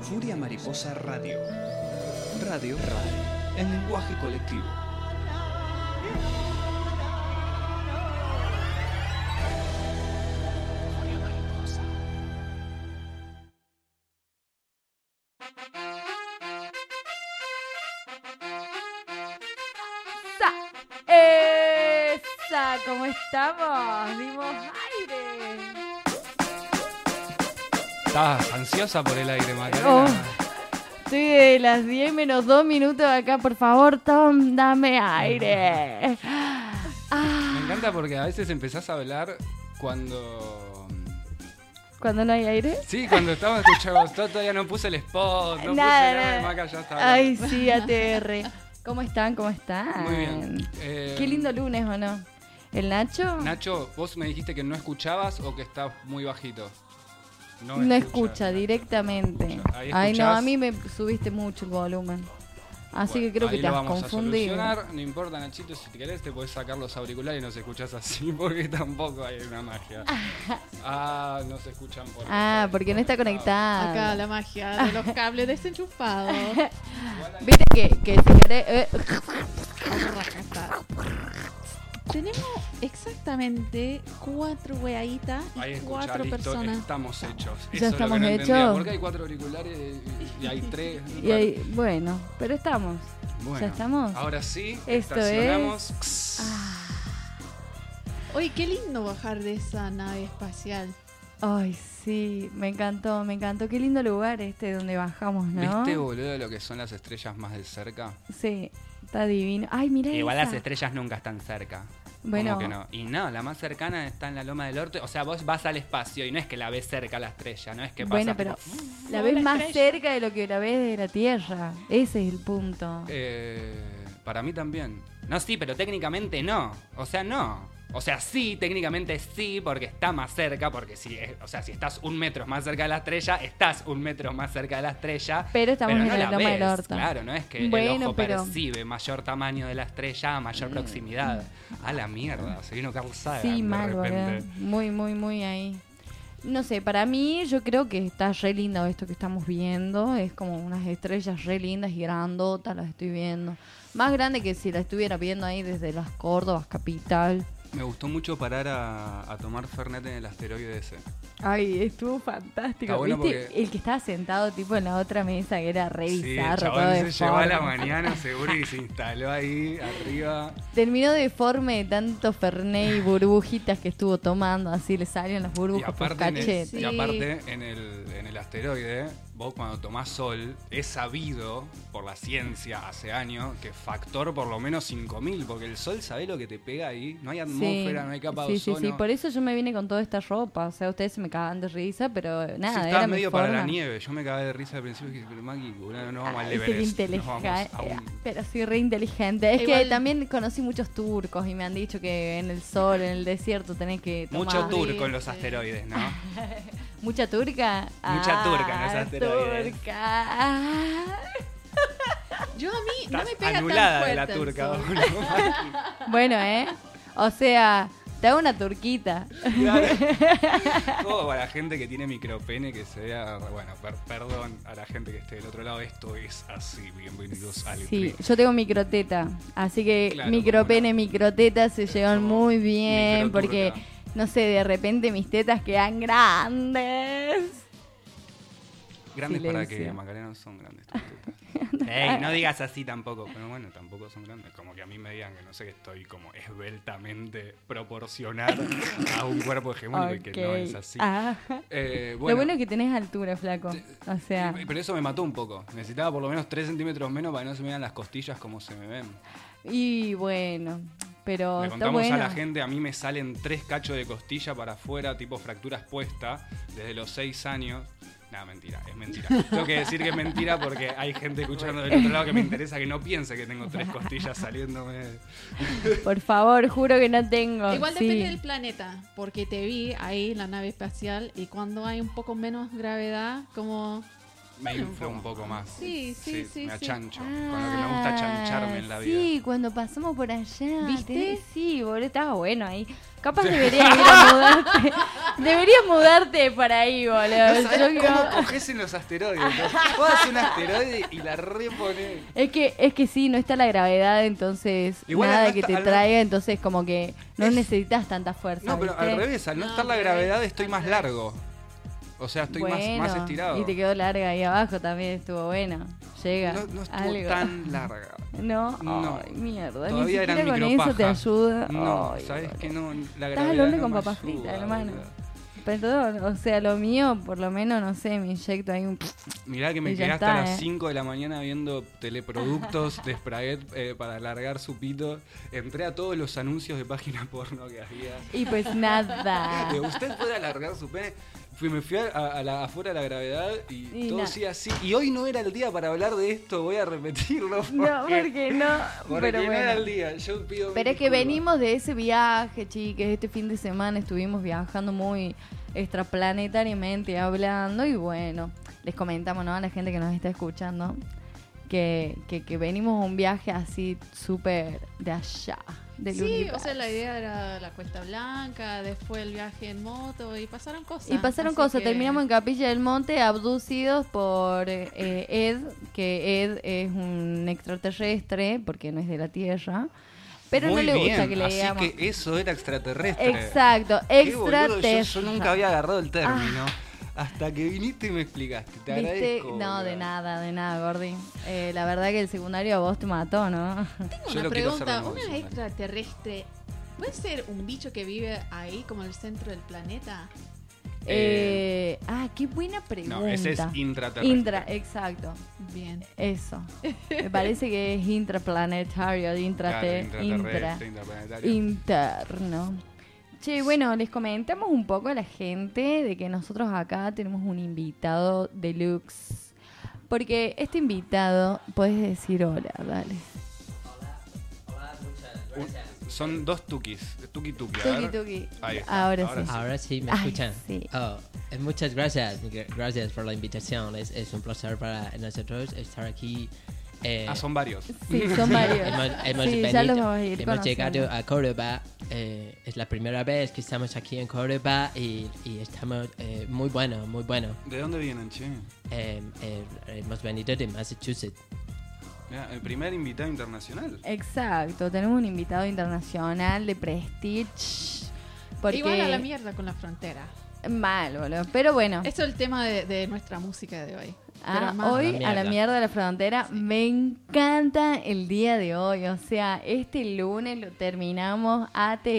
Furia Mariposa Radio. Radio en lenguaje colectivo. Furia Mariposa. ¡Esa! ¿Cómo estamos? ¡Dimos aire! ¿Estás ansiosa por el aire, Macarena? Oh, estoy de las 10 menos 2 minutos acá. Por favor, Tom, dame aire. Me encanta porque a veces empezás a hablar cuando... ¿Cuando no hay aire? Sí, cuando estamos escuchando, todavía no puse el spot, no puse nada de Maca, ya está. Ay, sí, ATR. ¿Cómo están? ¿Cómo están? Muy bien. Qué lindo lunes, ¿o no? ¿El Nacho? Nacho, vos me dijiste que no escuchabas o que estás muy bajito. No escucha directamente. Ahí Ay, no, escuchás. a mí me subiste mucho el volumen. Así Bueno, que creo que ahí te lo has vamos confundido. a solucionar. No importa, Nachito, si te querés te podés sacar los auriculares y nos escuchás así, porque tampoco hay una magia. No se escuchan por... Porque no está conectada. Acá la magia de los cables desenchufados. Viste que si querés... Tenemos exactamente 4 weaditas Ahí y escucha, 4 listo, personas. estamos hechos. ¿Ya Eso es estamos lo que no hechos? entendía. ¿Por qué hay 4 auriculares y hay 3? Y ahí, bueno, pero estamos. Bueno, ¿Ya estamos? Ahora sí, Esto estacionamos. Oye, qué lindo bajar de esa nave espacial. Ay, sí, me encantó. Qué lindo lugar donde bajamos, ¿no? ¿Viste, boludo, lo que son las estrellas más de cerca? Sí, está divino. Ay, mira Igual esa. las estrellas nunca están cerca. Bueno. ¿Cómo que no? Y no, la más cercana está en la Loma del Orto. O sea, vos vas al espacio y no es que la ves cerca la estrella, no es que pasa... Bueno, pero tipo, la ves la más estrella. cerca de lo que la ves de la Tierra. Ese es el punto. para mí también. No, sí, pero técnicamente no. O sea, no. O sea, sí, técnicamente sí, porque está más cerca, porque si estás 1 metro más cerca de la estrella, estás 1 metro más cerca de la estrella. Pero estamos no en la Loma del ves. Orto. Claro, no es que el Bueno, ojo pero- percibe mayor tamaño de la estrella a mayor proximidad. A la mierda, se vino Carl Sagan Sí, de mal, repente. boludo. Muy ahí. No sé, para mí yo creo que está re lindo esto que estamos viendo. Es como unas estrellas re lindas y grandotas las estoy viendo. Más grande que si la estuviera viendo ahí desde las Córdobas capital. Me gustó mucho parar a tomar Fernet en el asteroide ese. Ay, estuvo fantástico. Está bueno ¿Viste? porque- El que estaba sentado tipo en la otra mesa que era re Sí, el bizarro, todo chabón se llevó a la deforme. mañana seguro y se instaló ahí arriba. Terminó deforme de tanto Fernet y burbujitas que estuvo tomando. Así le salieron las Y burbujas por aparte, cachete. Sí. y aparte en el asteroide, vos cuando tomás sol, es sabido por la ciencia hace años que factor por lo menos 5000, porque el sol, ¿sabés lo que te pega ahí? No hay atmósfera, no hay capa de sí, ozono. por eso yo me vine con toda esta ropa. O sea, ustedes se me cagaban de risa, pero nada, Sí, era estaba mi medio forma. para la nieve. Yo me cagué de risa al principio y dije, pero Maggie, boludo, no vamos al Ay, Everest. qué nos vamos a inteligente. un... Pero sí, re inteligente. Es que Igual- también conocí muchos turcos y me han dicho que en el sol, en el desierto, tenés que tomar. Mucho turco en los Sí. asteroides, ¿no? ¿Mucha turca? Mucha turca en los asteroides. Turca. Yo a mí no Estás me pega anulada tan de la fuerte el turca, sol. boludo. Bueno, O sea, te hago una turquita. Todo para la gente que tiene micropene que se vea, bueno, perdón a la gente que esté del otro lado, esto es así, bienvenidos al Sí, yo tengo microteta, así que Claro, micropene, como microteta se llevan como muy bien microturca. porque, no sé, de repente mis tetas quedan grandes. Grandes para Silencio. que Macarena no son grandes. tus tetas. Ey, no digas así tampoco, pero bueno, tampoco son grandes. Como que a mí me digan que no sé, que estoy como esbeltamente proporcional a un cuerpo hegemónico y que no es así. Lo bueno es que tenés altura, flaco. O sea, Pero eso me mató un poco. Necesitaba por lo menos 3 centímetros menos para que no se me vean las costillas como se me ven. y bueno, pero Le está contamos bueno. a la gente, a mí me salen 3 cachos de costilla para afuera, tipo fracturas puestas, desde los 6 años. Nada, mentira, es mentira. Tengo que decir que es mentira porque hay gente escuchando del otro lado que me interesa que no piense que tengo 3 costillas saliéndome. Por favor, juro que no tengo. Igual Sí. depende del planeta, porque te vi ahí en la nave espacial y cuando hay un poco menos gravedad, como... Me inflo un poco más. Sí. Me achancho. Con lo que me gusta chancharme en la vida. Sí, cuando pasamos por allá. ¿Viste? Sí, boludo, estaba bueno ahí. Capaz deberías ir a mudarte. Deberías mudarte para ahí, boludo. No sabés Yo cómo digo- coges en los asteroides. ¿no? Vos haces un asteroide y la reponés. Es que sí, no está la gravedad, entonces Igual nada no que está- te al- traiga, entonces como que no Es- necesitas tanta fuerza. No, pero ¿viste? al revés, al no No, estar la pero gravedad es estoy al más revés. largo. O sea, estoy más estirado. Y te quedó larga ahí abajo también, estuvo bueno. Llega. No estuvo algo. tan larga. No, No. ay, mierda. Todavía Ni eran siquiera con eso te micropajas. ayuda. No, Ay, sabes boludo. que no, la Estás gravedad al horno no con me papas ayuda, fritas, hermano. boludo. Perdón, o sea, lo mío, por lo menos, no sé, me inyecto ahí un... Mirá que me Y ya quedé hasta está, las 5 de la mañana viendo teleproductos de Spraguet para alargar su pito. Entré a todos los anuncios de página porno que había. Y pues nada. De usted puede alargar su pene. Me fui afuera de la gravedad y Y todo na- sigue así. Y hoy no era el día para hablar de esto, voy a repetirlo. No, porque no. porque Pero no era el bueno. día. Yo pido Pero es que disculpas. venimos de ese viaje, chiques. Este fin de semana estuvimos viajando muy extraplanetariamente hablando. Y bueno, les comentamos, ¿no? A la gente que nos está escuchando que venimos a un viaje así súper de allá. Del Sí, universo. o sea, la idea era la Cuesta Blanca, después el viaje en moto y pasaron cosas. Y pasaron así cosas, que- terminamos en Capilla del Monte abducidos por Ed, que Ed es un extraterrestre, porque no es de la Tierra, pero Muy no le gusta bien, que le así digamos... que eso era extraterrestre. Exacto, Qué boludo, extraterrestre. yo nunca había agarrado el término. Hasta que viniste y me explicaste. Te ¿Viste? agradezco. No, boludo. de nada, Gordi. La verdad que el secundario a vos te mató, ¿no? Tengo Yo una lo quiero hacer de pregunta, nuevo, ¿una Isabel. extraterrestre puede ser un bicho que vive ahí como en el centro del planeta? Qué buena pregunta. No, ese es intraterrestre. Exacto. Bien. Eso. Me parece que es intraplanetario, Claro, intraterrestre, interplanetario. interno. Che, bueno, les comentamos un poco a la gente de que nosotros acá tenemos un invitado deluxe. Porque este invitado, puedes decir hola, dale. Son dos tukis. Tuki tuki. a Tuki ver. tuki. Ahí está, Ahora sí. Ahora sí me Ay, escuchan. sí. Oh, muchas gracias. Gracias por la invitación. Es un placer para nosotros estar aquí. Son varios. Sí, son varios. Hemos Sí, ya venido- los vamos a ir hemos conociendo. llegado a Córdoba. Es la primera vez que estamos aquí en Córdoba y estamos muy bueno, muy bueno. ¿De dónde vienen, che? Hemos venido de Massachusetts. Mirá, el primer invitado internacional. Exacto, tenemos un invitado internacional de Prestige. Porque... Igual a la mierda con la frontera. Mal, boludo. Pero bueno. Eso es el tema de nuestra música de hoy. Pero más- Hoy A la a la mierda. mierda de la frontera. Me encanta el día de hoy. O sea, este lunes lo terminamos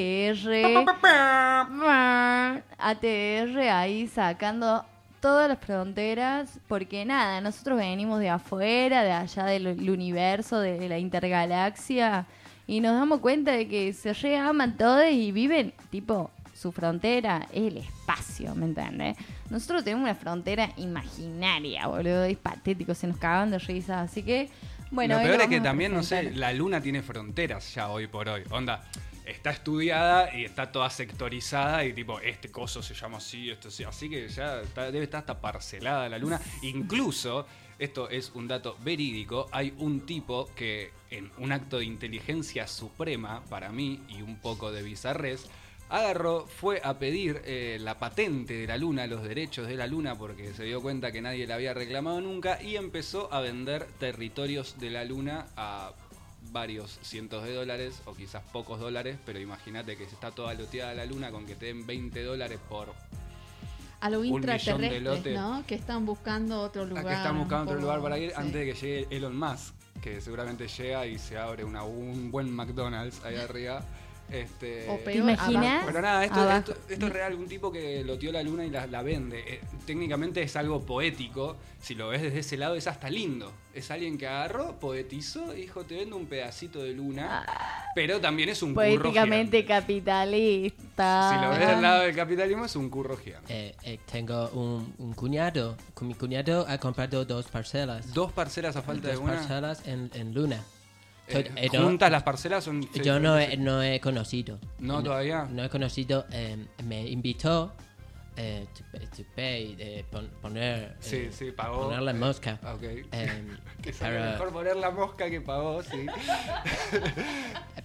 ATR ahí sacando todas las fronteras. Porque nada, nosotros venimos de afuera, de allá del universo, de la intergalaxia. Y nos damos cuenta de que se re aman todos y viven tipo... Su frontera es el espacio, ¿me entiendes? Nosotros tenemos una frontera imaginaria, boludo. Es patético, se nos cagan de risa. Así que, bueno. Lo hoy peor lo es que vamos a también, no sé, presentar. la luna tiene fronteras ya hoy por hoy. Onda, está estudiada y está toda sectorizada y tipo, este coso se llama así, esto sí. Así que ya debe estar hasta parcelada la luna. Incluso, esto es un dato verídico, hay un tipo que en un acto de inteligencia suprema, para mí, y un poco de bizarrés, agarró, fue a pedir la patente de la luna, los derechos de la luna, porque se dio cuenta que nadie la había reclamado nunca, y empezó a vender territorios de la luna a varios cientos de dólares, o quizás pocos dólares, pero imagínate que se está toda loteada la luna con que te den $20 por... A lo millón de intraterrestres, lotes. ¿no? Que están buscando otro lugar. Acá están buscando un otro poco, lugar para ir sí. antes de que llegue Elon Musk, que seguramente llega y se abre un buen McDonald's ahí arriba. O ¿Te peor, imaginas? abajo. Pero nada, Abajo. esto es real, un tipo que loteó la luna y la vende. Técnicamente es algo poético, si lo ves desde ese lado es hasta lindo. Es alguien que agarró, poetizó y dijo, te vendo un pedacito de luna, pero también es un curro Poéticamente gigante. capitalista. Si lo ves del lado del capitalismo es un curro gigante. Tengo un cuñado. Mi cuñado ha comprado 2 parcelas. Dos parcelas a falta de 2 una. parcelas en Luna. No- ¿Juntas las parcelas? Son Yo no he conocido. No, todavía. No he conocido. Me invitó to pay, poner, Sí, pagó. poner la mosca. Ok. Em, Que sale pero- mejor poner la mosca que pagó, sí.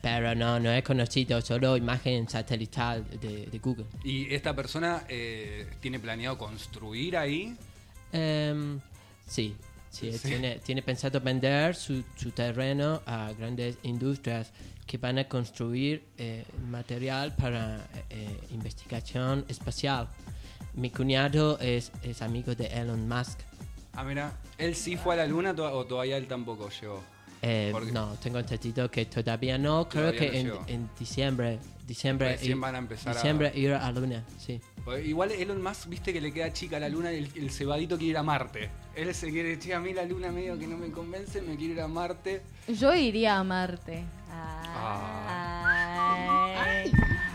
pero no he conocido, solo imagen satelital de Google. ¿Y esta persona tiene planeado construir ahí? Sí, Sí. tiene pensado vender su terreno a grandes industrias que van a construir material para investigación espacial. Mi cuñado es amigo de Elon Musk. Ah, mira, ¿él sí fue a la luna o todavía él tampoco llegó? Porque- No, tengo entendido que todavía no. Creo Todavía que no llegó. en diciembre Recién van a empezar ir a la luna, sí. Porque igual Elon Musk, viste que le queda chica a la luna, el cebadito quiere ir a Marte. Él se quiere decir, a mí la luna medio que no me convence, me quiero ir a Marte. Yo iría a Marte. Ay.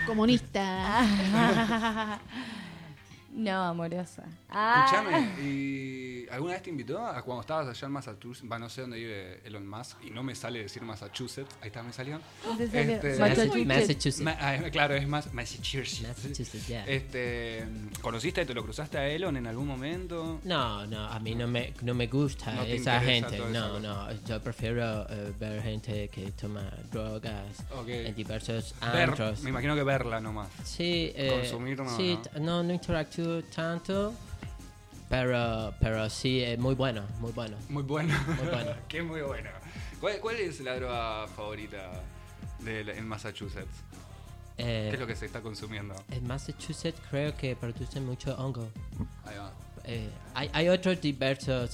Comunista. No, amorosa. Escúchame, ¿y alguna vez te invitó a cuando estabas allá en Massachusetts? No sé dónde vive Elon Musk y no me sale decir Massachusetts. Ahí está, me salió. ¿Dónde salió? Este- Massachusetts. Claro, es más Massachusetts. Massachusetts, yeah. ¿Conociste, te lo cruzaste a Elon en algún momento? No, a mí no me gusta No te esa interesa gente. toda esa No, yo prefiero ver gente que toma drogas Ok. en diversos Ver, antros. me imagino que verla nomás. Sí, Consumir no, sí, ¿no? no interactúo tanto, pero sí, muy bueno. Muy bueno. Muy bueno. Qué muy bueno. ¿Cuál es la droga favorita en Massachusetts? ¿Qué es lo que se está consumiendo? En Massachusetts creo que producen mucho hongo. Ahí va. Hay otros diversos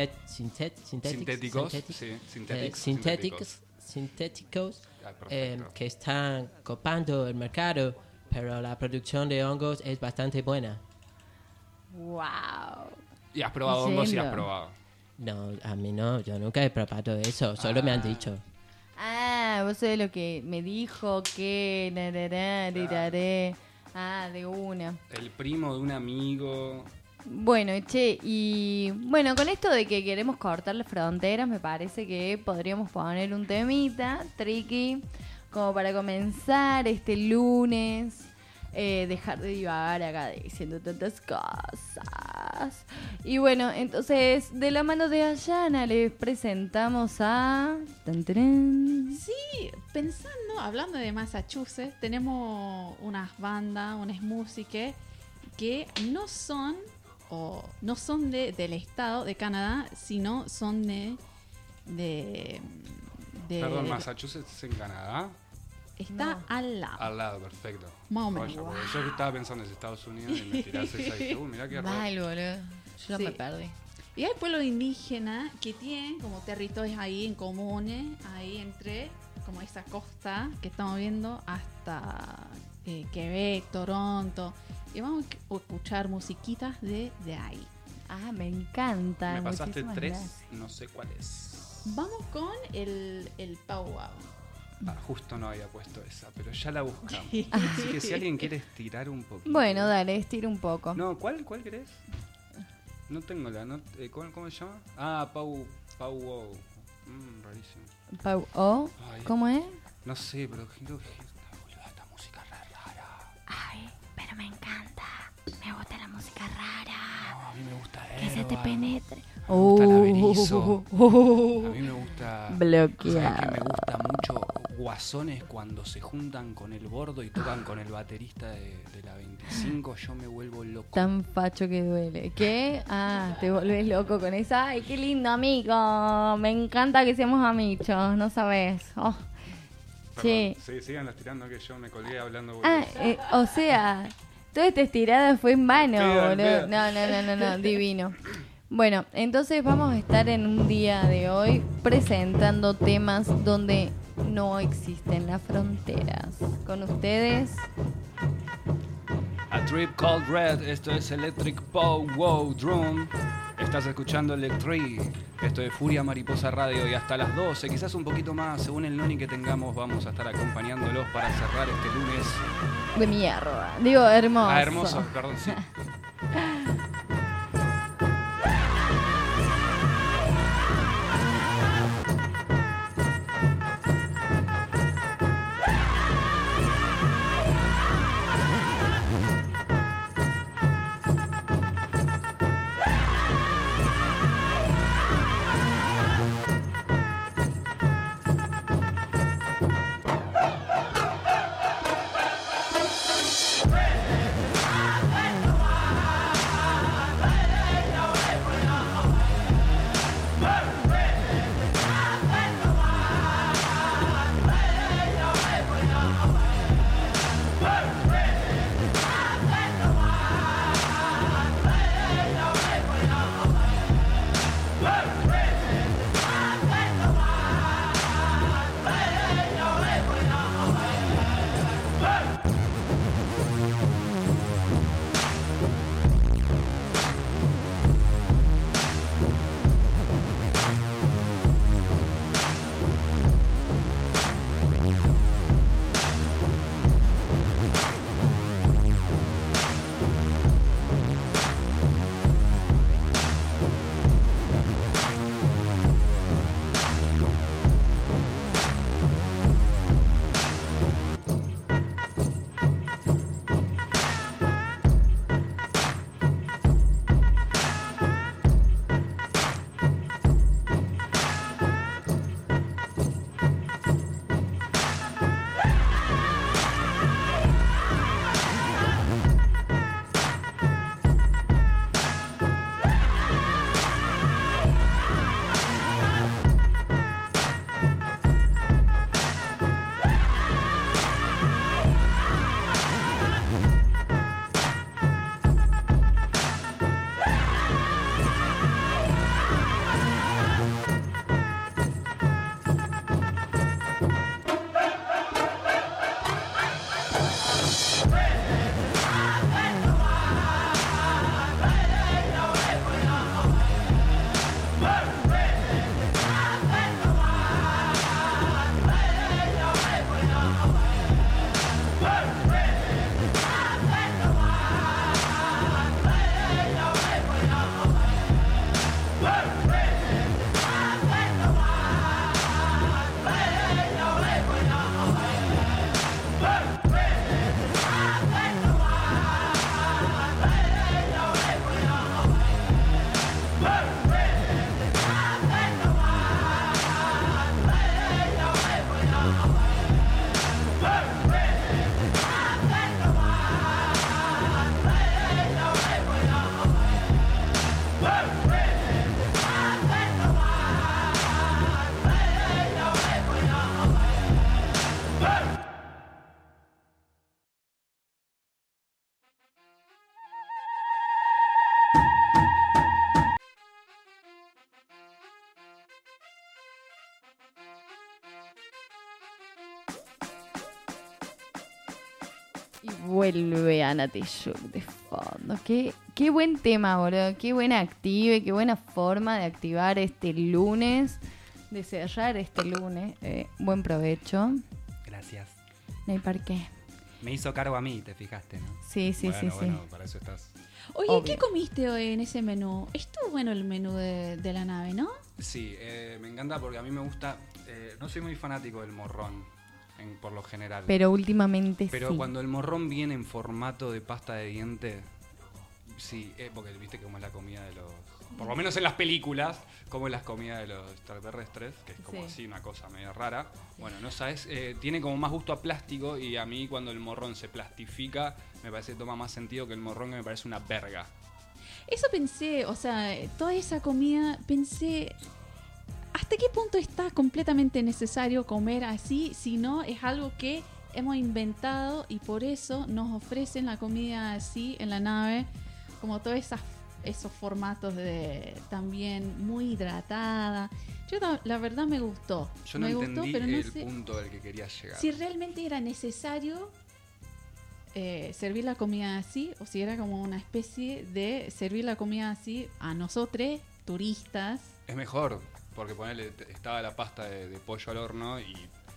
sintéticos que están copando el mercado, pero la producción de hongos es bastante buena. Wow. ¿Y has probado hongos? Sí, has Yendo. probado. No, a mí no, yo nunca he probado eso, solo me han dicho. Vos sabés lo que me dijo que... diraré. De una. El primo de un amigo. Bueno, che, y bueno, con esto de que queremos cortar las fronteras, me parece que podríamos poner un temita, tricky, como para comenzar este lunes, dejar de divagar acá diciendo tantas cosas. Y bueno, entonces, de la mano de Ayana les presentamos a... Tan, tarán. Sí, pensando, hablando de Massachusetts, tenemos unas bandas, unas músicas que no son del estado de Canadá, sino son de Perdón, Massachusetts es en Canadá. Está No. al lado. Al lado, perfecto. Más o menos. Oye, porque yo estaba pensando en Estados Unidos y me tiraste esa y dije, mirá qué raro. Mal, boludo. Yo Sí. me perdí. Y hay pueblos indígenas que tienen como territorios ahí en comunes, ahí entre como esa costa que estamos viendo hasta Quebec, Toronto. Y vamos a escuchar musiquitas de ahí. Me encanta. Me pasaste muchísimas 3, gracias. no sé cuál es. Vamos con el powwow. Justo no había puesto esa, pero ya la buscamos. Así que si alguien quiere estirar un poquito. Bueno, dale, estira un poco. No, ¿cuál querés? No tengo la nota. ¿Cómo se llama? Pau Wow. Rarísimo. Pau, ¿oh? Ay. ¿Cómo es? No sé, pero creo que esta música es rara. Ay, pero me encanta. Me gusta la música rara. No, a mí me gusta Que se te Erva. penetre. Me gusta la Berizo. A mí me gusta. Bloqueado. ¿Sabes qué me gusta mucho? Guasones cuando se juntan con el Bordo y tocan con el baterista de la 25. Yo me vuelvo loco. Tan facho que duele. ¿Qué? Te volvés loco con esa. Ay, qué lindo, amigo. Me encanta que seamos amigos, no sabes. Oh. Che. Sí, síganlas tirando que yo me colgué hablando. O sea, toda esta estirada fue en vano, Pedo, boludo. pedo. No, divino. Bueno, entonces vamos a estar en un día de hoy presentando temas donde no existen las fronteras. Con ustedes, A Trip Called Red, esto es Electric Pow Wow Drum. Estás escuchando Electric, esto es Furia Mariposa Radio y hasta las 12, quizás un poquito más, según el noni que tengamos, vamos a estar acompañándolos para cerrar este lunes. de mierda. Digo, hermoso. Hermoso, perdón, sí. vuelve Ana Tijoux de fondo. Qué buen tema, boludo. Qué buena active, qué buena forma de activar este lunes, de cerrar este lunes. Buen provecho. Gracias. No hay por qué. Me hizo cargo a mí, te fijaste, ¿no? Sí, sí, sí, Bueno, sí. para eso estás. Oye, Obvio. ¿qué comiste hoy en ese menú? Estuvo bueno el menú de la nave, ¿no? Sí, me encanta porque a mí me gusta. No soy muy fanático del morrón, por lo general. Pero últimamente Pero sí. cuando el morrón viene en formato de pasta de diente, sí, porque viste cómo es la comida de los. Por lo menos en las películas, como es la comida de los extraterrestres, que es como Sí. así una cosa medio rara. Bueno, no sabes, tiene como más gusto a plástico y a mí cuando el morrón se plastifica, me parece que toma más sentido que el morrón que me parece una verga. Eso pensé, o sea, toda esa comida, pensé, ¿hasta qué punto está completamente necesario comer así? Si no, es algo que hemos inventado y por eso nos ofrecen la comida así en la nave, como todos esos formatos de también muy hidratada. La verdad me gustó. Yo no me entendí gustó, pero no el sé punto del que quería llegar. si realmente era necesario servir la comida así o si era como una especie de servir la comida así a nosotros, turistas. Es mejor, porque ponele, estaba la pasta de pollo al horno y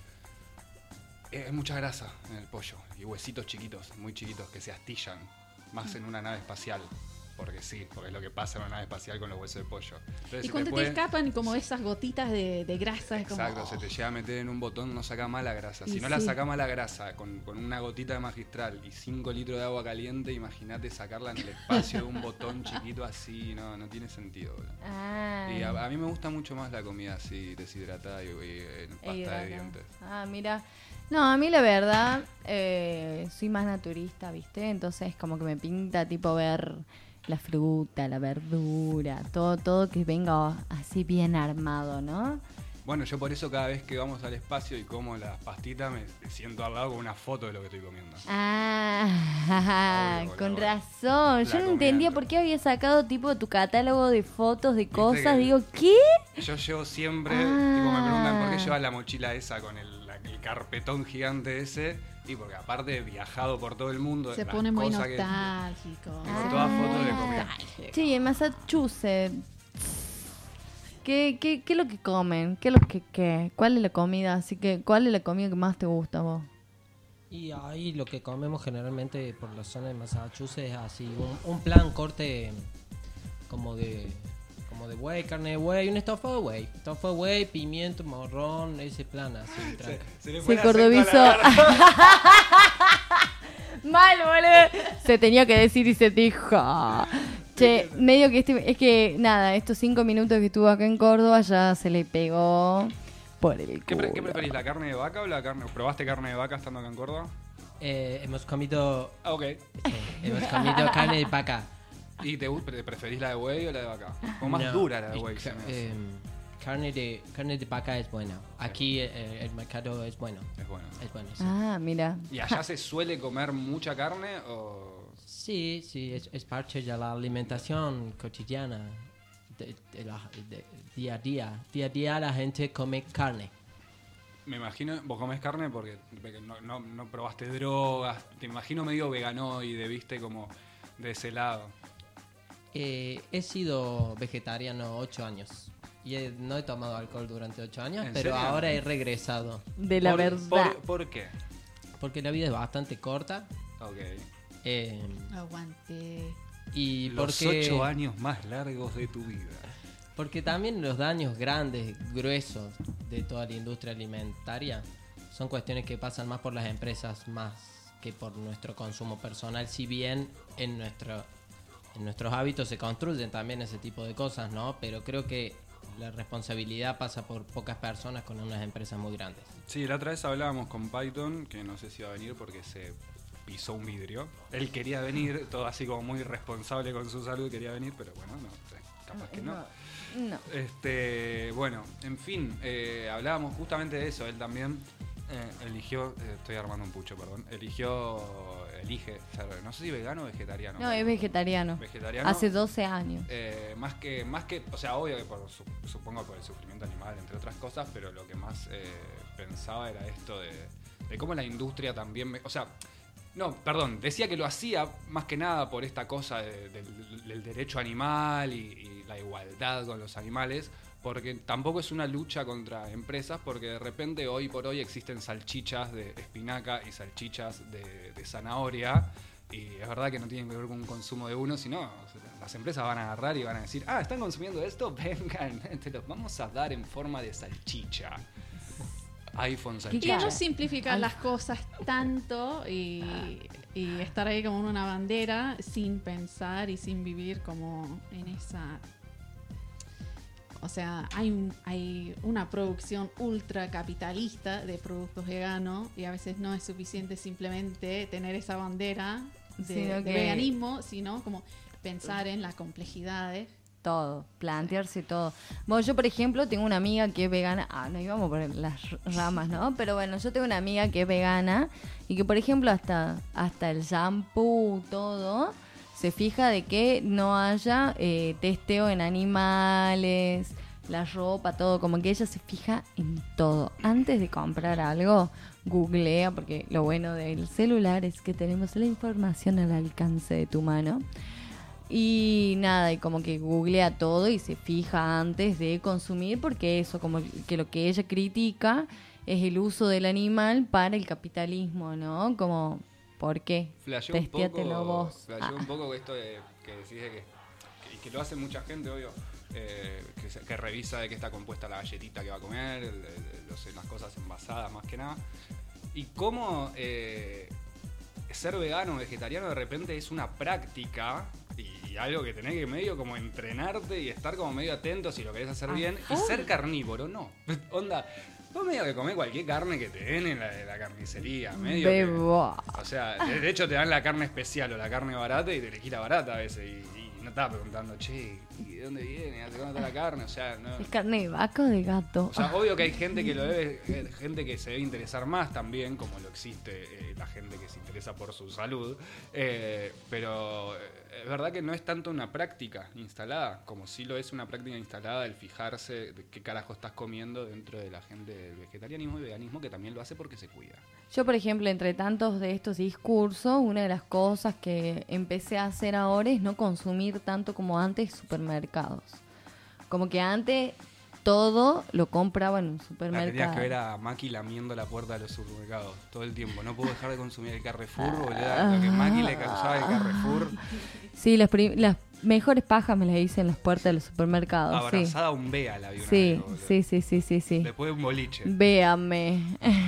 es mucha grasa en el pollo y huesitos chiquitos, muy chiquitos, que se astillan, más en una nave espacial. Porque sí, porque es lo que pasa en una nave espacial con los huesos de pollo. Entonces, Y se cuando te puede- escapan como esas gotitas de grasa, es como... Exacto, se te llega a meter en un botón, no saca más la grasa. Y Si no la sí. saca más la grasa con una gotita de magistral y 5 litros de agua caliente, imagínate sacarla en el espacio de un botón chiquito así, no tiene sentido. Boludo. Ah, Y a mí me gusta mucho más la comida así deshidratada y en pasta de hidrata. dientes. Ah, mira. No, a mí la verdad, soy más naturista, ¿viste? Entonces como que me pinta tipo ver la fruta, la verdura, todo que venga así bien armado, ¿no? Bueno, yo por eso cada vez que vamos al espacio y como las pastitas me siento al lado con una foto de lo que estoy comiendo. Ah, Obvio, con boludo. razón. Yo La no entendía comida. por qué había sacado tipo tu catálogo de fotos de cosas. que- Digo, ¿qué? Yo llevo siempre, Ah. tipo me preguntan por qué llevas la mochila esa con el carpetón gigante ese, y porque aparte he viajado por todo el mundo. Se las pone muy cosas que- nostálgico. Tengo todas fotos de comida. Sí, en Massachusetts. ¿Qué es lo que comen? ¿Qué es lo que qué? ¿Cuál es la comida? Así que, ¿cuál es la comida que más te gusta a vos? Y ahí lo que comemos generalmente por la zona de Massachusetts es así, un plan corte como de buey, carne de buey, un estofado de buey. Estofado de buey, pimiento, morrón, ese plan así, tranca. le Se cordobizó. Mal, boludo. Se tenía que decir y se dijo. Che, medio que es que nada, estos 5 minutos que estuvo acá en Córdoba ya se le pegó por el ¿Qué culo. preferís, la carne de vaca o la carne? ¿Probaste carne de vaca estando acá en Córdoba? Hemos comido Ah, ok. hemos comido carne de vaca. ¿Y te preferís la de buey o la de vaca? O más No, dura la de y buey. se me hace. carne de vaca es buena. Aquí el mercado es bueno. Es bueno. Es bueno, sí. Ah, mira. ¿Y allá se suele comer mucha carne o...? Sí, es parte de la alimentación cotidiana. Día a día. Día a día la gente come carne. Me imagino, vos comés carne porque no probaste drogas. Te imagino medio veganoide, viste, como de ese lado. He sido vegetariano 8 años. Y no he tomado alcohol durante 8 años, ¿En pero serio? ahora he regresado. De la verdad. ¿Por qué? Porque la vida es bastante corta. Ok. Aguante. Y Los porque 8 años más largos de tu vida. Porque también los daños grandes, gruesos de toda la industria alimentaria son cuestiones que pasan más por las empresas más que por nuestro consumo personal, si bien en nuestros hábitos se construyen también ese tipo de cosas, ¿no? Pero creo que la responsabilidad pasa por pocas personas con unas empresas muy grandes. Sí, la otra vez hablábamos con Python, que no sé si iba a venir porque se pisó un vidrio. Él quería venir, todo así como muy responsable con su salud, quería venir, pero bueno, no sé, capaz que no. No. Bueno, en fin, hablábamos justamente de eso. Él también eligió, estoy armando un pucho, perdón. Elige ser, no sé si vegano o vegetariano. No, es vegetariano. Vegetariano. Hace 12 años. Más que, o sea, obvio que supongo por el sufrimiento animal, entre otras cosas, pero lo que más pensaba era esto de cómo la industria también, o sea, No, perdón, decía que lo hacía más que nada por esta cosa del derecho animal y la igualdad con los animales, porque tampoco es una lucha contra empresas, porque de repente hoy por hoy existen salchichas de espinaca y salchichas de zanahoria, y es verdad que no tienen que ver con un consumo de uno, sino o sea, las empresas van a agarrar y van a decir, ¿están consumiendo esto? Vengan, te los vamos a dar en forma de salchicha. iPhone Y salchicha. no simplificar las cosas tanto y estar ahí como en una bandera sin pensar y sin vivir como en esa... O sea, hay una producción ultra capitalista de productos veganos y a veces no es suficiente simplemente tener esa bandera de veganismo, sino como pensar en las complejidades. Todo, plantearse todo. Bueno, yo por ejemplo tengo una amiga que es vegana. No íbamos por las ramas, ¿no? Pero bueno, yo tengo una amiga que es vegana y que por ejemplo hasta el shampoo, todo, se fija de que no haya testeo en animales, la ropa, todo. Como que ella se fija en todo. Antes de comprar algo, googlea, porque lo bueno del celular es que tenemos la información al alcance de tu mano. Y nada, y como que googlea todo y se fija antes de consumir, porque eso, como que lo que ella critica es el uso del animal para el capitalismo, ¿no? Como, ¿por qué? Flasheó Testéatelo vos. un poco esto de que decís de que lo hace mucha gente, obvio, que revisa de qué está compuesta la galletita que va a comer, las cosas envasadas más que nada. Y cómo ser vegano o vegetariano de repente es una práctica y algo que tenés que medio como entrenarte y estar como medio atento si lo querés hacer bien. Y ser carnívoro, no. Onda, vos medio que comés cualquier carne que te den en la carnicería. Medio Bebo. o sea, de hecho te dan la carne especial o la carne barata y te elegís la barata a veces. Y no estás preguntando, che, ¿y de dónde viene? ¿De dónde está la carne? O sea, no. ¿Es carne de vaca o de gato? O sea, obvio que hay gente que gente que se debe interesar más también, como lo existe la gente que se interesa por su salud, pero es verdad que no es tanto una práctica instalada, como sí lo es una práctica instalada el fijarse de qué carajo estás comiendo dentro de la gente del vegetarianismo y veganismo, que también lo hace porque se cuida. Yo, por ejemplo, entre tantos de estos discursos, una de las cosas que empecé a hacer ahora es no consumir tanto como antes supermercados. Como que antes todo lo compraba en un supermercado. Tenías que ver a Maki lamiendo la puerta de los supermercados todo el tiempo. No puedo dejar de consumir el Carrefour, boludo. Lo que Maki le causaba el Carrefour. Sí, las mejores pajas me las hice en las puertas de los supermercados. Abrazada a un Bea la vi una Sí, vez, sí. Después de un boliche. Véame.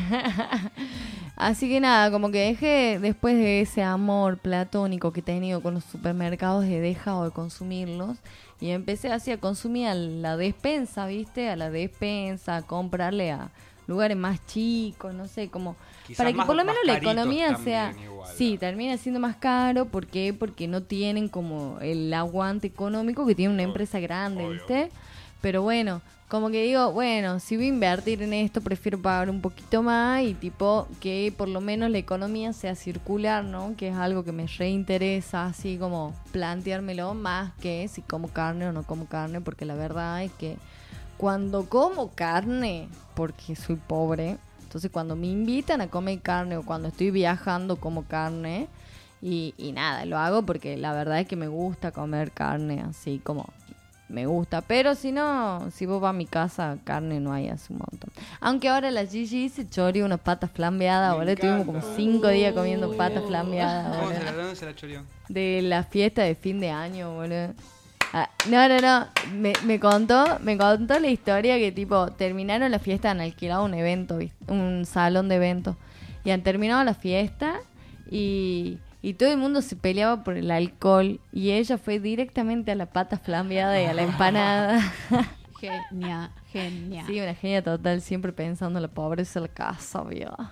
Así que nada, como que dejé, después de ese amor platónico que he tenido con los supermercados, he dejado de consumirlos y empecé así a consumir a la despensa, ¿viste? A la despensa, a comprarle a lugares más chicos, no sé, como Quizás para que por lo más menos la caritos economía también sea... igual, Sí, ¿no? termina siendo más caro. ¿Por qué? Porque no tienen como el aguante económico que tiene una empresa grande, obvio. ¿viste? Pero bueno, como que digo, bueno, si voy a invertir en esto, prefiero pagar un poquito más y tipo que por lo menos la economía sea circular, ¿no? Que es algo que me reinteresa, así como planteármelo más que si como carne o no como carne, porque la verdad es que cuando como carne, porque soy pobre, entonces cuando me invitan a comer carne o cuando estoy viajando como carne y nada, lo hago porque la verdad es que me gusta comer carne, así como me gusta. Pero si no, si vos vas a mi casa, carne no hay hace un montón. Aunque ahora la Gigi se choreó unas patas flambeadas, Me boludo. Estuvimos como encanta. 5 días comiendo patas flambeadas, boludo. ¿Dónde se la choreó? De la fiesta de fin de año, boludo. No. Me contó la historia que tipo terminaron la fiesta, han alquilado un evento, ¿viste? Un salón de eventos. Y han terminado la fiesta y todo el mundo se peleaba por el alcohol. Y ella fue directamente a la pata flambeada y a la empanada. Genial. Sí, una genia total, siempre pensando en la pobreza de la casa, vieja.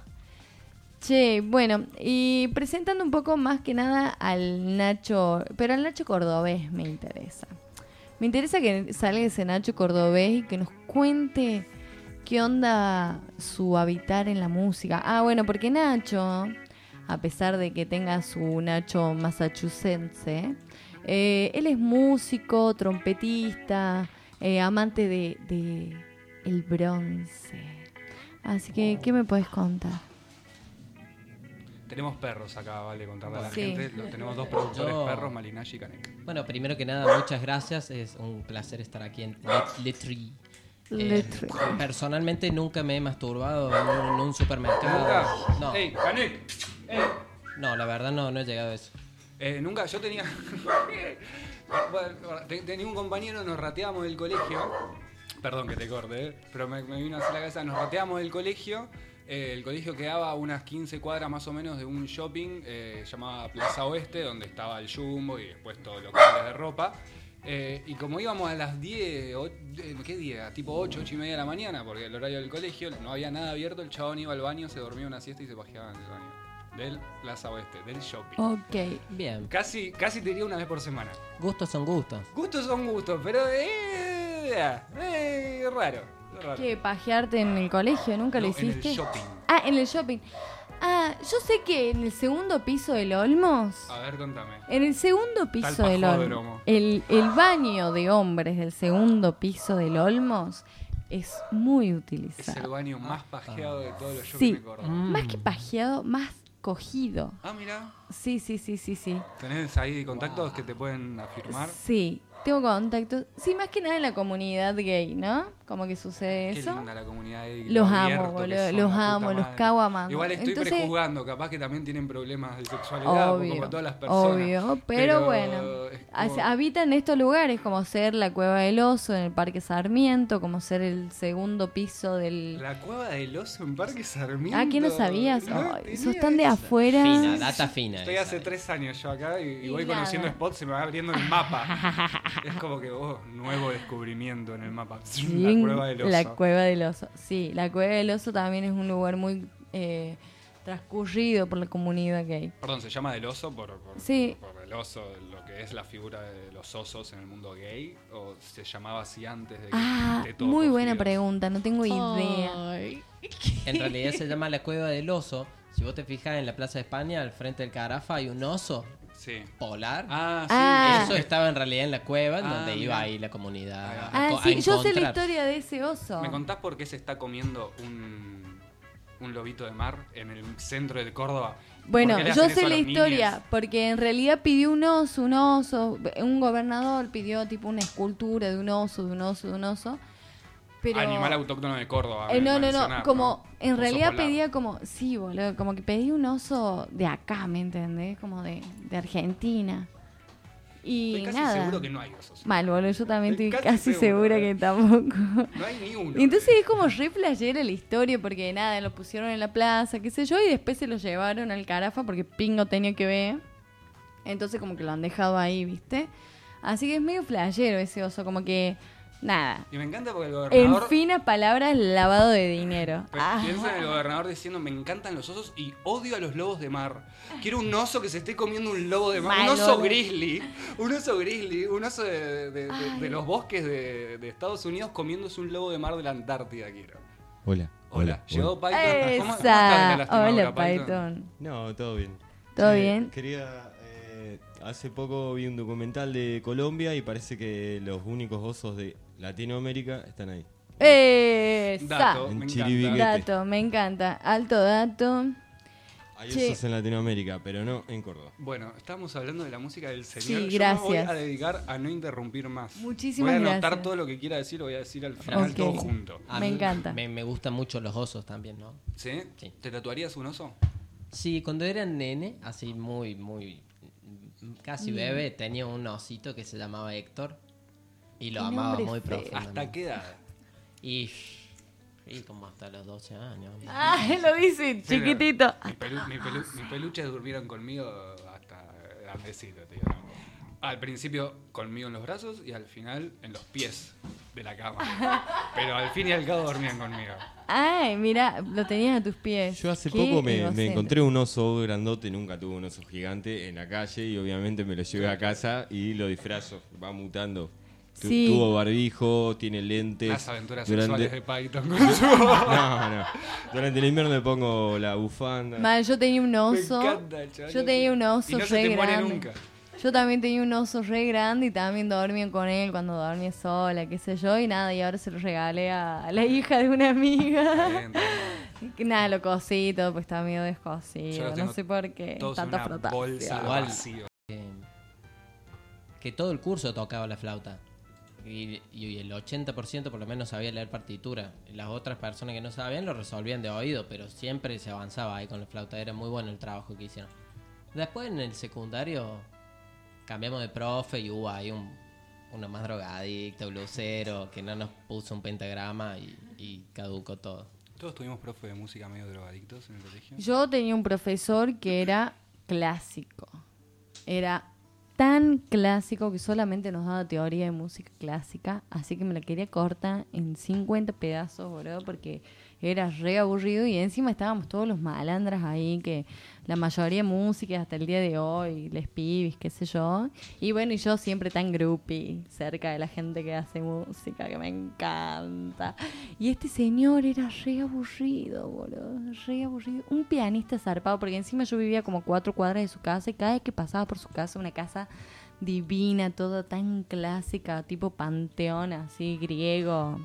Che, bueno, y presentando un poco más que nada al Nacho, pero al Nacho cordobés me interesa. Me interesa que salga ese Nacho cordobés y que nos cuente qué onda su habitar en la música. Bueno, porque Nacho, a pesar de que tenga su Nacho massachusettense, él es músico, trompetista, amante de el bronce. Así que, ¿qué me puedes contar? Tenemos perros acá, vale, contarle a la Sí. gente. Tenemos 2 productores Yo- perros, Malinashi y Caneca. Bueno, primero que nada, muchas gracias. Es un placer estar aquí en Letri. Letri. Personalmente nunca me he masturbado en un supermercado. ¿Nunca? No, ¡Ey, Canek! ¡Ey! no, la verdad no he llegado a eso. Nunca, yo tenía. Bueno, tenía un compañero, nos rateábamos del colegio. Perdón que te corte, pero me vino así la cabeza. Nos rateábamos del colegio. El colegio quedaba a unas 15 cuadras más o menos de un shopping llamado Plaza Oeste, donde estaba el Jumbo y después todos los locales de ropa. Y como íbamos a las 10, ¿qué día? Tipo 8, 8 y media de la mañana, porque el horario del colegio no había nada abierto, el chabón iba al baño, se dormía una siesta y se pajeaba en el baño. Del Plaza Oeste, del shopping. Ok. Bien, Casi te diría una vez por semana. gustos son gustos. Gustos son gustos, pero raro. ¿Qué? ¿Pajearte en el colegio? ¿Nunca lo No, en hiciste? el shopping. Ah, en el shopping. Ah, yo sé que en el segundo piso del Olmos, A ver, contame. en el segundo piso Está el del pajódromo. Olmos, el baño de hombres del segundo piso del Olmos es muy Es el utilizado. baño más pajeado de todos los shopping Sí. de Córdoba. Más que pajeado, más cogido. Ah, mira. Sí, sí, sí, sí, sí. ¿Tenés ahí contactos que te pueden afirmar? Sí, tengo contactos. Sí, más que nada en la comunidad gay, ¿no? Como que sucede Qué eso. linda la comunidad gay. Los lo amo, abierto que boludo, son, los la amo, puta los madre. cago amando. Igual estoy Entonces, prejuzgando, capaz que también tienen problemas de sexualidad, obvio, como todas las personas. obvio, pero bueno, es como- habitan estos lugares como ser la Cueva del Oso en el Parque Sarmiento, como ser el segundo piso del... La cueva del oso en Parque Sarmiento. Ah, ¿qué no sabías? No Ay, tenía sos tan de esa. afuera. Fina, data fina. Estoy esa. hace 3 años yo acá y Y voy nada. conociendo spots, se me va abriendo el mapa. Es como que, nuevo descubrimiento en el mapa. Bien, La cueva del oso. la Cueva del Oso. Sí, la Cueva del Oso también es un lugar muy transcurrido por la comunidad gay. Perdón, ¿se llama del oso por Sí. por el oso, lo que es la figura de los osos en el mundo gay? ¿O se llamaba así antes de que Ah, esté todo muy buena cogido? pregunta, no tengo idea. Ay. En realidad se llama la Cueva del Oso. Si vos te fijas en la Plaza de España, al frente del Carafa hay un oso Sí. polar. Ah, sí. Ah. Eso estaba en realidad en la cueva, Ah, donde iba mirá. ahí la comunidad. Ahí va. Ah, a sí, yo sé la encontrar. historia de ese oso. ¿Me contás por qué se está comiendo un lobito de mar en el centro de Córdoba? Bueno, ¿Por qué le yo hacen sé eso a la los historia, niñes? porque en realidad pidió un gobernador pidió tipo una escultura de un oso, pero... Animal autóctono de Córdoba. No, mencionar, como, en Oso realidad polar. pedía como, sí, boludo, como que pedía un oso de acá, ¿me entendés? Como de Argentina. Y Estoy casi nada. seguro que no hay osos. Mal, boludo, yo también Estoy estoy casi casi seguro, segura que tampoco. No hay ni uno. Y entonces es como re flashera la historia, porque nada, lo pusieron en la plaza, qué sé yo, y después se lo llevaron al Carafa porque Pingo tenía que ver. Entonces como que lo han dejado ahí, ¿viste? Así que es medio flashero ese oso, como que, nada. Y me encanta porque el En gobernador... finas palabras, lavado de dinero. Pero Ah. piensa en el gobernador diciendo, me encantan los osos y odio a los lobos de mar. Quiero un oso que se esté comiendo un lobo de mar. Mal, Un oso boludo. grizzly. Un oso grizzly. Un oso de los bosques de Estados Unidos comiéndose un lobo de mar de la Antártida, quiero. Hola. Hola. Llegó Python. ¿Cómo estás de Esa. la lastimada, Hola, Python? Python. No, todo bien. ¿Todo Che, bien? Quería. Hace poco vi un documental de Colombia y parece que los únicos osos de Latinoamérica están ahí. Esa. Dato, En me Chiribiquete. encanta. Dato, me encanta. Alto dato. Hay Che. osos en Latinoamérica, pero no en Córdoba. Bueno, estábamos hablando de la música del señor. Sí, Yo me voy gracias. a dedicar a no interrumpir más. Muchísimas Voy a anotar gracias. todo lo que quiera decir, lo voy a decir al final Ok. todo junto. A Me mí encanta. Me gustan mucho los osos también, ¿no? ¿Sí? Sí. ¿Te tatuarías un oso? Sí, cuando era nene, así muy casi bebé, tenía un osito que se llamaba Héctor y lo Qué amaba nombre muy feo. profundamente. ¿Hasta qué edad? Y como hasta los 12 años. Ah, lo dice chiquitito. Mis peluches durmieron conmigo hasta grandecito, tío. ¿no? Al principio conmigo en los brazos y al final en los pies de la cama. Pero al fin y al cabo dormían conmigo. Ay, mira, lo tenías a tus pies. Yo hace Qué poco me egocéntrico. encontré un oso grandote, nunca tuve un oso gigante en la calle y obviamente me lo llevé a casa y lo disfrazo, va mutando. Sí. Tuvo barbijo, tiene lentes. Las aventuras Durante- sexuales de Python. No. Durante el invierno me pongo la bufanda. Mal, yo tenía un Me oso. encanta, chaval. Yo tenía un Y oso no se re te muere grande. nunca. Yo también tenía un oso re grande y también dormía con él cuando dormía sola, qué sé yo, y nada, y ahora se lo regalé a la hija de una amiga. Está bien. Nada, lo cosí todo, pues estaba medio Yo descosido. lo No tengo sé por qué. Todos en Tanta una frotación. bolsa Igual. vacío. Que todo el curso tocaba la flauta. Y el 80% por lo menos sabía leer partitura. Las otras personas que no sabían lo resolvían de oído, pero siempre se avanzaba ahí con la flauta. Era muy bueno el trabajo que hicieron. Después en el secundario cambiamos de profe y hubo ahí uno más drogadicto, blusero, que no nos puso un pentagrama y caducó todo. Todos tuvimos profe de música medio drogadictos en el colegio. Yo tenía un profesor que era clásico. Era tan clásico que solamente nos daba teoría de música clásica, así que me la quería cortar en 50 pedazos, boludo, porque era re aburrido y encima estábamos todos los malandras ahí, que la mayoría de música hasta el día de hoy, les pibis, qué sé yo. Y bueno, y yo siempre tan groupie, cerca de la gente que hace música, que me encanta. Y este señor era re aburrido, boludo, re aburrido. Un pianista zarpado, porque encima yo vivía como 4 cuadras de su casa y cada vez que pasaba por su casa, una casa divina, todo tan clásica, tipo panteón, así, griego.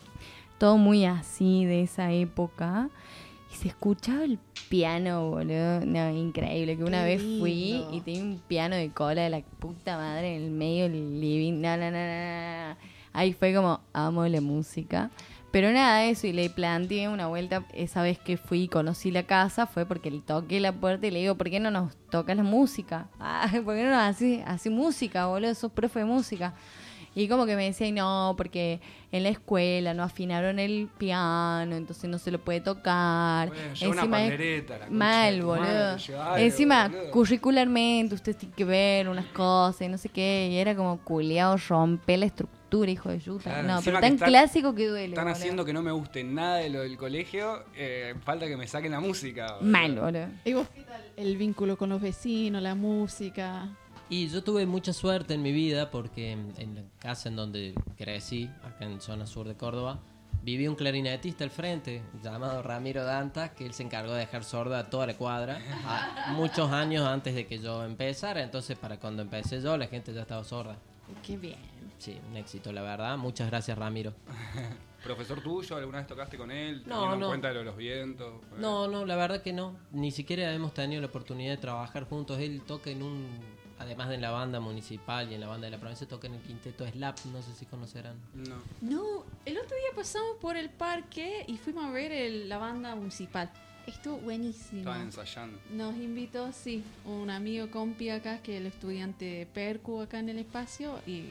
Todo muy así de esa época. Y se escuchaba el piano, boludo. No, increíble. Que una Qué vez fui lindo. y tenía un piano de cola de la puta madre en el medio del living. No, no, no, no, no. Ahí fue como, amo la música. Pero nada, eso. Y le planteé una vuelta. Esa vez que fui y conocí la casa fue porque le toqué la puerta y le digo, ¿por qué no nos tocas la música? ¿Por qué no nos haces música, boludo? Sos profe de música. Y como que me decían, no, porque en la escuela no afinaron el piano, entonces no se lo puede tocar. Bueno, lleva una Encima es pandereta, la concha mal, de tu boludo. madre, lleva algo, Encima, boludo. curricularmente, usted tiene que ver unas cosas y no sé qué. Y era como culiao, rompe la estructura, hijo de yuta. Claro, No, encima pero tan que clásico que duele. Están boludo. haciendo que no me guste nada de lo del colegio. Falta que me saquen la música. boludo. Mal, boludo. ¿Y vos qué tal el vínculo con los vecinos, la música? Y yo tuve mucha suerte en mi vida porque en la casa en donde crecí, acá en zona sur de Córdoba, vivía un clarinetista al frente llamado Ramiro Dantas, que él se encargó de dejar sorda a toda la cuadra muchos años antes de que yo empezara. Entonces, para cuando empecé yo, la gente ya estaba sorda. Qué bien. Sí, un éxito, la verdad. Muchas gracias, Ramiro. ¿Profesor tuyo? ¿Alguna vez tocaste con él? No, ¿Tuvieron no. cuenta de lo de los vientos? No, la verdad que no. Ni siquiera hemos tenido la oportunidad de trabajar juntos. Él toca además de en la banda municipal y en la banda de la provincia, toca en el quinteto Slap, no sé si conocerán. No. No, el otro día pasamos por el parque y fuimos a ver la banda municipal. Estuvo buenísimo. Estaban ensayando. Nos invitó, sí, un amigo compi acá, que es el estudiante de Percu acá en el espacio, y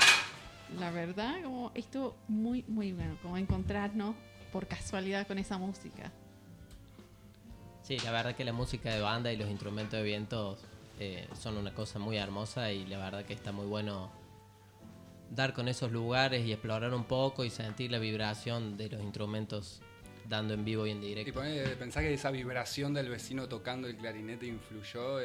la verdad, como estuvo muy, muy bueno, como encontrarnos por casualidad con esa música. Sí, la verdad que la música de banda y los instrumentos de viento son una cosa muy hermosa y la verdad que está muy bueno dar con esos lugares y explorar un poco y sentir la vibración de los instrumentos dando en vivo y en Y directo. pensá que esa vibración del vecino tocando el clarinete influyó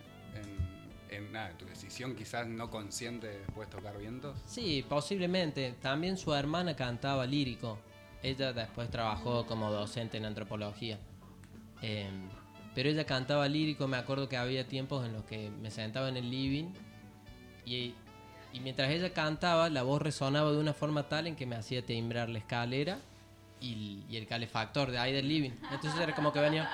en nada, tu decisión quizás no consciente de después tocar vientos. Sí, posiblemente. También su hermana cantaba lírico. Ella después trabajó como docente en antropología. Pero ella cantaba lírico. Me acuerdo que había tiempos en los que me sentaba en el living y mientras ella cantaba, la voz resonaba de una forma tal en que me hacía temblar la escalera y el calefactor de ahí del living. Entonces era como que venía...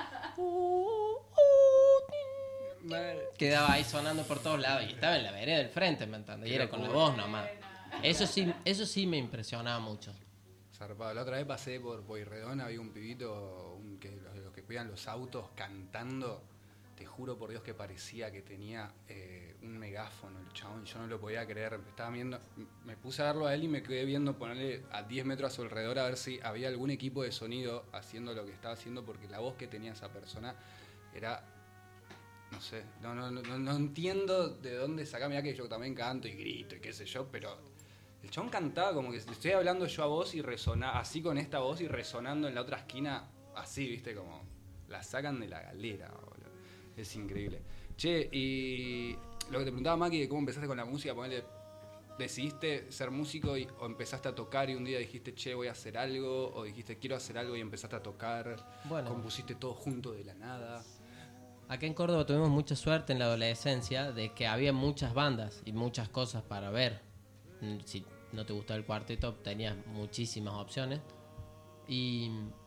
Quedaba ahí sonando por todos lados y estaba en la vereda del frente, ¿me entiendes? Y era con la voz nomás. Eso sí me impresionaba mucho. Zarpado. La otra vez pasé por Pueyrredón, había un pibito, los que cuidan los autos, cantando. Te juro por Dios que parecía que tenía un megáfono el chabón. Yo no lo podía creer. Estaba viendo, me puse a verlo a él y me quedé viendo ponerle a 10 metros a su alrededor a ver si había algún equipo de sonido haciendo lo que estaba haciendo, porque la voz que tenía esa persona era... No sé, no entiendo de dónde saca. Mirá que yo también canto y grito y qué sé yo, pero el chabón cantaba como que estoy hablando yo a vos y resonaba así con esta voz y resonando en la otra esquina, así, viste, como la sacan de la galera, boludo. Es increíble. Che, y lo que te preguntaba, Maki, de cómo empezaste con la música, ponele, ¿decidiste ser músico o empezaste a tocar y un día dijiste, che, voy a hacer algo? ¿O dijiste, quiero hacer algo y empezaste a tocar? Bueno. ¿Compusiste todo junto de la nada? Acá en Córdoba tuvimos mucha suerte en la adolescencia de que había muchas bandas y muchas cosas para ver. Si no te gustaba el cuarteto, tenías muchísimas opciones. Y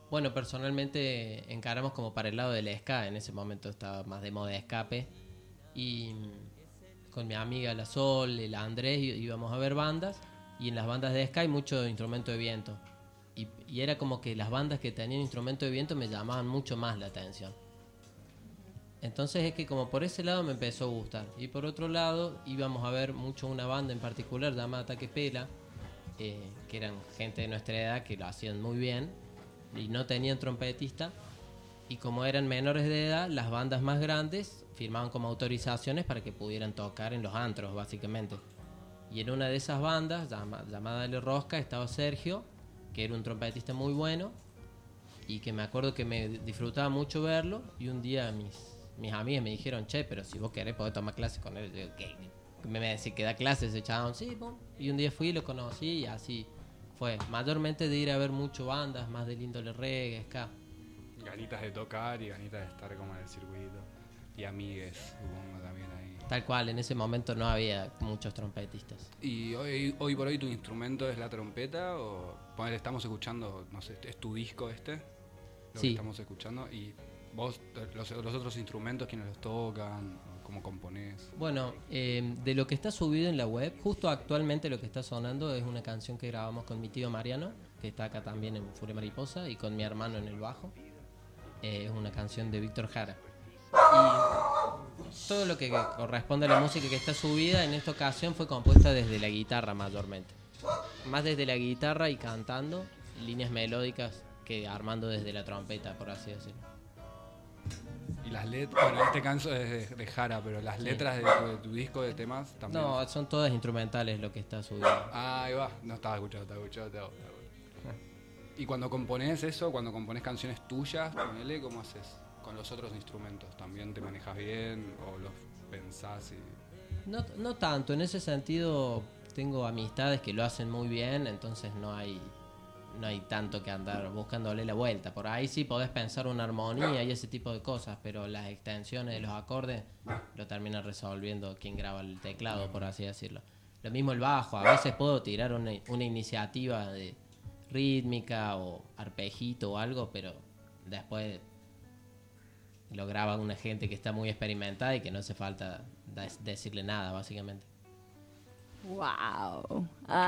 Bueno, personalmente encaramos como para el lado del ska. En ese momento estaba más de moda escape. Y con mi amiga la Sol y la Andrés íbamos a ver bandas. Y en las bandas de ska hay mucho instrumento de viento. Y era como que las bandas que tenían instrumento de viento me llamaban mucho más la atención. Entonces es que como por ese lado me empezó a gustar. Y por otro lado íbamos a ver mucho una banda en particular llamada Ataque Pela, que eran gente de nuestra edad que lo hacían muy bien y no tenían trompetista. Y como eran menores de edad, las bandas más grandes firmaban como autorizaciones para que pudieran tocar en los antros, básicamente. Y en una de esas bandas, llamada Le Rosca, estaba Sergio, que era un trompetista muy bueno y que me acuerdo que me disfrutaba mucho verlo. Y un día mis amigas me dijeron, che, pero si vos querés podés tomar clases con él. Yo, ¿qué? Me decía que da clases ese chabón. Sí, pum. Y un día fui y lo conocí y así fue. Mayormente de ir a ver mucho bandas, más del índole reggae, ska. Ganitas de tocar y ganitas de estar como en el circuito. Y amigues, supongo, también ahí. Tal cual, en ese momento no había muchos trompetistas. ¿Y hoy por hoy tu instrumento es la trompeta? O ponele, estamos escuchando, no sé, ¿es tu disco este? Lo Sí. que estamos escuchando. ¿Y vos, los otros instrumentos, quiénes los tocan? ¿Cómo componés? Bueno, de lo que está subido en la web, justo actualmente lo que está sonando es una canción que grabamos con mi tío Mariano, que está acá también en Furia Mariposa, y con mi hermano en el bajo. Es una canción de Víctor Jara. Y todo lo que corresponde a la música que está subida en esta ocasión fue compuesta desde la guitarra mayormente. Más desde la guitarra y cantando líneas melódicas que armando desde la trompeta, por así decirlo. Y las letras, bueno, este canso es de Jara, pero las letras de tu disco de temas también. No, son todas instrumentales lo que está subido. Ah, ahí va, no estaba escuchando. Y cuando componés eso, cuando componés canciones tuyas, ponele, ¿cómo haces? Con los otros instrumentos, ¿también te manejas bien o los pensás y...? No tanto, en ese sentido tengo amistades que lo hacen muy bien, entonces no hay tanto que andar buscándole la vuelta. Por ahí sí podés pensar una armonía y ese tipo de cosas, pero las extensiones de los acordes lo termina resolviendo quien graba el teclado, por así decirlo. Lo mismo el bajo, a veces puedo tirar una iniciativa de rítmica o arpejito o algo, pero después lo graba una gente que está muy experimentada y que no hace falta decirle nada, básicamente. Wow.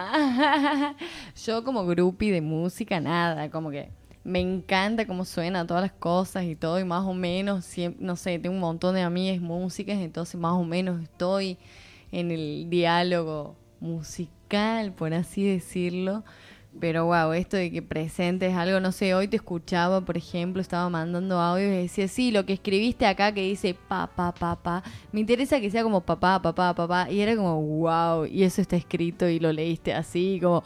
Yo como groupie de música, nada, como que me encanta cómo suenan todas las cosas y todo, y más o menos, no sé, tengo un montón de amigas músicas, entonces más o menos estoy en el diálogo musical, por así decirlo. Pero wow, esto de que presentes algo, no sé, hoy te escuchaba, por ejemplo, estaba mandando audio y decía, sí, lo que escribiste acá que dice pa, me interesa que sea como papá, y era como wow, y eso está escrito y lo leíste así, como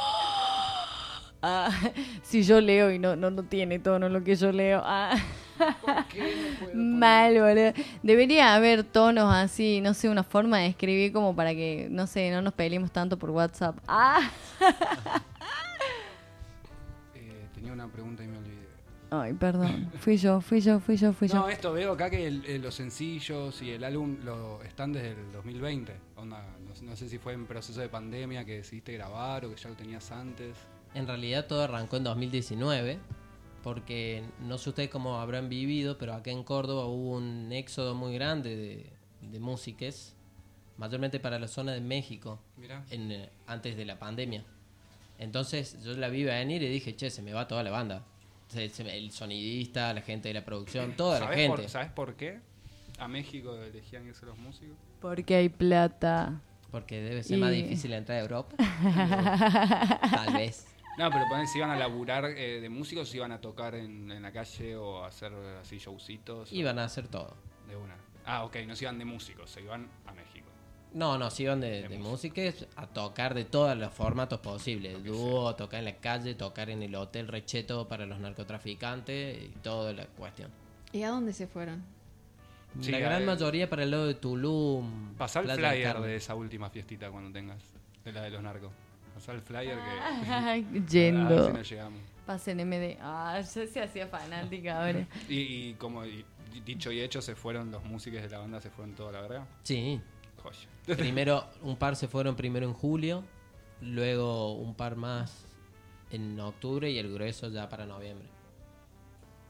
si yo leo y no tiene tono lo que yo leo, ¿Por qué no puedo poner? mal, boludo. Debería haber tonos así, no sé, una forma de escribir como para que, no sé, no nos peleemos tanto por WhatsApp. Tenía una pregunta y me olvidé. Ay, perdón. Fui yo. No, esto veo acá que los sencillos y el álbum están desde el 2020. Onda, no sé si fue en proceso de pandemia que decidiste grabar o que ya lo tenías antes. En realidad todo arrancó en 2019, porque no sé ustedes cómo habrán vivido, pero acá en Córdoba hubo un éxodo muy grande de músicos, mayormente para la zona de México, Mirá. antes de la pandemia. Entonces yo la vi venir y dije, che, se me va toda la banda. El sonidista, la gente de la producción, toda la gente. ¿Sabes por qué a México elegían irse los músicos? Porque hay plata. Porque debe ser Y- más difícil entrar a Europa. Tal vez. No, pero ponen, si iban a laburar de músicos, si iban a tocar en la calle o a hacer así showcitos. Iban a hacer todo. De una. Ah, ok, no se iban de músicos, se iban a México. No, se iban de músicos a tocar de todos los formatos posibles. Dúo, tocar en la calle, tocar en el hotel recheto para los narcotraficantes y toda la cuestión. ¿Y a dónde se fueron? Sí, la gran mayoría para el lado de Tulum. Pasá el Playa del flyer Carmen. de esa última fiestita cuando tengas, de la de los narcos. Pasá el flyer que... Ay, A ver yendo. si nos llegamos. Pasen MD. Yo se hacía fanática ahora. Y como dicho y hecho, se fueron los músicos de la banda, se fueron toda la verga. Sí. Joya. Primero, un par se fueron primero en julio, luego un par más en octubre y el grueso ya para noviembre.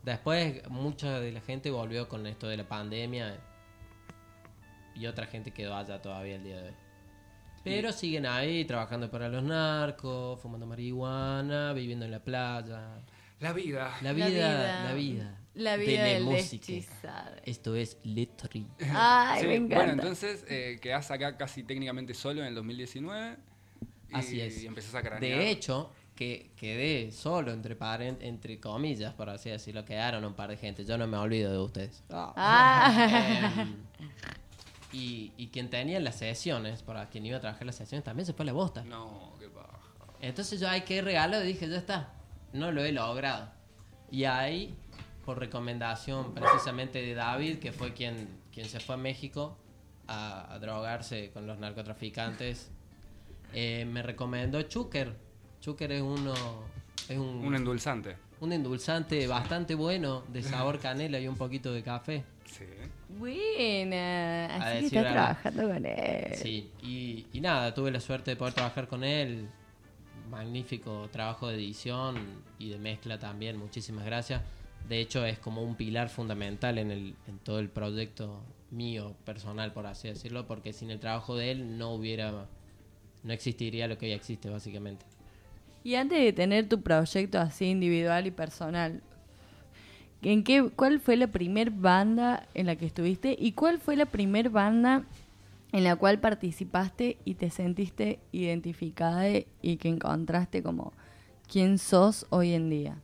Después mucha de la gente volvió con esto de la pandemia y otra gente quedó allá todavía el día de hoy. Pero siguen ahí trabajando para los narcos, fumando marihuana, viviendo en la playa. La vida. La vida, la vida. La vida de del música. deshechizado. Esto es Letri. Ay, Sí, me encanta. bueno, entonces quedás acá casi técnicamente solo en el 2019. Y, Así es. Y empezás a cranear. De hecho, que quedé solo entre comillas, por así decirlo, quedaron un par de gente. Yo no me olvido de ustedes. Ah. Y quien tenía las sesiones, para quien iba a trabajar las sesiones, también se fue a la bosta. No, qué paja. Entonces yo, ay, qué regalo, dije, ya está, no lo he logrado. Y ahí, por recomendación precisamente de David, que fue quien se fue a México a drogarse con los narcotraficantes, me recomendó Chúquer. Chúquer es Un endulzante. un endulzante bastante bueno, de sabor canela y un poquito de café. Sí. Buena. A Así que decir está verdad. trabajando con él. Sí, y nada, tuve la suerte de poder trabajar con él. Magnífico trabajo de edición y de mezcla también, muchísimas gracias. De hecho, es como un pilar fundamental en todo el proyecto mío, personal, por así decirlo, porque sin el trabajo de él no existiría lo que hoy existe, básicamente. Y antes de tener tu proyecto así individual y personal, ¿cuál fue la primer banda en la que estuviste? ¿Y cuál fue la primer banda en la cual participaste y te sentiste identificada y que encontraste como quién sos hoy en día?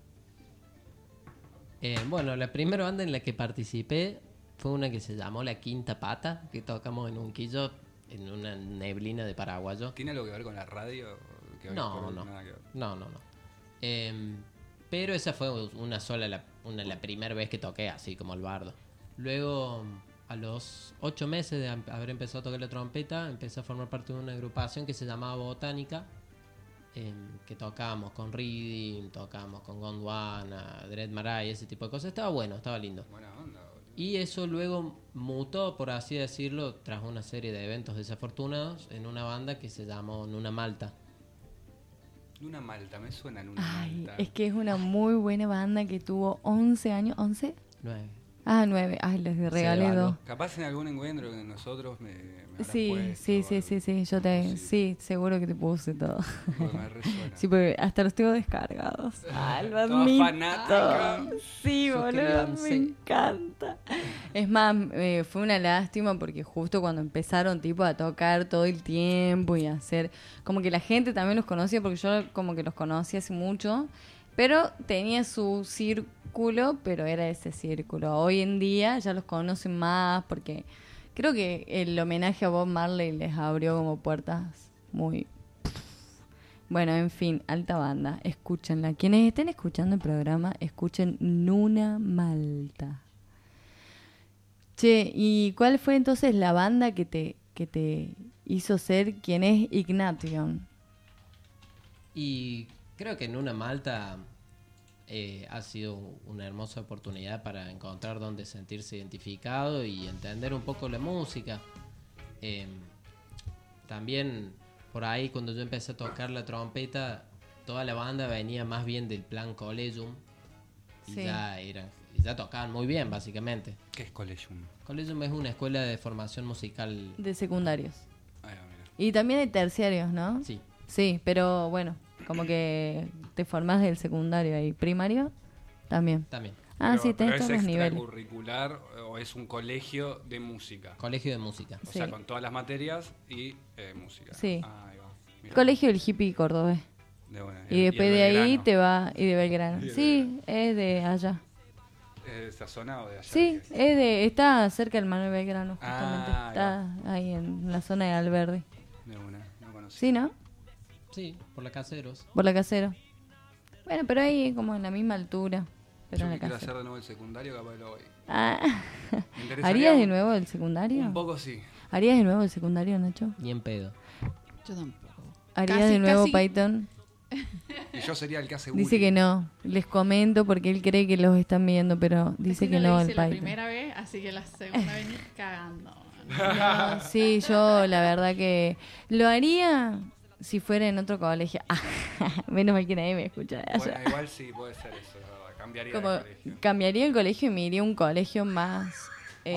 Bueno, la primera banda en la que participé fue una que se llamó La Quinta Pata, que tocamos en un quillo, en una neblina de paraguayo. ¿Tiene algo que ver con la radio? Que hoy No, por hoy no. nada que ver. No. Pero esa fue la primera vez que toqué así como el bardo. Luego, a los 8 meses de haber empezado a tocar la trompeta, empecé a formar parte de una agrupación que se llamaba Botánica, que tocábamos con Reading, tocábamos con Gondwana, Dread Marai, ese tipo de cosas. Estaba bueno, estaba lindo. Buena onda, boludo. Y eso luego mutó, por así decirlo, tras una serie de eventos desafortunados, en una banda que se llamó Nuna Malta. Luna Malta, me suena Luna Ay, Malta. es que es una muy buena banda que tuvo 11 años. ¿11? 9. Ah, 9. Ay, les regalé evaluó. 2. Capaz en algún encuentro de nosotros me habrás Sí, puesto sí, o sí, algo. sí, sí, yo te... Sí, seguro que te puse todo. Porque me resuena. Sí, porque hasta los tengo descargados. Ah, lo Toda admito. fanática. Sí, boludo, me Suscríbanse. encanta. Es más, fue una lástima porque justo cuando empezaron tipo a tocar todo el tiempo y a hacer... Como que la gente también los conocía porque yo como que los conocí hace mucho, pero tenía su círculo, pero era ese círculo. Hoy en día ya los conocen más porque creo que el homenaje a Bob Marley les abrió como puertas muy... Bueno, en fin, alta banda, escúchenla. Quienes estén escuchando el programa, escuchen Nuna Malta. Che, ¿y cuál fue entonces la banda que te hizo ser quien es Ignation? Y creo que en una Malta ha sido una hermosa oportunidad para encontrar dónde sentirse identificado y entender un poco la música. También por ahí cuando yo empecé a tocar la trompeta, toda la banda venía más bien del plan Collegium y Sí. ya tocaban muy bien básicamente. ¿Qué es Collegium? Collegium es una escuela de formación musical. De secundarios. Ahí va, mira. Y también de terciarios, ¿no? Sí, Sí, pero bueno, como que te formás del secundario ahí. ¿Primario? También. también. Ah, Pero- sí, tenés pero todos ¿es los niveles. extracurricular o es un colegio de música? Colegio de música. O Sí. sea, con todas las materias y música. Sí. Ah, ahí va. Mira. Colegio del hippie cordobés. De buena. Y después el de ahí Belgrano. te va... Y de Belgrano. Y de Sí, es de allá. ¿Es de esa zona o de allá? Sí, está cerca del Manuel Belgrano, justamente. Ah, Está ahí en la zona de Alverde. De una, no conocí. Sí, ¿no? Sí, por la Caseros. Por la Casero. Bueno, pero ahí como en la misma altura. Pero Yo en que la quiero Casero. hacer de nuevo el secundario, capaz lo voy. Ah. Me interesaría ¿Harías de un- nuevo el secundario? Un poco sí. ¿Harías de nuevo el secundario, Nacho? Ni en pedo. Yo tampoco. ¿Harías Casi, de nuevo casi. Python? Y yo sería el que hace Dice bullying. que no. Les comento porque él cree que los están viendo, pero dice Recién que lo no el hice la Python. primera vez, así que la segunda vez ni cagando. No, sí, yo la verdad que lo haría si fuera en otro colegio. Menos mal que nadie me escucha de allá. Bueno, igual sí, puede ser eso, la verdad. Cambiaría Como de colegio. cambiaría el colegio y me iría a un colegio más.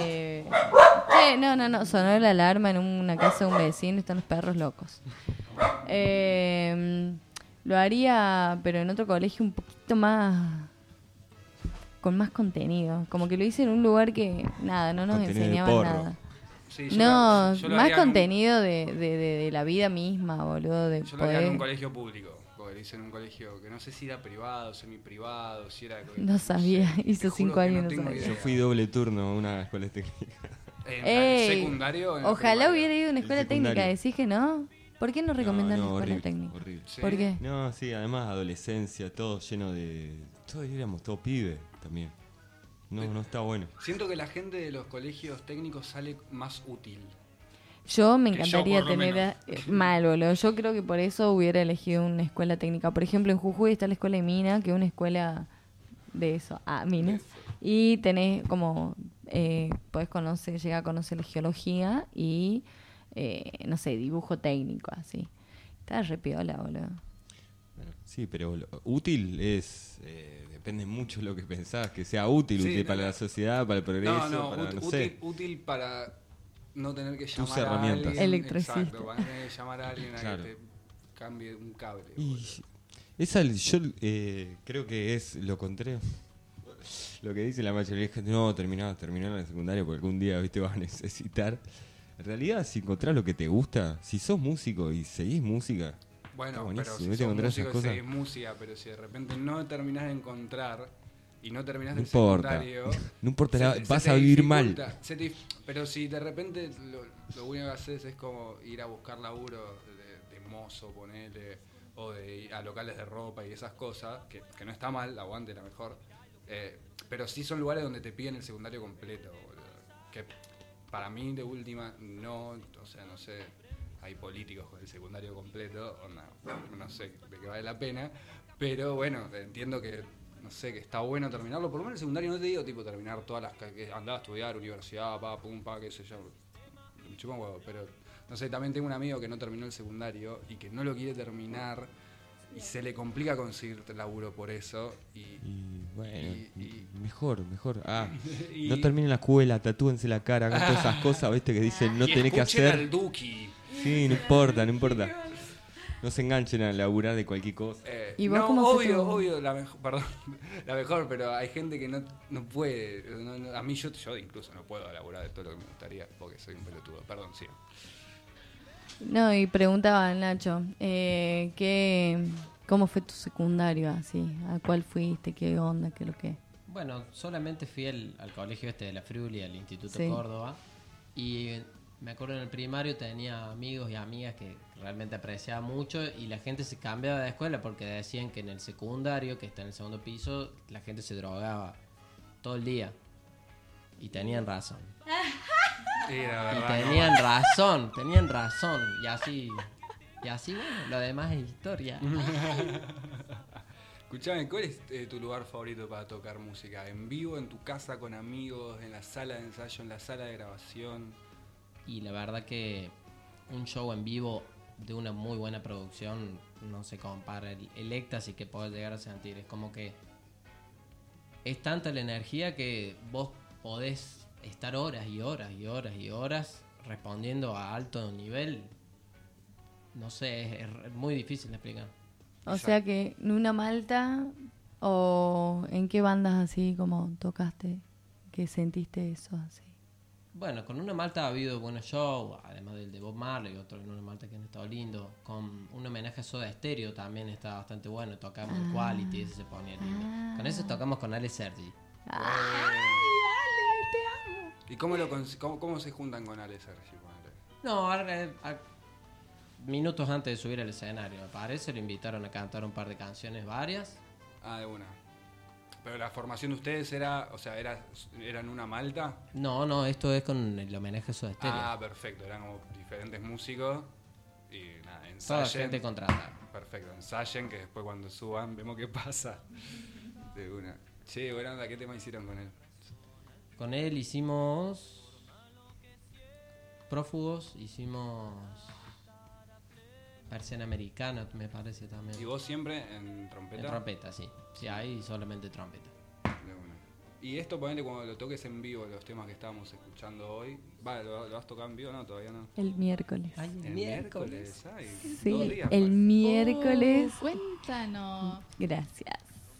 No, sonó la alarma en una casa de un vecino, están los perros locos. Lo haría, pero en otro colegio un poquito más, con más contenido. Como que lo hice en un lugar que, nada, no nos Contenido de enseñaban porro. nada. Sí, No, yo lo más haría en un- contenido de la vida misma, boludo. De Yo lo haría en un poder... colegio público, porque lo hice en un colegio que no sé si era privado, semiprivado, si era... No sabía, sé, hizo te juro 5 que años y no no tengo sabía. idea. Yo fui doble turno a una escuela técnica. En Ey, secundario. En la ojalá primaria. hubiera ido a una El escuela técnica. secundario. ¿Decís que no? ¿Por qué no recomiendan la No, escuela horrible, técnica? horrible. Sí. ¿Por qué? No, sí, además adolescencia, todo lleno de... Todos éramos todos pibes también. No está bueno. Siento que la gente de los colegios técnicos sale más útil. Yo me Que yo, encantaría por lo tener menos. mal, boludo. Yo creo que por eso hubiera elegido una escuela técnica. Por ejemplo, en Jujuy está la escuela de Mina, que es una escuela de eso, minas. Y tenés como, podés conocer, llegar a conocer la geología y, no sé, dibujo técnico, así. Está re piola, boludo. Sí, pero útil es... depende mucho de lo que pensás, que sea útil, Sí, útil no, para no. la sociedad, para el progreso, No, para, no útil, sé. útil para no tener que Tus llamar a herramientas. alguien. Electricista. Exacto, para no tener que llamar a alguien a Claro. que te cambie un cable. Y boludo. yo creo que es lo contrario. Lo que dice la mayoría de gente, no, terminá la secundaria porque algún día, viste, vas a necesitar. En realidad, si encontrás lo que te gusta, si sos músico y seguís música, Bueno, está pero buenísimo, si ¿viste? sos Encontrar esas músico y cosas. seguís música, pero si de repente no terminás de encontrar y no terminás No el importa. secundario... No importa, vas se a te vivir mal. dificulta, pero si de repente lo único que haces es como ir a buscar laburo de mozo, ponele, o de ir a locales de ropa y esas cosas, que no está mal, aguante la mejor, pero sí son lugares donde te piden el secundario completo, boludo. Que para mí de última no, o sea, no sé, hay políticos con el secundario completo, no sé de qué vale la pena, pero bueno, entiendo que no sé, que está bueno terminarlo. Por lo menos el secundario no te digo tipo terminar todas las que andaba a estudiar, universidad, qué sé yo. Me chupa un huevo, pero no sé, también tengo un amigo que no terminó el secundario y que no lo quiere terminar y se le complica conseguir laburo por eso. Y bueno, y- mejor. y- No terminen la escuela, tatúense la cara, hagan todas esas cosas, viste, que dicen no y tenés que escuchen hacer. al Duki. Sí, no importa. No se enganchen a laburar de cualquier cosa. ¿Y vos no, cómo fue tu- obvio, la mejor, perdón, la mejor, pero hay gente que no puede. A mí yo incluso no puedo laburar de todo lo que me gustaría porque soy un pelotudo. Perdón, sí. No, y preguntaba Nacho, ¿cómo fue tu secundario así? ¿A cuál fuiste? ¿Qué onda? ¿Qué lo que? Bueno, solamente fui al colegio este de la Friuli, al Instituto Sí. Córdoba. Y me acuerdo en el primario tenía amigos y amigas que realmente apreciaba mucho y la gente se cambiaba de escuela porque decían que en el secundario, que está en el segundo piso, la gente se drogaba todo el día. Y tenían razón. Sí, la Y verdad. tenían razón. Y así, bueno, lo demás es historia. Escuchame, ¿cuál es tu lugar favorito para tocar música? ¿En vivo, en tu casa, con amigos, en la sala de ensayo, en la sala de grabación? Y la verdad que un show en vivo de una muy buena producción no se compara. El éxtasis que podés llegar a sentir es como que es tanta la energía que vos podés estar horas y horas y horas y horas respondiendo a alto nivel. No sé, es muy difícil de explicar. O sea que en una Malta o en qué bandas así como tocaste que sentiste eso así. Bueno, con Una Malta ha habido buenos shows, además del de Bob Marley, otro en Una Malta que han estado lindo. Con un homenaje a Soda Stereo también está bastante bueno. Tocamos en Quality, ese se ponía lindo. Con eso tocamos con Ale Sergi. ¿Y cómo se juntan con Ale Sergi? Ponele? No, minutos antes de subir al escenario, me parece, lo invitaron a cantar un par de canciones varias. Ah, de una. Pero la formación de ustedes eran una Malta. No, esto es con el homenaje a Soda Stereo. Ah, perfecto, eran como diferentes músicos y nada, Toda ensayen. gente contratada. Perfecto, ensayen que después cuando suban vemos qué pasa. De una. Che, buena onda, ¿qué tema hicieron con él? Con él hicimos Prófugos, hicimos Persiana americana, me parece también. ¿Y vos siempre en trompeta? En trompeta, sí. Sí, hay solamente trompeta. De una. Y esto, ponele, cuando lo toques en vivo, los temas que estábamos escuchando hoy. Vale, ¿lo has tocado en vivo? No, todavía no. El miércoles. El miércoles. Ay, 2 Sí, días. el falta. miércoles. Cuéntanos. Gracias.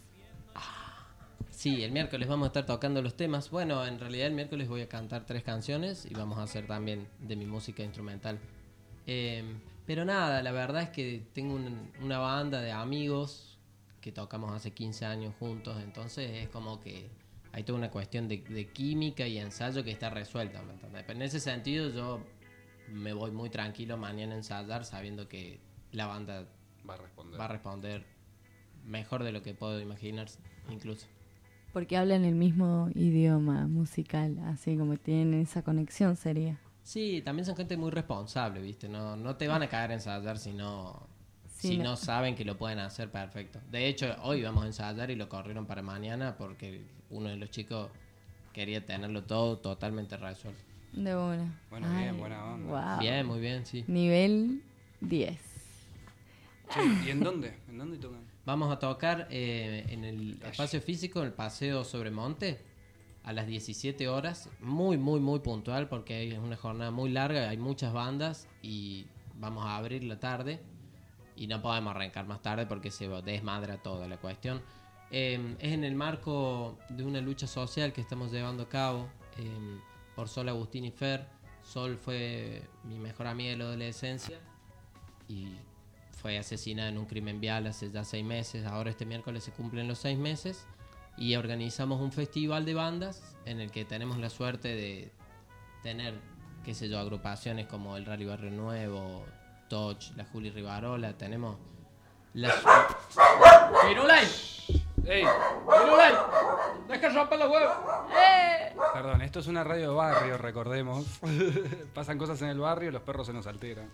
Sí, el miércoles vamos a estar tocando los temas. Bueno, en realidad el miércoles voy a cantar 3 canciones y vamos a hacer también de mi música instrumental. Pero nada, la verdad es que tengo una banda de amigos que tocamos hace 15 años juntos, entonces es como que hay toda una cuestión de química y ensayo que está resuelta, ¿me entendés? Pero en ese sentido yo me voy muy tranquilo mañana a ensayar sabiendo que la banda Va a responder. va a responder mejor de lo que puedo imaginar incluso. Porque hablan el mismo idioma musical, así como tienen esa conexión sería. Sí, también son gente muy responsable, ¿viste? No te van a caer a ensayar si no saben que lo pueden hacer perfecto. De hecho, hoy vamos a ensayar y lo corrieron para mañana porque uno de los chicos quería tenerlo todo totalmente resuelto. De una. Bueno, bien, buena onda. Wow. Bien, muy bien, sí. Nivel 10. Che, ¿y en dónde? ¿En dónde tocan? Vamos a tocar en el espacio físico, en el Paseo Sobre Monte, a las 17 horas. Muy, muy, muy puntual porque es una jornada muy larga, hay muchas bandas y vamos a abrir la tarde. Y no podemos arrancar más tarde porque se desmadra toda la cuestión. Es en el marco de una lucha social que estamos llevando a cabo por Sol, Agustín y Fer. Sol fue mi mejor amiga de la adolescencia y fue asesinada en un crimen vial hace ya 6 meses. Ahora este miércoles se cumplen los 6 meses y organizamos un festival de bandas en el que tenemos la suerte de tener, qué sé yo, agrupaciones como el Rally Barrio Nuevo, Touch, la Juli Rivarola, tenemos las... ¡Pirulay! ¡Ey! ¡Pirulay! ¡Deja romper los huevos! Perdón, esto es una radio de barrio, recordemos. Pasan cosas en el barrio, los perros se nos alteran.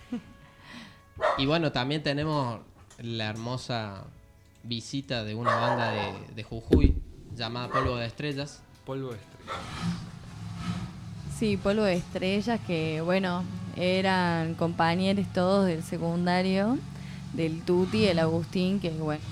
Y bueno, también tenemos la hermosa visita de una banda de Jujuy llamada Polvo de Estrellas. Polvo de estrella. Sí, Polvo de Estrellas, que bueno, eran compañeros todos del secundario, del Tuti, el Agustín, que bueno,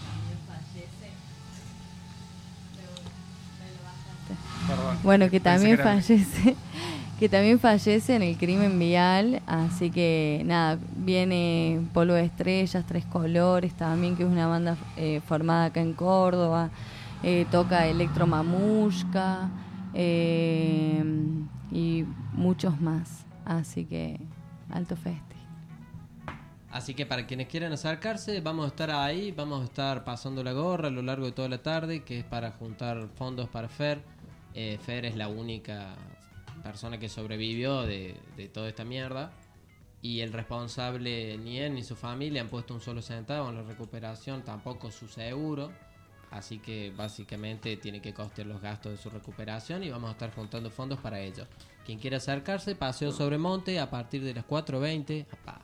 Perdón. bueno, que Pensé también que era- fallece, que también fallece en el crimen vial, así que nada, viene Polvo de Estrellas, Tres Colores también, que es una banda formada acá en Córdoba, toca Electro Mamushka, y muchos más, así que alto festi. Así que para quienes quieran acercarse, vamos a estar ahí, vamos a estar pasando la gorra a lo largo de toda la tarde, que es para juntar fondos para Fer. Fer es la única persona que sobrevivió de toda esta mierda. Y el responsable, ni él ni su familia han puesto un solo centavo en la recuperación, tampoco su seguro. Así que básicamente tiene que costear los gastos de su recuperación y vamos a estar juntando fondos para ello. Quien quiera acercarse, Paseo Sobre Monte a partir de las 4:20.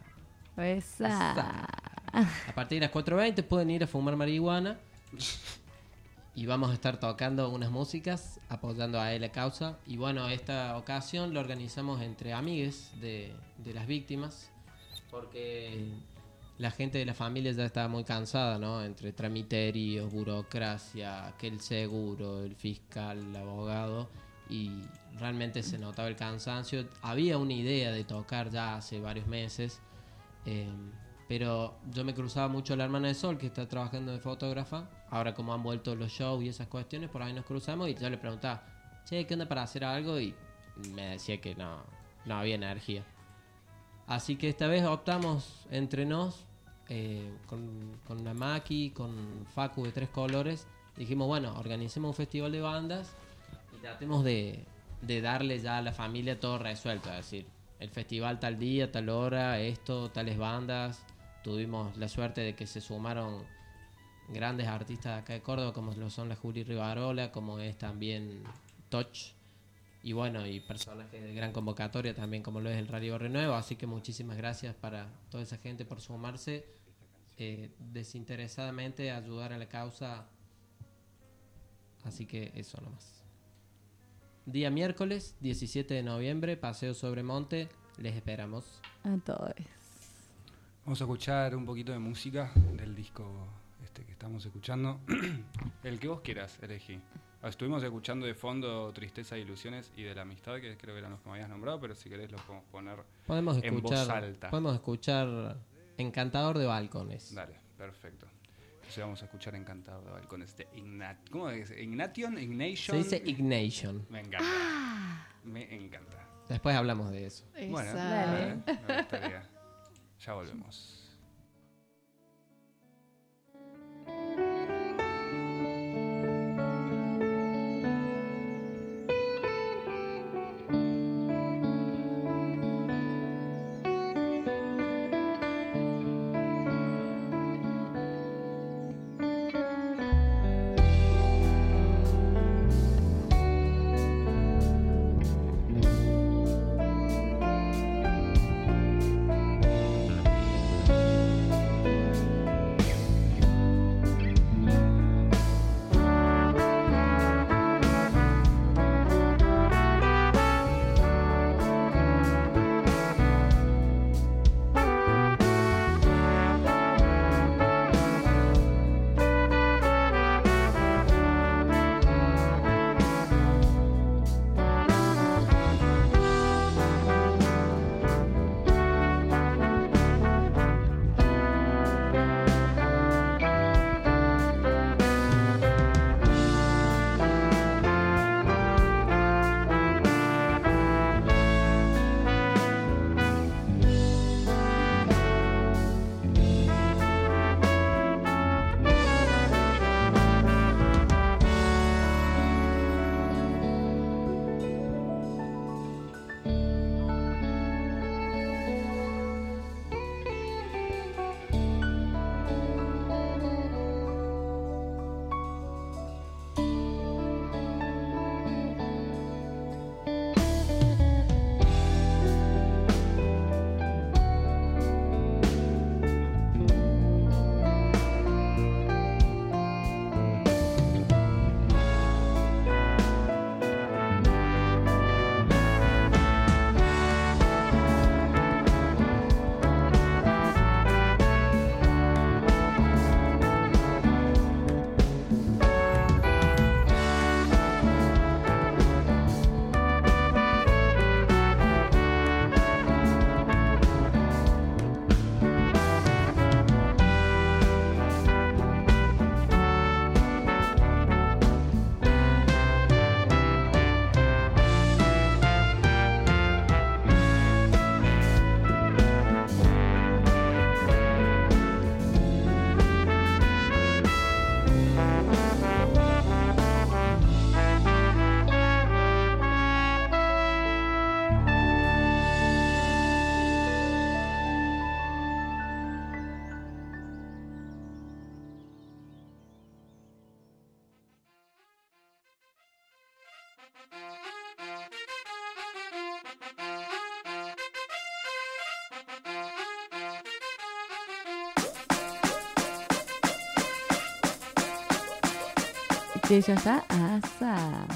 Esa. A partir de las 4:20 pueden ir a fumar marihuana y vamos a estar tocando unas músicas apoyando a la causa. Y bueno, esta ocasión lo organizamos entre amigues de las víctimas porque la gente de la familia ya estaba muy cansada, ¿no? Entre tramiteríos, burocracia, que el seguro, el fiscal, el abogado, y realmente se notaba el cansancio. Había una idea de tocar ya hace varios meses, pero yo me cruzaba mucho a la hermana de Sol, que está trabajando de fotógrafa. Ahora como han vuelto los shows y esas cuestiones, por ahí nos cruzamos y yo le preguntaba, che, ¿qué onda para hacer algo? Y me decía que no había energía. Así que esta vez optamos entre nos, con la Maki, con Facu de Tres Colores. Dijimos, bueno, organicemos un festival de bandas y tratemos de darle ya a la familia todo resuelto. Es decir, el festival tal día, tal hora, esto, tales bandas. Tuvimos la suerte de que se sumaron grandes artistas de acá de Córdoba, como lo son la Juli Rivarola, como es también Touch. Y bueno, y personajes de gran convocatoria también, como lo es el Radio Barrio Nuevo. Así que muchísimas gracias para toda esa gente por sumarse desinteresadamente a ayudar a la causa. Así que eso nomás. Día miércoles, 17 de noviembre, Paseo Sobre Monte. Les esperamos. A todos. Vamos a escuchar un poquito de música del disco que estamos escuchando. El que vos quieras, elegí. Estuvimos escuchando de fondo Tristeza e Ilusiones y de la Amistad, que creo que eran los que me habías nombrado, pero si querés los podemos poner en voz alta. Podemos escuchar Encantador de Balcones. Dale, perfecto. Entonces vamos a escuchar Encantador de Balcones de ¿cómo es? ¿Ignation? ¿Ignation? Se dice Ignation. Me encanta. Me encanta. Después hablamos de eso. Bueno, Dale. me gustaría. Ya volvemos. Que ya está asa.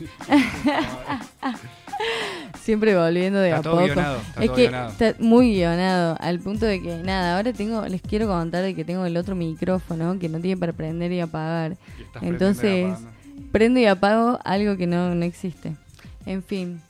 Siempre volviendo de Está a todo poco. guionado, está Es todo que guionado. está muy guionado, al punto de que nada, ahora les quiero contar de que tengo el otro micrófono que no tiene para prender y apagar. Y estás Entonces, prendiendo y apagando. prendo y apago algo que no existe. En fin.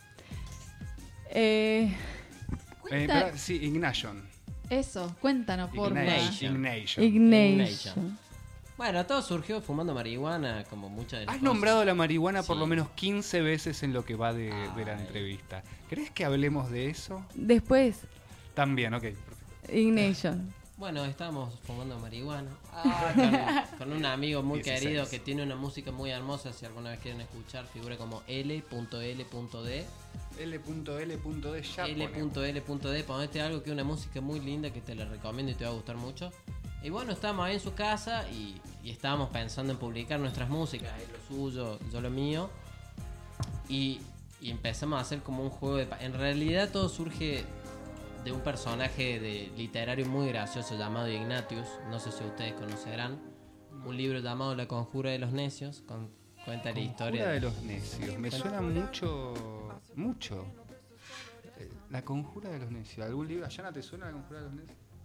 Pero, sí, Ignation. Eso, cuéntanos, por favor. Ignation. Ignation. Bueno, todo surgió fumando marihuana, como muchas de las Has cosas. nombrado la marihuana por Sí. lo menos 15 veces en lo que va de la entrevista. ¿Crees que hablemos de eso? Después, También, ok. Perfecto. Ignition. Bueno, estábamos fumando marihuana con un amigo muy 16. querido que tiene una música muy hermosa. Si alguna vez quieren escuchar, figura como L.L.D. L.L.D. ya ponemos. L.L.D. Ponete algo que es una música muy linda que te la recomiendo y te va a gustar mucho. Y bueno, estábamos ahí en su casa y estábamos pensando en publicar nuestras músicas, él lo suyo, yo lo mío. Y empezamos a hacer como un juego de... En realidad todo surge de un personaje literario muy gracioso llamado Ignatius. No sé si ustedes conocerán. Un libro llamado La Conjura de los Necios. Cuenta la historia Conjura de los Necios. Me suena mucho. La Conjura de los Necios. ¿Algún libro? ¿Allá no te suena La Conjura de los Necios?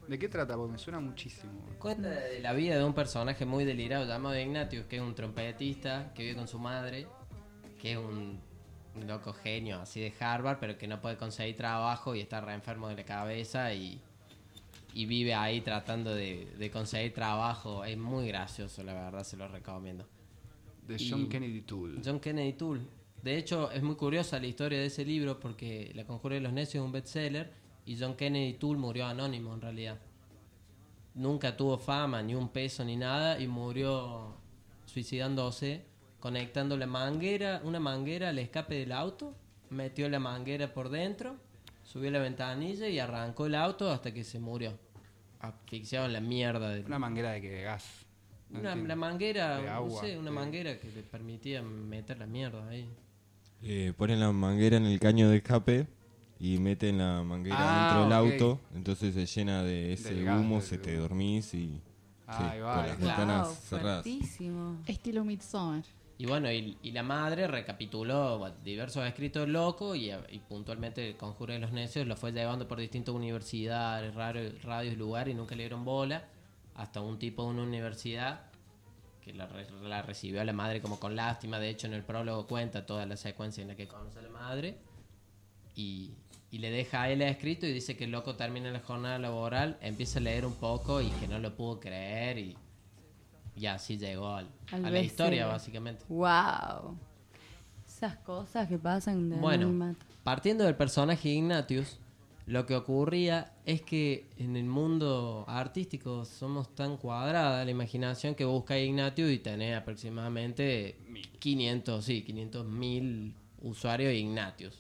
¿De qué trata? Porque me suena muchísimo. Cuenta de la vida de un personaje muy delirado llamado Ignatius, que es un trompetista que vive con su madre, que es un loco genio así de Harvard, pero que no puede conseguir trabajo y está re enfermo de la cabeza y vive ahí tratando de conseguir trabajo. Es muy gracioso, la verdad, se lo recomiendo. De Y- John Kennedy Toole. John Kennedy Toole. De hecho, es muy curiosa la historia de ese libro porque La Conjura de los Necios es un bestseller y John Kennedy Toole murió anónimo en realidad. Nunca tuvo fama, ni un peso, ni nada, y murió suicidándose, conectando la manguera, una manguera al escape del auto, metió la manguera por dentro, subió la ventanilla y arrancó el auto hasta que se murió. Asfixiado en la mierda. Una manguera de que de gas. No entiendo. La manguera, De no agua, sé, una de- manguera que le permitía meter la mierda ahí. Ponen la manguera en el caño de escape y meten la manguera dentro del ok. auto, entonces se llena de ese Del gas, humo, del se te humo. dormís y Ahí va, con ahí las va. ventanas Wow, cerradas. fuertísimo. Estilo Midsommar. Y bueno, y la madre recapituló diversos escritos locos y puntualmente el Conjuro de los Necios lo fue llevando por distintas universidades, radios y lugares y nunca le dieron bola. Hasta un tipo de una universidad que la recibió a la madre como con lástima. De hecho, en el prólogo cuenta toda la secuencia en la que conoce a la madre. Y le deja a él escrito y dice que el loco termina la jornada laboral, empieza a leer un poco y que no lo pudo creer y así llegó a la bestseller. historia básicamente. Wow. Esas cosas que pasan de Bueno, anonimato. partiendo del personaje Ignatius, lo que ocurría es que en el mundo artístico somos tan cuadrada la imaginación que busca Ignatius y tenés aproximadamente 500.000 usuarios de Ignatius.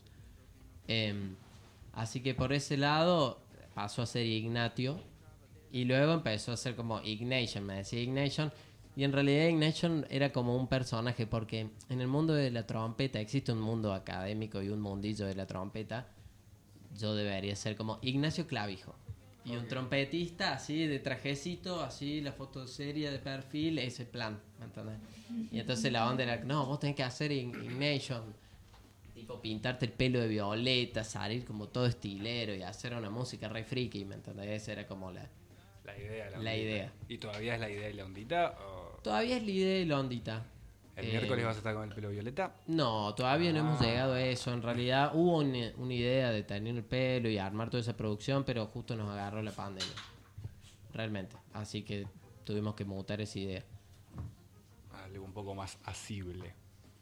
Así que por ese lado pasó a ser Ignatio y luego empezó a ser como Ignation, me decía Ignation. Y en realidad Ignation era como un personaje porque en el mundo de la trompeta existe un mundo académico y un mundillo de la trompeta. Yo debería ser como Ignacio Clavijo. Y un trompetista así de trajecito, así la foto seria de perfil, ese plan, ¿me entendés? Y entonces la onda era, no, vos tenés que hacer Ignation. Tipo pintarte el pelo de violeta, salir como todo estilero y hacer una música re friki, ¿me entendés? Esa era como la idea. La ondita. idea. ¿Y todavía es la idea y la ondita? ¿O Todavía es la idea y la ondita. el miércoles vas a estar con el pelo violeta? No, todavía no hemos llegado a eso. En realidad hubo una idea de tener el pelo y armar toda esa producción, pero justo nos agarró la pandemia. Realmente. Así que tuvimos que mutar esa idea. Algo un poco más asible.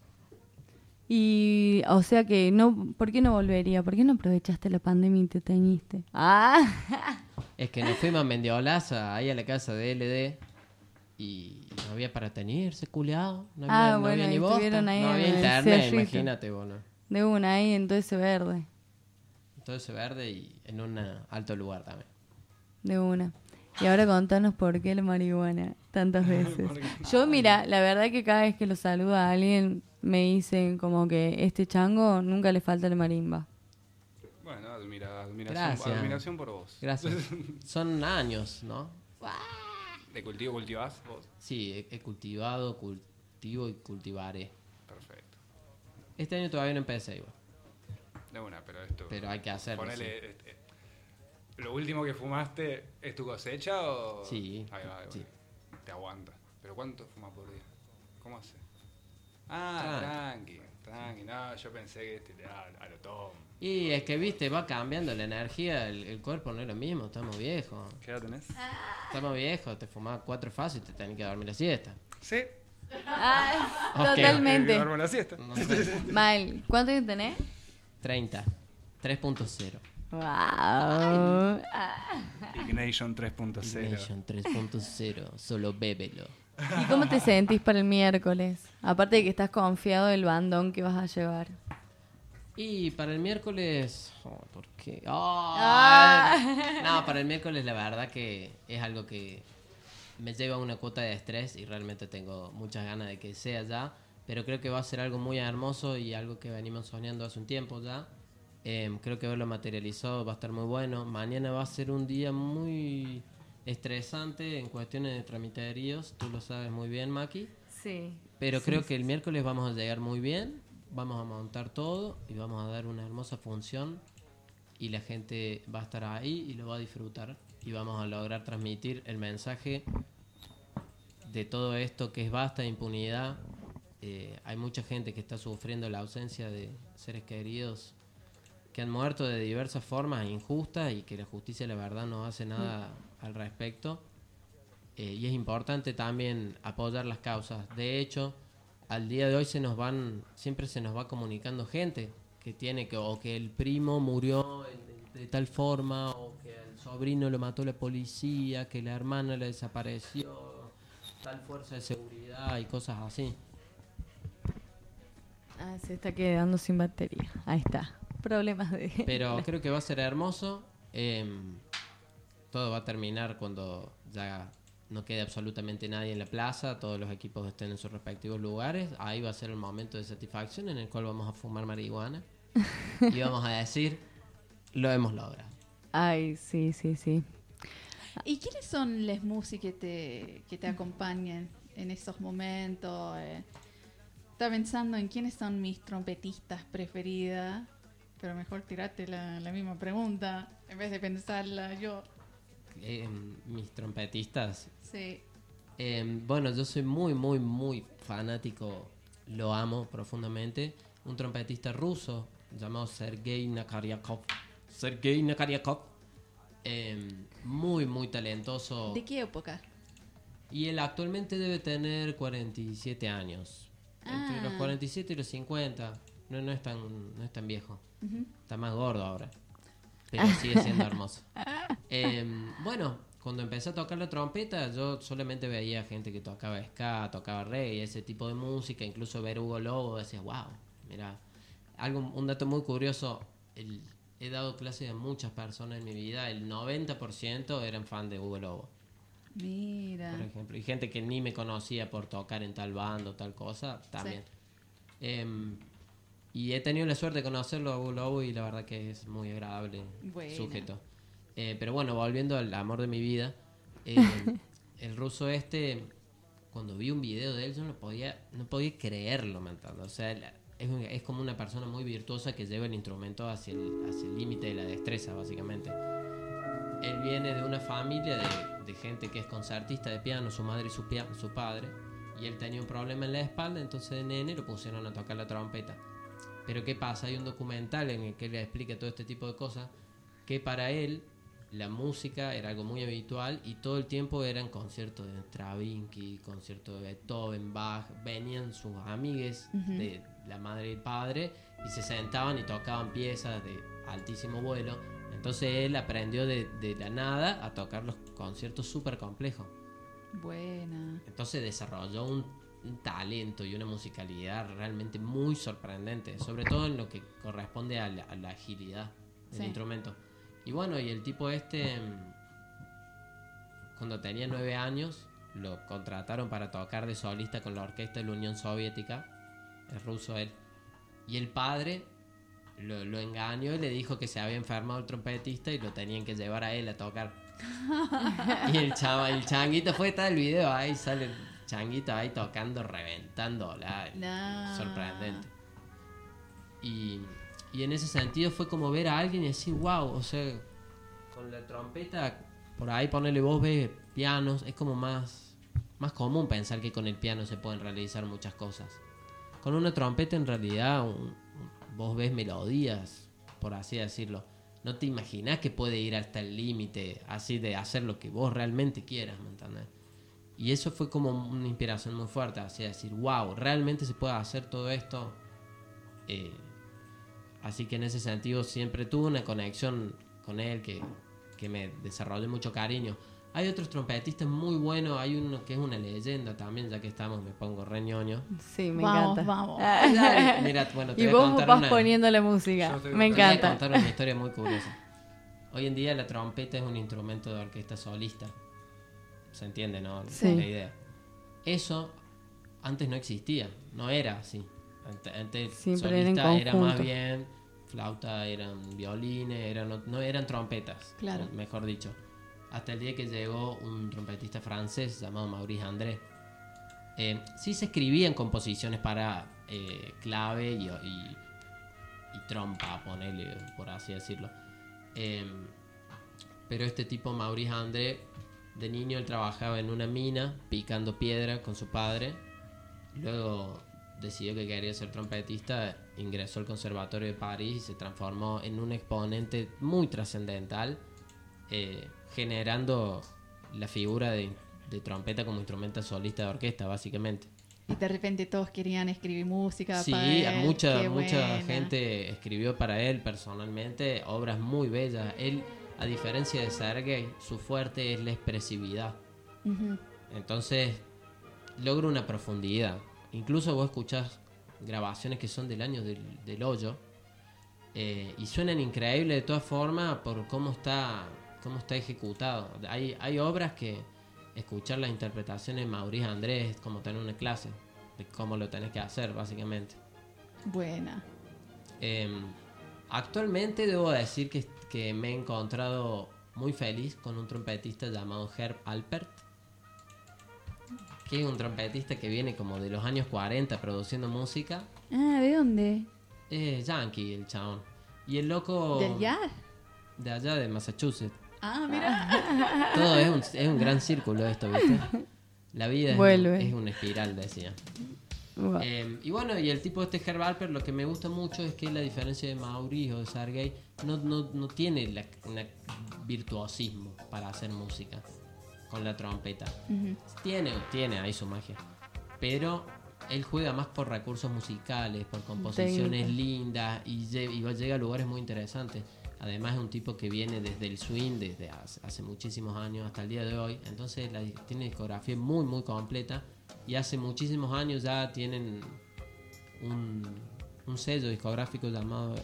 Y, o sea que, no, ¿por qué no volvería? ¿Por qué no aprovechaste la pandemia y te teñiste? ¡Ah! Es que nos fuimos a Mendiolaza, ahí a la casa de LD, y no había para teñirse, culeado. No había, no había y ni bosta. estuvieron ahí No en había el internet, cerrito. imagínate, bueno. De una ahí en todo ese verde. Todo ese verde y en un alto lugar también. De una. Y ahora contanos por qué la marihuana tantas veces. Yo, mira, la verdad que cada vez que lo saluda a alguien me dicen como que este chango nunca le falta la marimba. Bueno, Gracias. admiración por vos. Gracias. Son años, ¿no? ¿De cultivo cultivás vos? Sí, he cultivado, cultivo y cultivaré. Perfecto. Este año todavía no empecé igual. De una, pero esto... Pero hay que hacerlo, Ponele, ¿lo último que fumaste es tu cosecha o...? Sí, Ahí va, sí. Te aguanta. ¿Pero cuánto fumas por día? ¿Cómo hace? Ah, tranqui. No, yo pensé que te da a lo Tom. Y es que, viste, va cambiando la energía, el cuerpo no es lo mismo, estamos viejos. ¿Qué edad tenés? Estamos viejos, te fumás 4 fases y te tenés que dormir la siesta. Sí. Ah, Ok. totalmente. Duermo la siesta. No sé, Mal. ¿Cuánto años tenés? 30, 3.0. Wow. Ah. Ignition 3.0. Ignition 3.0, solo bébelo. ¿Y cómo te sentís para el miércoles? Aparte de que estás confiado del bandón que vas a llevar. Y para el miércoles... ¿por qué? ¡Oh! Ah. No, para el miércoles la verdad que es algo que me lleva a una cuota de estrés y realmente tengo muchas ganas de que sea ya. Pero creo que va a ser algo muy hermoso y algo que venimos soñando hace un tiempo ya. Creo que verlo materializado va a estar muy bueno. Mañana va a ser un día muy estresante en cuestiones de tramiteríos. Tú lo sabes muy bien, Maki. Sí. Pero creo que el miércoles vamos a llegar muy bien, vamos a montar todo y vamos a dar una hermosa función y la gente va a estar ahí y lo va a disfrutar. y vamos a lograr transmitir el mensaje de todo esto que es basta de impunidad. Hay mucha gente que está sufriendo la ausencia de seres queridos que han muerto de diversas formas injustas y que la justicia, la verdad, no hace nada al respecto. Y es importante también apoyar las causas. De hecho, al día de hoy siempre se nos va comunicando gente que tiene o que el primo murió de tal forma, o que el sobrino lo mató la policía, que la hermana le desapareció, tal fuerza de seguridad y cosas así. Se está quedando sin batería. Ahí está. Problemas de... Pero creo que va a ser hermoso. Todo va a terminar cuando ya no quede absolutamente nadie en la plaza, todos los equipos estén en sus respectivos lugares. Ahí va a ser el momento de satisfacción en el cual vamos a fumar marihuana y vamos a decir, lo hemos logrado. Ay, sí. ¿Y quiénes son las músicas que te acompañan en esos momentos? Estaba pensando en quiénes son mis trompetistas preferidas, pero mejor tirarte la misma pregunta en vez de pensarla yo. Mis trompetistas. Sí. Bueno, yo soy muy fanático, lo amo profundamente. Un trompetista ruso llamado Sergei Nakaryakov. Muy talentoso. ¿De qué época? Y él actualmente debe tener 47 años. Entre los 47 y los 50. No es tan viejo. Uh-huh. Está más gordo ahora. Pero sigue siendo hermoso. Bueno, cuando empecé a tocar la trompeta, yo solamente veía gente que tocaba ska, tocaba reggae, ese tipo de música. Incluso ver Hugo Lobo, decía, wow, mira. Un dato muy curioso, he dado clases a muchas personas en mi vida. El 90% eran fan de Hugo Lobo. Mira. Por ejemplo, y gente que ni me conocía por tocar en tal bando, tal cosa, también. Sí. Y he tenido la suerte de conocerlo a Hugo Lobo y la verdad que es muy agradable sujeto. Pero bueno, volviendo al amor de mi vida, el ruso cuando vi un video de él, yo no podía creerlo, ¿me entiendes? O sea, es como una persona muy virtuosa que lleva el instrumento hacia el límite de la destreza, básicamente. Él viene de una familia de gente que es concertista de piano, su madre y su padre, y él tenía un problema en la espalda, entonces de nene lo pusieron a tocar la trompeta. Pero ¿qué pasa? Hay un documental en el que él explica todo este tipo de cosas, que para él la música era algo muy habitual y todo el tiempo eran conciertos de Stravinsky, conciertos de Beethoven, Bach. Venían sus amigues de la madre y el padre y se sentaban y tocaban piezas de altísimo vuelo. Entonces él aprendió de la nada a tocar los conciertos súper complejos. Buena. Entonces desarrolló un talento y una musicalidad realmente muy sorprendente, sobre todo en lo que corresponde a la agilidad del instrumento. Y bueno, y el tipo cuando tenía 9 años, lo contrataron para tocar de solista con la orquesta de la Unión Soviética, es ruso él, y el padre lo engañó y le dijo que se había enfermado el trompetista y lo tenían que llevar a él a tocar. Y el changuito está el video, ahí sale el changuito ahí tocando, reventándola. No. Sorprendente. Y en ese sentido fue como ver a alguien y decir, wow, o sea, con la trompeta, por ahí ponerle vos ves pianos, es como más común pensar que con el piano se pueden realizar muchas cosas. Con una trompeta en realidad vos ves melodías, por así decirlo. No te imaginás que puede ir hasta el límite así de hacer lo que vos realmente quieras, ¿me entendés? Y eso fue como una inspiración muy fuerte, así de decir, wow, realmente se puede hacer todo esto. Así que en ese sentido siempre tuve una conexión con él que me desarrolló mucho cariño. Hay otros trompetistas muy buenos, hay uno que es una leyenda también, ya que estamos, me pongo re ñoño. Sí, me encanta. Vamos. Mira, bueno, te Y voy a vos contar vas poniendo la música. Me Te voy a encanta. contar una historia muy curiosa. Hoy en día la trompeta es un instrumento de orquesta solista. ¿Se entiende, no? Sí. La idea. Eso antes no existía, no era así. Antes Siempre era en solista era más conjunto. bien flauta, eran violines, no eran trompetas, Claro. mejor dicho. Hasta el día que llegó un trompetista francés llamado Maurice André. Sí se escribían composiciones para clave y trompa, ponele, por así decirlo. Pero este tipo, Maurice André, de niño él trabajaba en una mina picando piedra con su padre. Luego decidió que quería ser trompetista, ingresó al Conservatorio de París y se transformó en un exponente muy trascendental, generando la figura de trompeta como instrumento solista de orquesta, básicamente. Y de repente todos querían escribir música Sí, para él. mucha Qué buena. gente escribió para él personalmente obras muy bellas. Él, a diferencia de Sergei, su fuerte es la expresividad. Ujú. Entonces, logra una profundidad. Incluso vos escuchás grabaciones que son del año del hoyo y suenan increíbles de todas formas por cómo está ejecutado. Hay obras que escuchar las interpretaciones de Maurice André es como tener una clase de cómo lo tenés que hacer, básicamente. Buena. Actualmente debo decir que me he encontrado muy feliz con un trompetista llamado Herb Alpert, que es un trompetista que viene como de los años 40 produciendo música. Ah, ¿de dónde? Es yankee el chabón. Y el loco ¿Del jazz? de allá de Massachusetts. Ah, mira. Todo es un gran círculo esto, ¿viste? La vida Vuelve. es una espiral, decía. Wow. Y bueno, y el tipo este Herb Alpert, lo que me gusta mucho es que la diferencia de Maurice o de Sergei no tiene un virtuosismo para hacer música con la trompeta. Ujú. Tiene ahí su magia, pero él juega más por recursos musicales, por composiciones Técnica. lindas y llega a lugares muy interesantes. Además es un tipo que viene desde el swing desde hace muchísimos años hasta el día de hoy, entonces tiene discografía muy muy completa y hace muchísimos años ya tienen un sello discográfico llamado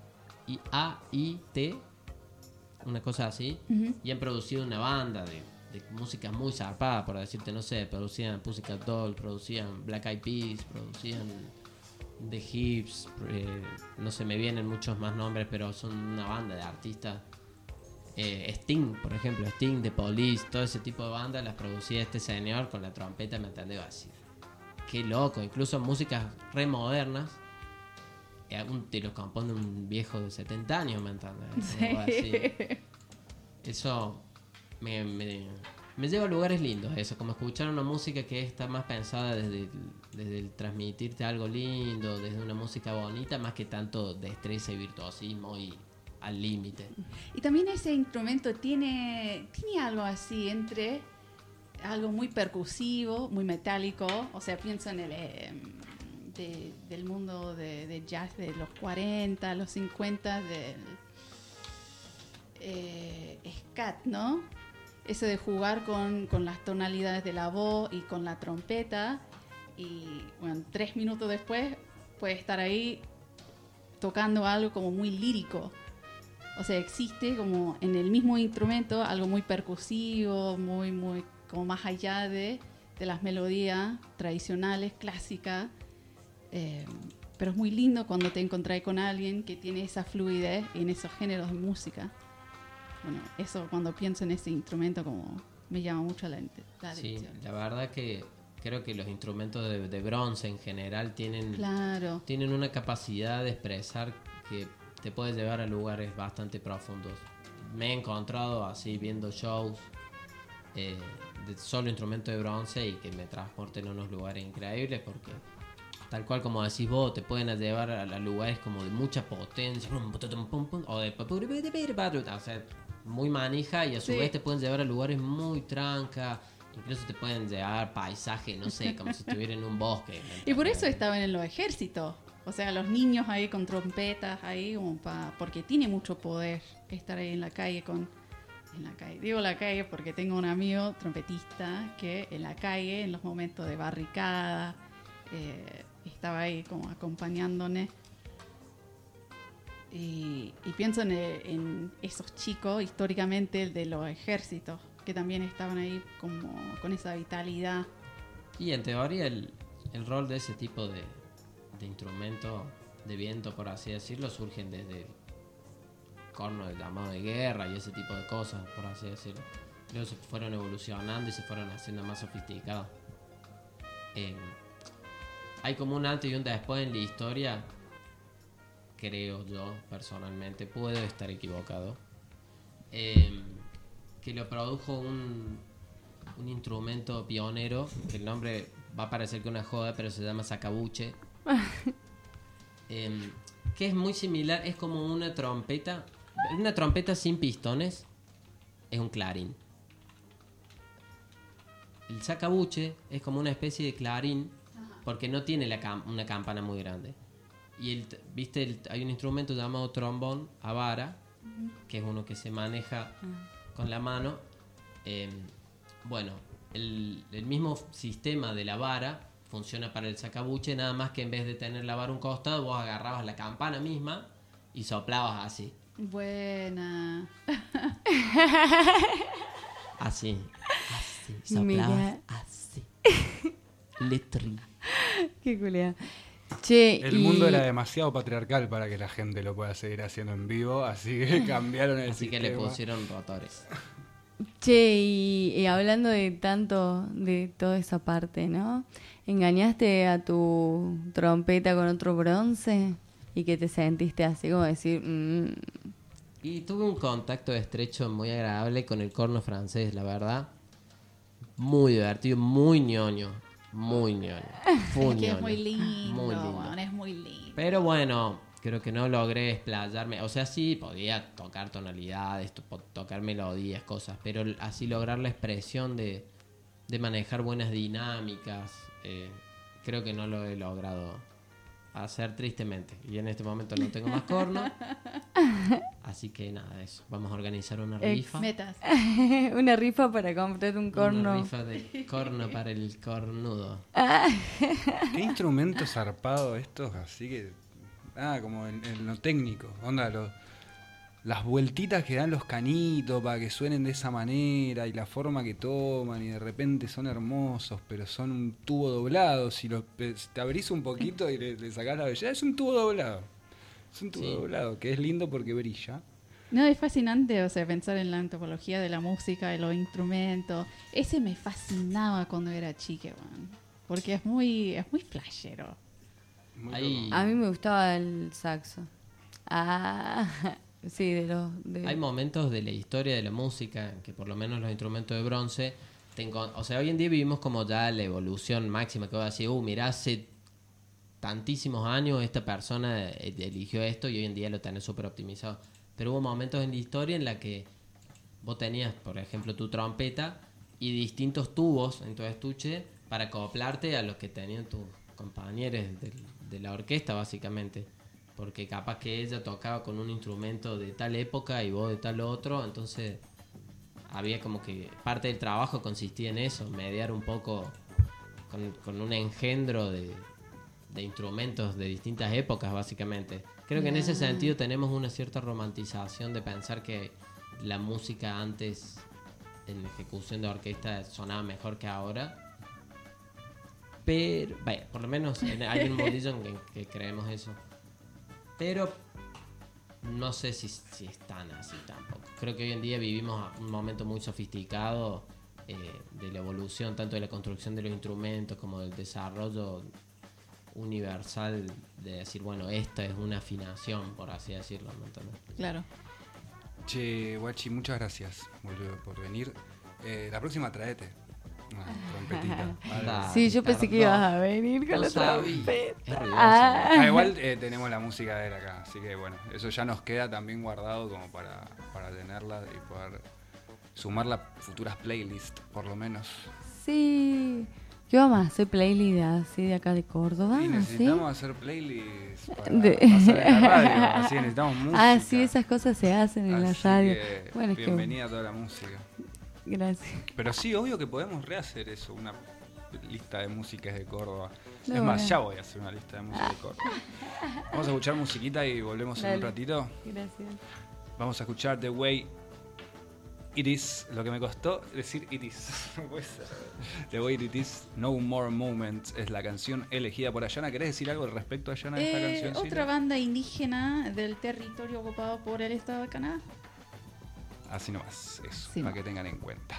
AIT, una cosa así, Ujú. y han producido una banda de música muy zarpada, por decirte, no sé, producían Pussycat Dolls, producían Black Eyed Peas, producían The Hips, no se me vienen muchos más nombres, pero son una banda de artistas. Sting, por ejemplo, Sting, The Police, todo ese tipo de bandas las producía este señor con la trompeta, ¿me entendés? Así, qué loco, incluso músicas re modernas. Te lo compone un viejo de 70 años, ¿me entendés? Algo así. Eso me lleva a lugares lindos, eso, como escuchar una música que está más pensada desde el transmitirte algo lindo, desde una música bonita, más que tanto destreza y virtuosismo y al límite. Y también ese instrumento tiene algo así entre algo muy percusivo, muy metálico. O sea, pienso en el del mundo de jazz de los 40, los 50, del scat, ¿no? Eso de jugar con las tonalidades de la voz y con la trompeta. Y bueno, 3 minutos después puede estar ahí tocando algo como muy lírico. O sea, existe como en el mismo instrumento algo muy percusivo, muy como más allá de las melodías tradicionales, clásicas. Pero es muy lindo cuando te encontrás con alguien que tiene esa fluidez en esos géneros de música. Bueno, eso cuando pienso en ese instrumento como me llama mucho la Sí, atención. la verdad que creo que los instrumentos de bronce en general tienen una capacidad de expresar que te puede llevar a lugares bastante profundos. Me he encontrado así viendo shows de solo instrumentos de bronce y que me transporten a unos lugares increíbles porque tal cual como decís vos, te pueden llevar a lugares como de mucha potencia o de o sea, muy manija y a su vez te pueden llevar a lugares muy tranca. Incluso te pueden llevar paisaje, no sé, como si estuviera en un bosque. Y por eso estaban en los ejércitos. O sea, los niños ahí con trompetas, ahí como porque tiene mucho poder estar ahí en la calle Digo la calle porque tengo un amigo trompetista que en la calle, en los momentos de barricada, estaba ahí como acompañándonos. Y pienso en esos chicos históricamente de los ejércitos que también estaban ahí como con esa vitalidad. Y en teoría el rol de ese tipo de instrumento de viento, por así decirlo, surgen desde corno de llamado de guerra y ese tipo de cosas, por así decirlo. Luego se fueron evolucionando y se fueron haciendo más sofisticados. Hay como un antes y un después en la historia, creo yo personalmente, puedo estar equivocado, que lo produjo un instrumento pionero, que el nombre va a parecer que una joda, pero se llama sacabuche. Que es muy similar, es como una trompeta sin pistones, es un clarín. El sacabuche es como una especie de clarín, porque no tiene una campana muy grande. Y hay un instrumento llamado trombón a vara, que es uno que se maneja con la mano. Bueno, el mismo sistema de la vara funciona para el sacabuche, nada más que en vez de tener la vara a un costado, vos agarrabas la campana misma y soplabas así. Buena. Así. Soplabas Mira. así. Letri. Qué culia. Che, El mundo era demasiado patriarcal para que la gente lo pueda seguir haciendo en vivo, así que cambiaron el Así que sistema. le pusieron rotores. Che, y hablando de tanto, de toda esa parte, ¿no? ¿Engañaste a tu trompeta con otro bronce? Y que te sentiste así como decir... Y tuve un contacto estrecho muy agradable con el corno francés, la verdad. Muy divertido, muy ñoño. Muy ñoño. Es que es muy lindo, Muy lindo. weón, es muy lindo. Pero bueno, creo que no logré explayarme. O sea, sí, podía tocar tonalidades, tocar melodías, cosas. Pero así lograr la expresión de manejar buenas dinámicas, creo que no lo he logrado hacer, tristemente. Y en este momento no tengo más corno. Así que nada, eso. Vamos a organizar una rifa. Metas. Una rifa para comprar un corno. Una rifa de corno para el cornudo. ¿Qué instrumento zarpado estos? Así que... como en lo técnico. Onda, las vueltitas que dan los canitos para que suenen de esa manera y la forma que toman y de repente son hermosos, pero son un tubo doblado. Si te abrís un poquito y le sacás la belleza, es un tubo doblado. Es un tubo doblado, que es lindo porque brilla. No, es fascinante, o sea, pensar en la antropología de la música, de los instrumentos. Ese me fascinaba cuando era chica, man, porque es muy flashero. Muy Hay, A mí me gustaba el saxo. Sí, hay momentos de la historia de la música en que por lo menos los instrumentos de bronce, o sea, hoy en día vivimos como ya la evolución máxima, que voy a decir, mirá, hace tantísimos años esta persona eligió esto y hoy en día lo tenés súper optimizado. Pero hubo momentos en la historia en la que vos tenías, por ejemplo, tu trompeta y distintos tubos en tu estuche para acoplarte a los que tenían tus compañeros de la orquesta, básicamente. Porque capaz que ella tocaba con un instrumento de tal época y vos de tal otro, entonces había como que parte del trabajo consistía en eso, mediar un poco con un engendro de instrumentos de distintas épocas, básicamente. Creo que en ese sentido tenemos una cierta romantización de pensar que la música antes, en ejecución de orquesta, sonaba mejor que ahora. Pero, vaya, por lo menos hay un mundillo en que creemos eso. Pero no sé si es tan así tampoco. Creo que hoy en día vivimos un momento muy sofisticado de la evolución, tanto de la construcción de los instrumentos como del desarrollo universal de decir, bueno, esta es una afinación, por así decirlo, ¿no? Entonces, Claro. Che, Guachi, muchas gracias, boludo, por venir. La próxima traete una trompetita. Anda. Sí, yo pensé que Tardó. ibas a venir con No la sabía. trompeta. Es ruidoso. Igual tenemos la música de él acá, así que bueno, eso ya nos queda también guardado como para tenerla y poder sumarla a futuras playlists, por lo menos. Sí. Yo vamos a hacer playlist así de acá de Córdoba. Y ¿sí? necesitamos hacer playlists para De- pasar en la radio, así necesitamos música. Sí, esas cosas se hacen en la Así radio. que Bueno, es que... bienvenida a toda la música. Gracias. Pero sí, obvio que podemos rehacer eso, una lista de músicas de Córdoba. No, es más, bueno. ya voy a hacer una lista de música de Córdoba. Vamos a escuchar musiquita y volvemos en un Dale. ratito. Gracias. Vamos a escuchar The Way It Is, lo que me costó decir It Is. No puede ser. The Way It Is, No More Moments es la canción elegida por Ayana. ¿Querés decir algo al respecto, Ayana, de esta canción? Otra banda indígena del territorio ocupado por el estado de Canadá. Así nomás, eso, Sí, para no. que tengan en cuenta.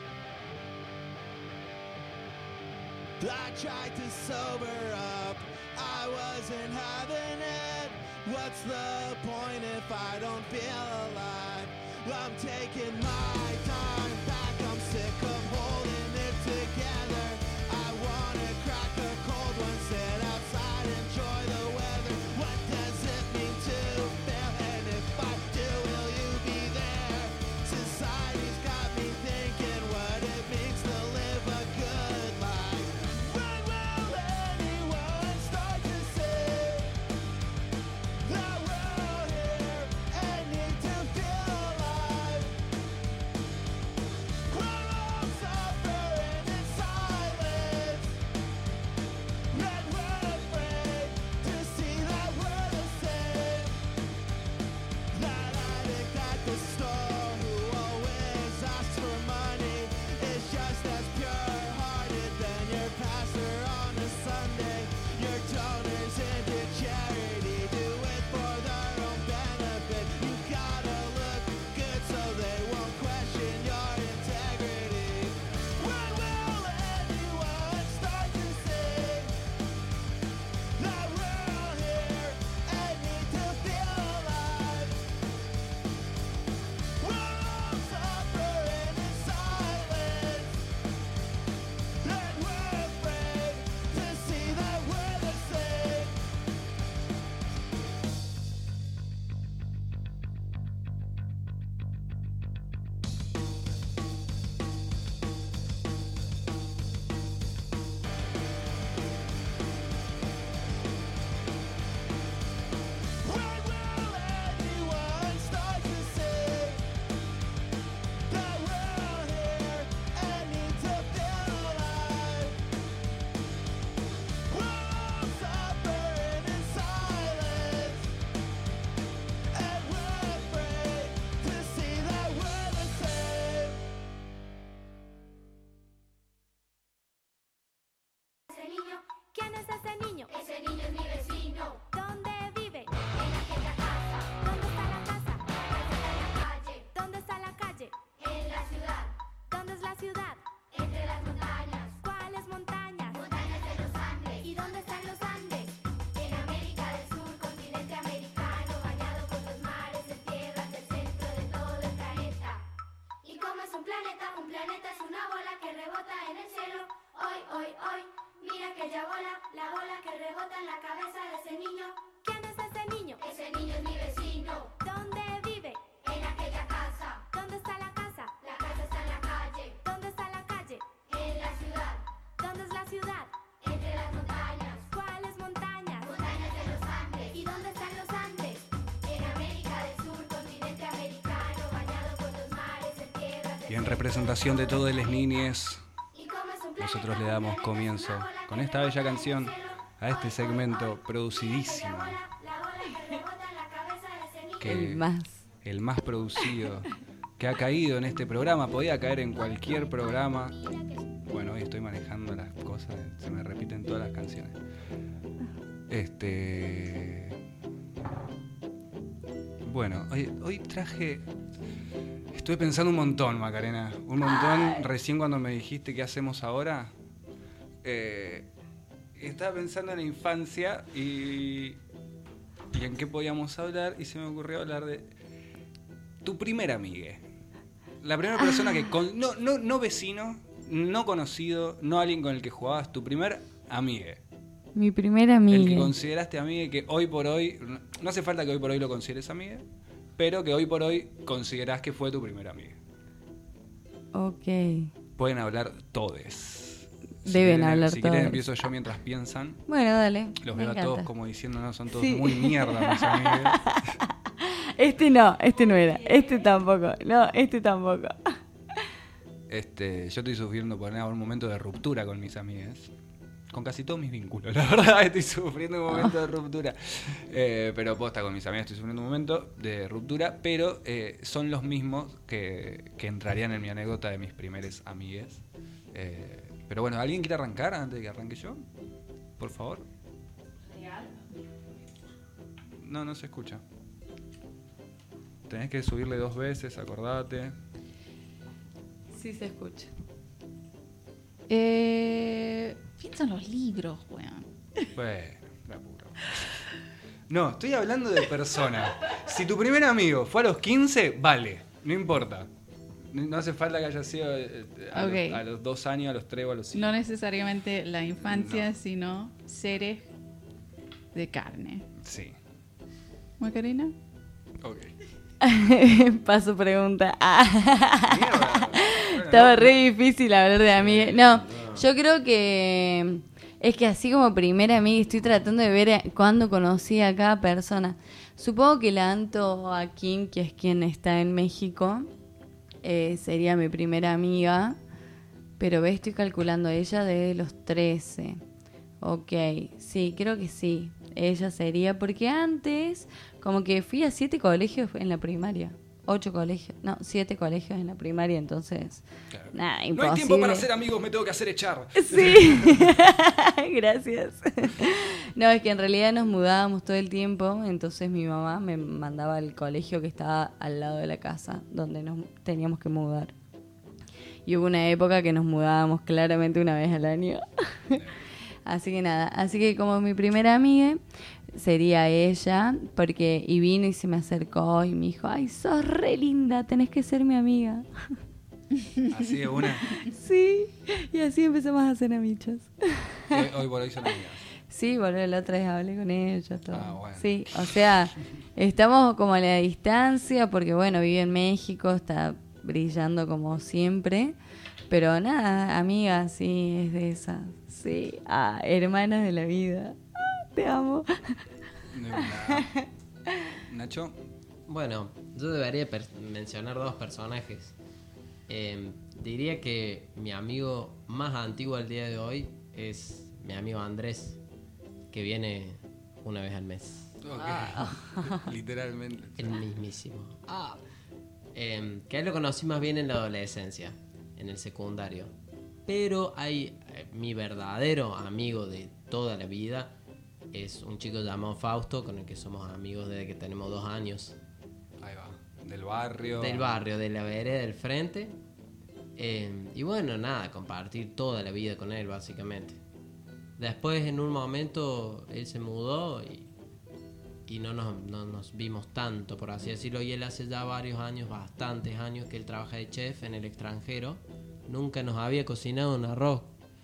I tried to sober up I wasn't having it. What's the point if I don't feel alive? I'm taking my time back. I'm sick of holding it together. I wanna crack a cold one, sit outside, enjoy the weather. What does it mean to fail? And if I do, will you be there? Society's got me thinking what it means to live a good life. When will anyone start to see that we're here and need to feel alive? We're all suffering in silence, and we're afraid to see that we're the same. That addict at the store who always asks for money is just as pure-hearted than your pastor on a Sunday. Your donors into charity do it for their own benefit. You gotta look good so they won't question your integrity. When will anyone start to see that we're all here and need to feel alive? We're all suffering in silence, and we're afraid to see that we're the same. When will anyone start to see that we're all here and need to feel alive? We're all suffering in silence, and we're afraid to see that we're the same. Ese niño, ¿quién es ese niño? Ese niño es mi vecino. ¿Dónde vive? En aquella casa. ¿Dónde está la casa? La casa está en la calle. ¿Dónde está la calle? En la ciudad. ¿Dónde es la ciudad? Entre las montañas. ¿Cuáles montañas? Montañas de los Andes. ¿Y dónde están los Andes? En América del Sur, continente americano, bañado por los mares de tierras del centro de todo el planeta. ¿Y cómo es un planeta? Un planeta es una bola que rebota en el cielo. Hoy, hoy, hoy, mira aquella bola, la bola que rebota en la cabeza de ese niño. ¿Quién es ese niño? Ese niño es mi vecino. ¿Dónde vive? En aquella casa. ¿Dónde está la casa? La casa está en la calle. ¿Dónde está la calle? En la ciudad. ¿Dónde es la ciudad? Entre las montañas. ¿Cuáles montañas? Montañas de los Andes. ¿Y dónde están los Andes? En América del Sur, continente americano, bañado por los mares de tierras del Y en representación de todas las niñes, ¿Y cómo es un planeta? nosotros le damos comienzo con esta bella canción a este segmento producidísimo, que el más producido que ha caído en este programa. Podía caer en cualquier programa. Bueno, hoy estoy manejando las cosas, se me repiten todas las canciones. Bueno, hoy traje... Estuve pensando un montón, Macarena. Un montón. Recién cuando me dijiste qué hacemos ahora, estaba pensando en la infancia y en qué podíamos hablar, y se me ocurrió hablar de tu primera amiga. La primera persona que... No vecino, no conocido, no alguien con el que jugabas, tu primer amiga. Mi primera amiga. El que consideraste amiga y que hoy por hoy... No hace falta que hoy por hoy lo consideres amiga, pero que hoy por hoy considerás que fue tu primera amiga. Ok. Pueden hablar todes. Deben hablar Si todos. quieren empiezo yo mientras piensan. Bueno, dale. Los me veo a todos encanta. como diciendo, no, son todos Sí. muy mierda mis amigos. Este no era. Este tampoco. No, este tampoco. Yo estoy sufriendo por un momento de ruptura con mis amigas. Con casi todos mis vínculos, la verdad, estoy sufriendo un momento de ruptura. Pero posta, con mis amigas estoy sufriendo un momento de ruptura, pero son los mismos que entrarían en mi anécdota de mis primeras amigas. Pero bueno, ¿alguien quiere arrancar antes de que arranque yo? Por favor. No se escucha. Tenés que subirle 2 veces, acordate. Sí se escucha. Piensa en los libros, weón. Bueno, No, estoy hablando de persona. Si tu primer amigo fue a los 15, vale, no importa. No hace falta que haya sido Ok. a los 2 años, a los 3 o a los 5. No necesariamente la infancia, No. sino seres de carne. Sí. ¿Macarena? Ok. Paso pregunta. Ah. Mierda. Bueno, Estaba no, re difícil hablar de amigas. No, yo creo que es que así como primera amiga estoy tratando de ver cuándo conocí a cada persona. Supongo que la Anto a Kim, que es quien está en México, sería mi primera amiga. Pero ve, estoy calculando ella de los 13. Ok, sí, creo que sí. Ella sería, porque antes como que fui a 7 colegios en la primaria. 8 colegios, no, 7 colegios en la primaria, entonces Claro. nada, No imposible. hay tiempo para ser amigos, me tengo que hacer echar. Sí, gracias. No, es que en realidad nos mudábamos todo el tiempo, entonces mi mamá me mandaba al colegio que estaba al lado de la casa, donde nos teníamos que mudar. Y hubo una época que nos mudábamos claramente una vez al año. Así que nada, así que como mi primera amiga sería ella, porque y vino y se me acercó y me dijo, ay, sos re linda, tenés que ser mi amiga. Así de una. Sí, y así empezamos a hacer amichas. Hoy por hoy son amigas. Sí, boludo, la otra vez hablé con ella, todo. Ah, bueno. Sí, o sea, estamos como a la distancia, porque bueno, vive en México, está brillando como siempre. Pero nada, amiga, sí, es de esas. Sí, hermanas de la vida. Te amo. De una. Nacho. Bueno, yo debería mencionar 2 personajes. Diría que mi amigo más antiguo al día de hoy es mi amigo Andrés, que viene una vez al mes. Ok. Literalmente. El mismísimo. Que a él lo conocí más bien en la adolescencia, en el secundario. Pero hay mi verdadero amigo de toda la vida es un chico llamado Fausto, con el que somos amigos desde que tenemos 2 años. Ahí va. Del barrio. Del barrio, de la vereda del frente. Y bueno, nada, compartir toda la vida con él, básicamente. Después, en un momento, él se mudó y no nos vimos tanto, por así decirlo. Y él hace ya varios años, bastantes años, que él trabaja de chef en el extranjero. Nunca nos había cocinado un arroz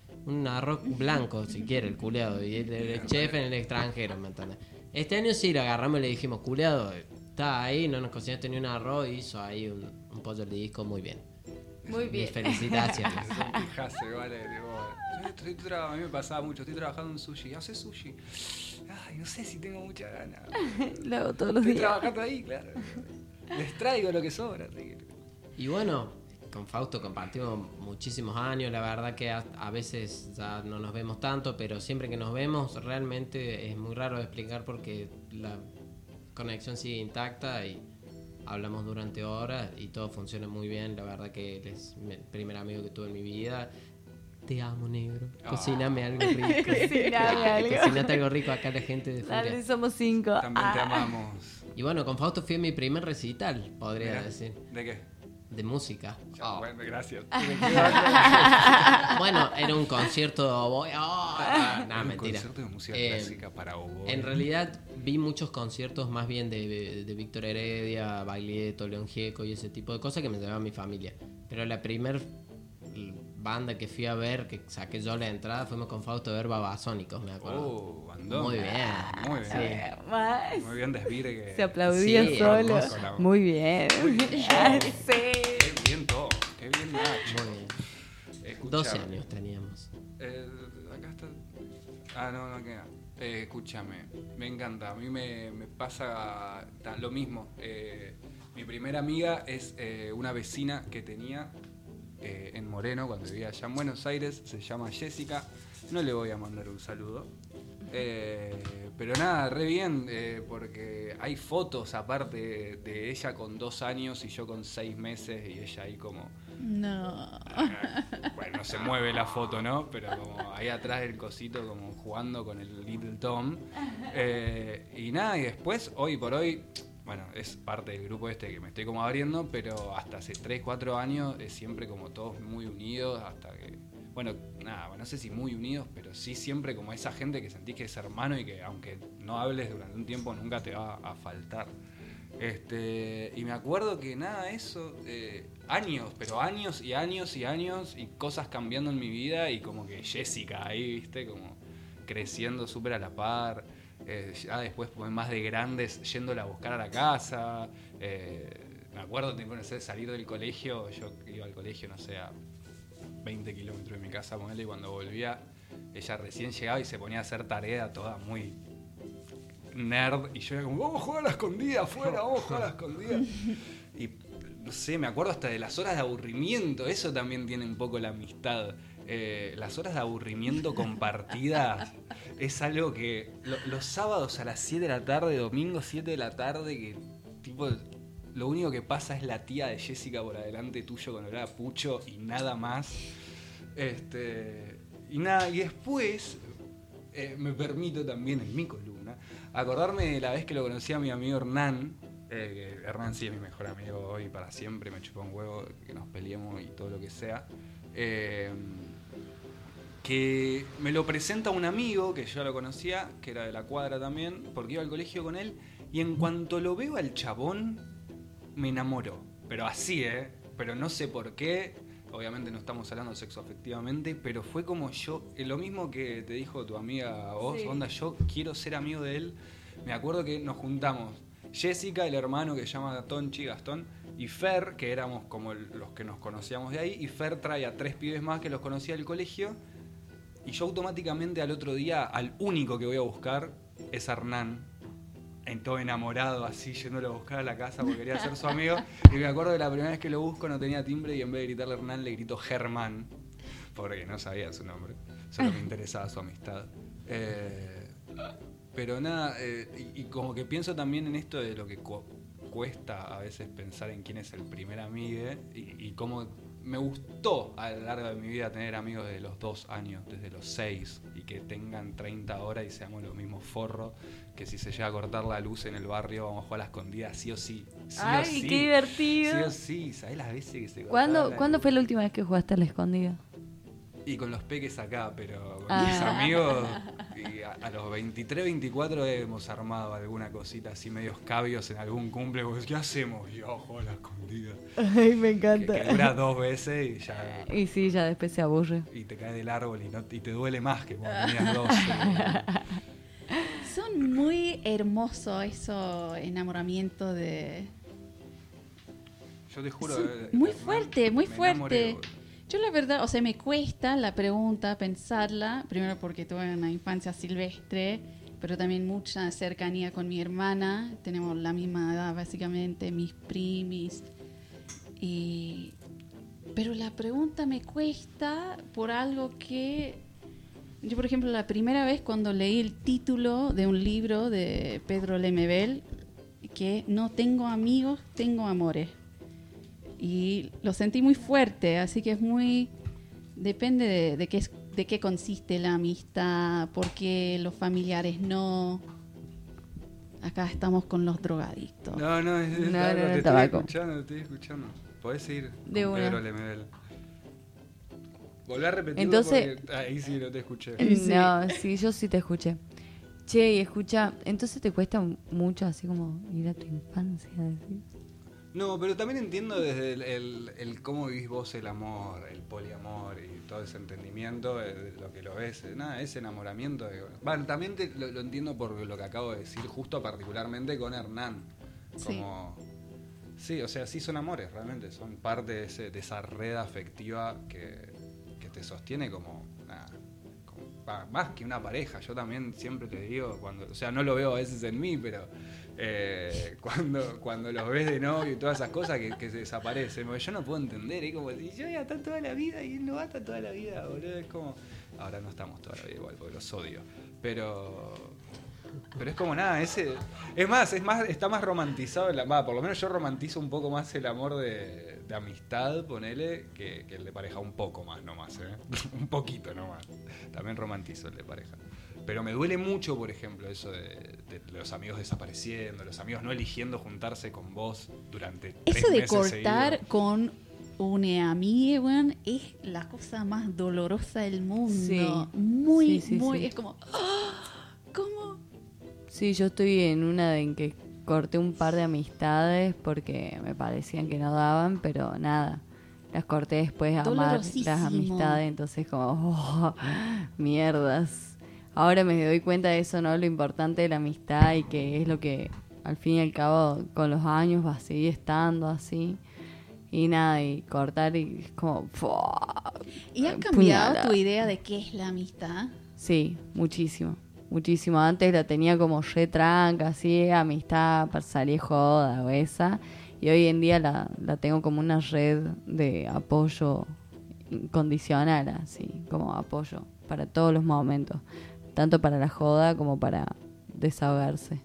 blanco, si quiere, el culeado. Y él es chef en el extranjero, ¿me entiendes? Este año sí lo agarramos y le dijimos, culeado, está ahí, no nos cocinaste ni un arroz, hizo ahí un pollo al disco, muy bien. Muy Mis bien. felicitaciones. Son pijase, vale. A mí me pasaba mucho. Estoy trabajando en sushi. ¿Haces sushi? Ay, no sé si tengo mucha ganas. Lo hago todos los Estoy días. trabajando ahí, claro. Les traigo lo que sobra. Así que... Y bueno, con Fausto compartimos muchísimos años, la verdad que a veces ya no nos vemos tanto, pero siempre que nos vemos realmente es muy raro de explicar porque la conexión sigue intacta y hablamos durante horas y todo funciona muy bien. La verdad que él es el primer amigo que tuve en mi vida. Te amo, negro. Cocíname algo rico. Cociname algo. Cocinate algo rico acá la gente de fuera. Dale, somos 5. También te amamos. Y bueno, con Fausto fui a mi primer recital, podría Mirá, decir, ¿de qué? de música. Bueno, gracias. Bueno, era un concierto de oboe. No, Un mentira. concierto de música Eh, clásica para oboe. En realidad vi muchos conciertos más bien de Víctor Heredia, Baglietto, León Gieco y ese tipo de cosas que me llevaba mi familia. Pero la primer banda que fui a ver, que saqué yo la entrada, fuimos con Fausto a ver Babasónicos, me acuerdo. Oh, bandón. Muy bien. Muy bien. Sí. Muy bien, desvirgue. Se aplaudía Sí, solo. hermoso, la- Muy bien. Ah, sí. Qué bien todo. Qué bien Nacho. Muy bien. Escuchame. 12 años teníamos. Acá está. No queda. Escúchame, me encanta. A mí me pasa lo mismo. Mi primera amiga es una vecina que tenía en Moreno, cuando vivía allá en Buenos Aires. Se llama Jessica. No le voy a mandar un saludo. Pero nada, re bien, porque hay fotos aparte de ella con 2 años y yo con 6 meses y ella ahí como... No. Bueno, no se mueve la foto, ¿no? Pero como ahí atrás el cosito como jugando con el Little Tom. Y nada, y después, hoy por hoy, bueno, es parte del grupo este que me estoy como abriendo, pero hasta hace 3, 4 años es siempre como todos muy unidos, hasta que bueno, nada, no sé si muy unidos, pero sí siempre como esa gente que sentís que es hermano y que aunque no hables durante un tiempo nunca te va a faltar. Y me acuerdo que nada, eso, años, pero años y años y años y cosas cambiando en mi vida y como que Jessica ahí, viste, como creciendo súper a la par, ya después pues, más de grandes yéndola a buscar a la casa, me acuerdo tipo, no sé, salir del colegio, yo iba al colegio, no sé, a 20 kilómetros de mi casa con él y cuando volvía ella recién llegaba y se ponía a hacer tarea toda muy nerd y yo era como, vamos a jugar a la escondida afuera, vamos a jugar a la escondida. Y no sé, me acuerdo hasta de las horas de aburrimiento, eso también tiene un poco la amistad. Las horas de aburrimiento compartidas es algo que los sábados a las 7 de la tarde, domingo 7 de la tarde, que tipo lo único que pasa es la tía de Jessica por adelante tuyo con olor a pucho y nada más. Y nada, y después me permito también en mi columna acordarme de la vez que lo conocí a mi amigo Hernán. Que Hernán sí es mi mejor amigo hoy para siempre, me chupa un huevo que nos peleemos y todo lo que sea. Que me lo presenta un amigo que yo lo conocía, que era de la cuadra también, porque iba al colegio con él, y en cuanto lo veo al chabón, me enamoró. Pero así, pero no sé por qué, obviamente no estamos hablando sexoafectivamente, pero fue como yo, lo mismo que te dijo tu amiga a vos, Sí. onda, yo quiero ser amigo de él. Me acuerdo que nos juntamos Jessica, el hermano que se llama Gastón, y Fer, que éramos como los que nos conocíamos de ahí, y Fer trae a 3 pibes más que los conocía del colegio, y yo automáticamente al otro día, al único que voy a buscar es a Hernán, en todo enamorado, así, yéndolo a buscar a la casa porque quería ser su amigo, y me acuerdo que la primera vez que lo busco no tenía timbre y en vez de gritarle a Hernán le grito Germán, porque no sabía su nombre, solo me interesaba su amistad. Pero nada, y como que pienso también en esto de lo que cuesta a veces pensar en quién es el primer amigo y cómo me gustó a lo largo de mi vida tener amigos desde los 2 años, desde los 6, y que tengan 30 horas y seamos los mismos forros, que si se llega a cortar la luz en el barrio vamos a jugar a la escondida sí o sí. Ay, o sí, qué divertido. Sí o sí, ¿sabés las veces que se cortaba la ¿Cuándo luz? fue la última vez que jugaste a la escondida? Y con los peques acá, pero con Ah. mis amigos, y a los 23, 24 hemos armado alguna cosita así, medios cabios en algún cumple. Porque, ¿qué hacemos? Yo juego a la escondida. Ay, me Que dura 2 veces y ya. Y sí, ya después se aburre. Y te cae del árbol y te duele más que cuando tenías 12. Son muy hermosos esos enamoramientos de... Yo te juro. Son Hernán, muy fuerte, muy me fuerte. enamoré. Yo la verdad, o sea, me cuesta la pregunta, pensarla, primero porque tuve una infancia silvestre, pero también mucha cercanía con mi hermana, tenemos la misma edad básicamente, mis primis, pero la pregunta me cuesta por algo que, yo por ejemplo la primera vez cuando leí el título de un libro de Pedro Lemebel, que no tengo amigos, tengo amores. Y lo sentí muy fuerte, así que es muy... Depende de qué consiste la amistad, por qué los familiares no... Acá estamos con los drogadictos. No, No, te estoy tabaco. escuchando. Podés seguir De con una. Pedro Lemebel. Volví a repetirlo Entonces- porque ahí sí no te escuché. No, sí, yo sí te escuché. Che, y escucha, entonces te cuesta mucho así como ir a tu infancia, decís. No, pero también entiendo desde el cómo vivís vos el amor, el poliamor y todo ese entendimiento de lo que lo ves. Nada, ese enamoramiento. Bueno, también lo entiendo por lo que acabo de decir, justo particularmente con Hernán. Como, sí, o sea, sí son amores, realmente. Son parte de esa red afectiva que te sostiene como, nada, más que una pareja. Yo también siempre te digo, o sea, no lo veo a veces en mí, pero cuando los ves de novio y todas esas cosas que se desaparecen, porque yo no puedo entender, es como si yo voy a estar toda la vida y él no va a estar toda la vida, boludo, es como, ahora no estamos toda la vida igual, porque los odio, pero es como nada, es más, está más romantizado, por lo menos yo romantizo un poco más el amor de amistad, ponele, que el de pareja, un poco más nomás, un poquito nomás, también romantizo el de pareja. Pero me duele mucho, por ejemplo, eso de los amigos desapareciendo, los amigos no eligiendo juntarse con vos durante 3 Eso de meses cortar seguidos. con une a mí, weón, es la cosa más dolorosa del mundo. Sí. Muy, Sí, muy, sí. es como, ¡ah! ¿Cómo? Sí, yo estoy en una en que corté un par de amistades porque me parecían que no daban, pero nada. Las corté después a amar Dolorosísimo. las amistades, entonces como, mierdas. Ahora me doy cuenta de eso, ¿no? Lo importante de la amistad y que es lo que al fin y al cabo con los años va a seguir estando así. Y nada, y cortar y es como... ¿Y ha cambiado puñalada. tu idea de qué es la amistad? Sí, muchísimo. Muchísimo. Antes la tenía como re tranca, así, amistad para salir joda o esa. Y hoy en día la tengo como una red de apoyo incondicional, así, como apoyo para todos los momentos. Tanto para la joda como para desahogarse.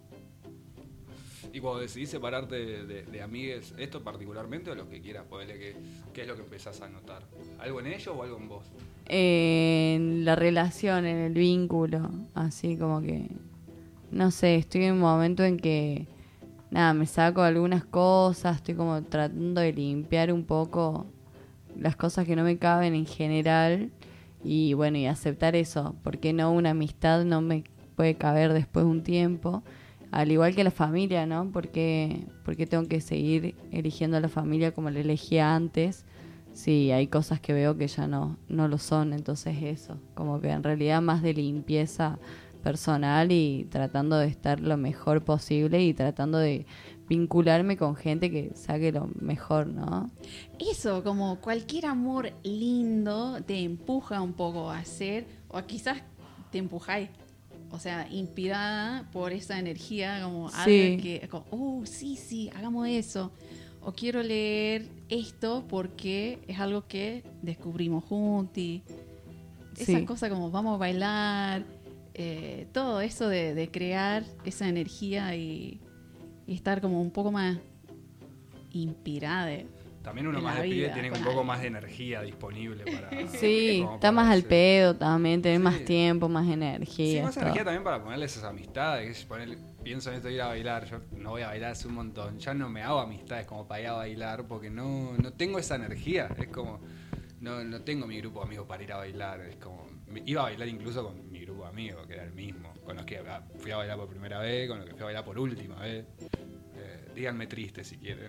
Y cuando decidís separarte de amigues, ¿esto particularmente o los que quieras? Ponele ¿qué es lo que empezás a notar? ¿Algo en ellos o algo en vos? En la relación, en el vínculo, así como que, no sé, estoy en un momento en que, nada, me saco algunas cosas, estoy como tratando de limpiar un poco las cosas que no me caben en general y bueno, y aceptar eso, porque no una amistad no me puede caber después de un tiempo, al igual que la familia, ¿no? Porque tengo que seguir eligiendo a la familia como la elegía antes. Sí, hay cosas que veo que ya no lo son, entonces eso, como que en realidad más de limpieza personal y tratando de estar lo mejor posible y tratando de vincularme con gente que saque lo mejor, ¿no? Eso, como cualquier amor lindo te empuja un poco a hacer, o quizás te empujáis, o sea, inspirada por esa energía, como Sí. algo que, como, sí, hagamos eso. O quiero leer esto porque es algo que descubrimos juntos. Esa Sí. cosa como vamos a bailar, todo eso de crear esa energía y estar como un poco más inspirada. También uno En más la de pibe vida, tiene con un poco alguien. más de energía disponible para... Sí, como está para más al decir. pedo también, tener Sí. más tiempo, más Sí, energía. más todo. energía también para ponerle esas amistades. Pienso en esto de ir a bailar. Yo no voy a bailar hace un montón. Ya no me hago amistades como para ir a bailar porque no tengo esa energía. Es como, no tengo mi grupo de amigos para ir a bailar. Es como, iba a bailar incluso con mi grupo de amigos, que era el mismo. Con los que fui a bailar por primera vez, con los que fui a bailar por última vez. Díganme triste si quieren.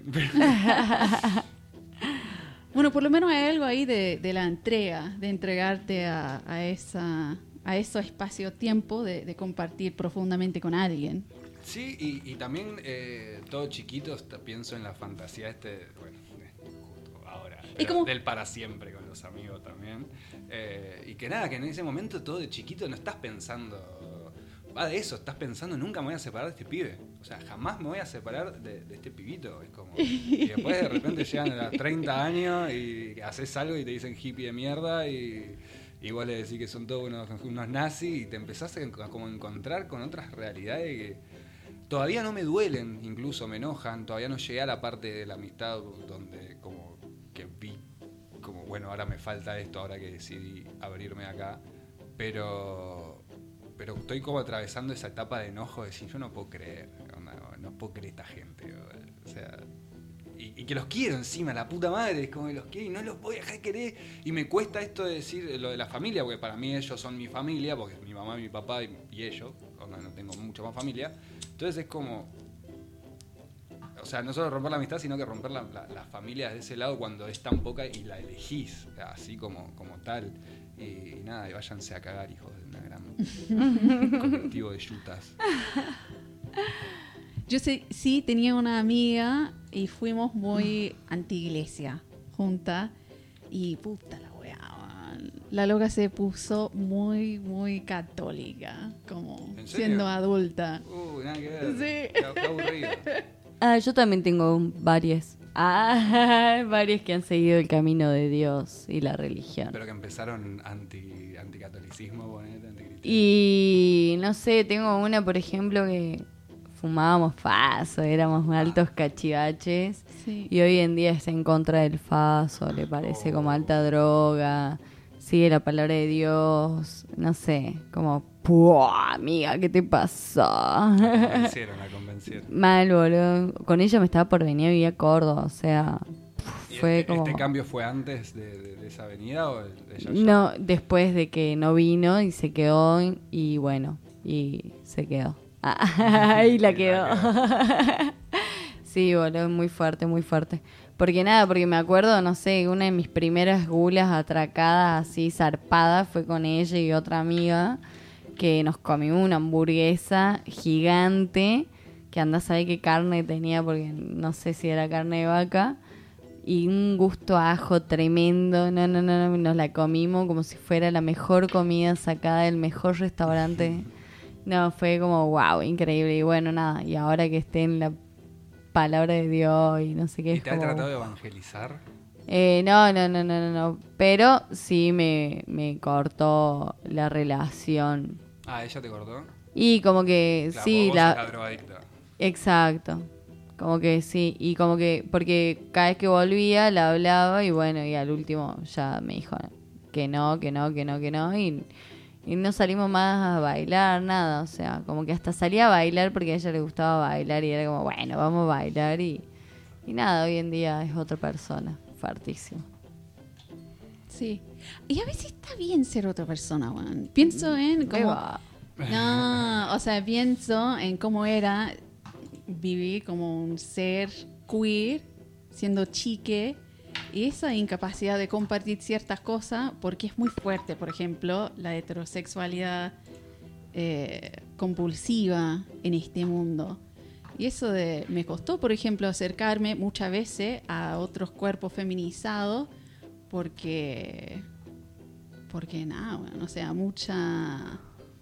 Bueno, por lo menos hay algo ahí de la entrega, de entregarte a ese espacio-tiempo de compartir profundamente con alguien. Sí, y también todo chiquito pienso en la fantasía bueno, justo ahora, pero como- del para siempre con los amigos también. Y que nada, que en ese momento todo de chiquito no estás pensando, va de eso, estás pensando nunca me voy a separar de este pibe. O sea, jamás me voy a separar de este pibito. Es como, y después de repente llegan a los 30 años y haces algo y te dicen hippie de mierda y vos le decís que son todos unos nazis y te empezás a como encontrar con otras realidades que todavía no me duelen, incluso me enojan, todavía no llegué a la parte de la amistad donde como que vi, como bueno, ahora me falta esto, ahora que decidí abrirme acá, pero estoy como atravesando esa etapa de enojo de decir, yo no puedo creer, no puedo creer esta gente, o sea... Y que los quiero encima, la puta madre, es como que los quiero y no los voy a dejar de querer. Y me cuesta esto de decir lo de la familia, porque para mí ellos son mi familia, porque es mi mamá, mi papá y ellos, no tengo mucha más familia. Entonces es como, o sea, no solo romper la amistad, sino que romper las familias de ese lado cuando es tan poca y la elegís, así como tal. Y nada, y váyanse a cagar, hijos de una gran colectivo de yutas. Yo sí tenía una amiga y fuimos muy anti-iglesia juntas. Y puta la weá, man. La loca se puso muy, muy católica, como ¿En serio? siendo adulta. Nada que ver. Sí. Qué aburrido. Yo también tengo varias. Varias que han seguido el camino de Dios y la religión. Pero que empezaron anticatolicismo, ponete, anticristianismo. Y no sé, tengo una, por ejemplo, que fumábamos faso, éramos altos cachivaches. Sí. Y hoy en día está en contra del faso, le parece como alta droga, sigue la palabra de Dios, no sé, como, ¡puah, amiga, qué te pasó! La convencieron. Mal, boludo. Con ella me estaba por venir a vivir a Córdoba, o sea, ¿Y fue como... ¿Este cambio fue antes de esa venida o ella ya? No, después de que no vino y se quedó y bueno, y se quedó. Ahí la quedó. Sí, boludo, muy fuerte, muy fuerte. Porque nada, porque me acuerdo, no sé, una de mis primeras gulas atracadas así zarpada fue con ella y otra amiga que nos comimos una hamburguesa gigante que andás a saber qué carne tenía porque no sé si era carne de vaca y un gusto a ajo tremendo. No, nos la comimos como si fuera la mejor comida sacada del mejor restaurante. No, fue como wow, increíble. Y bueno, nada, y ahora que esté en la palabra de Dios y no sé qué. ¿Y es te ha como... tratado de evangelizar? No. Pero sí me cortó la relación. Ah, ¿ella te cortó? Y como que Claro, sí, vos sos la drogadicta. Exacto. Como que sí, y como que porque cada vez que volvía la hablaba y bueno, y al último ya me dijo que no, y no salimos más a bailar, nada, o sea, como que hasta salía a bailar porque a ella le gustaba bailar y era como, bueno, vamos a bailar y nada, hoy en día es otra persona, fartísimo. Sí. Y a veces está bien ser otra persona, weón. Pienso en Ahí cómo... va. No, o sea, pienso en cómo era vivir como un ser queer, siendo chique, y esa incapacidad de compartir ciertas cosas, porque es muy fuerte, por ejemplo, la heterosexualidad compulsiva en este mundo. Y eso me costó, por ejemplo, acercarme muchas veces a otros cuerpos feminizados, porque nada, bueno, o sea, mucha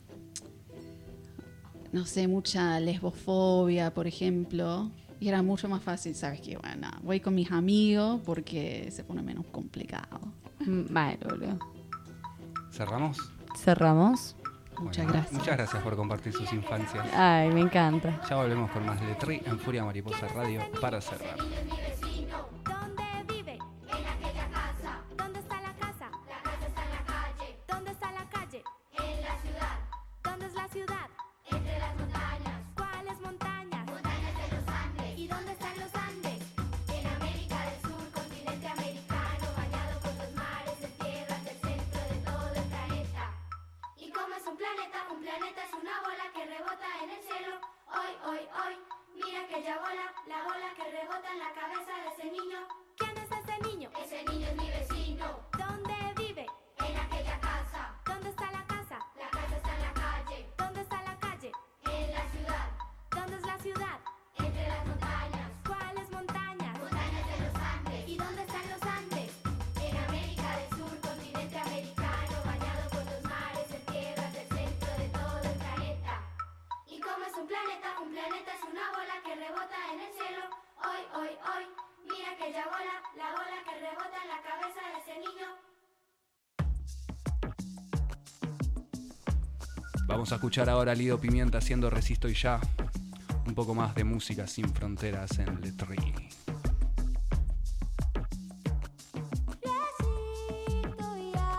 lesbofobia, por ejemplo, y era mucho más fácil, ¿sabes qué? Bueno, voy con mis amigos porque se pone menos complicado. Vale, boludo. ¿Cerramos? Cerramos. Muchas Bueno, gracias. Muchas gracias por compartir sus infancias. Ay, me encanta. Ya volvemos con más Letri en Furia Mariposa Radio para cerrar. ¿Dónde vive? En aquella casa. ¿Dónde está la casa? La casa está en la calle. ¿Dónde está la calle? En la ciudad. ¿Dónde es la ciudad? Entre las montañas. ¿Cuáles montañas? Montañas de los Andes. ¿Y dónde están los Andes? En América del Sur, continente americano, bañado por los mares, en tierras del centro de todo el planeta. ¿Y cómo es un planeta? Un planeta es una bola que rebota en el cielo. Hoy, mira aquella bola, la bola que rebota en la cabeza de ese niño. ¿Quién es ese niño? Ese niño es mi vecino. ¿Dónde vive? En aquella casa. ¿Dónde está la casa? La casa está en la calle. ¿Dónde está la calle? En la ciudad. ¿Dónde es la ciudad? Entre las montañas. ¿Cuáles montañas? Montañas de los Andes. ¿Y dónde están los Andes? En América del Sur, continente americano, bañado por los mares, en tierras del centro de todo el planeta. ¿Y cómo es un planeta? Un planeta es una bola que rebota en el cielo. Hoy, mira aquella bola, la bola que rebota en la cabeza de ese niño. Vamos a escuchar ahora a Lido Pimienta haciendo Resisto y Ya. Un poco más de música sin fronteras en Letri. Resisto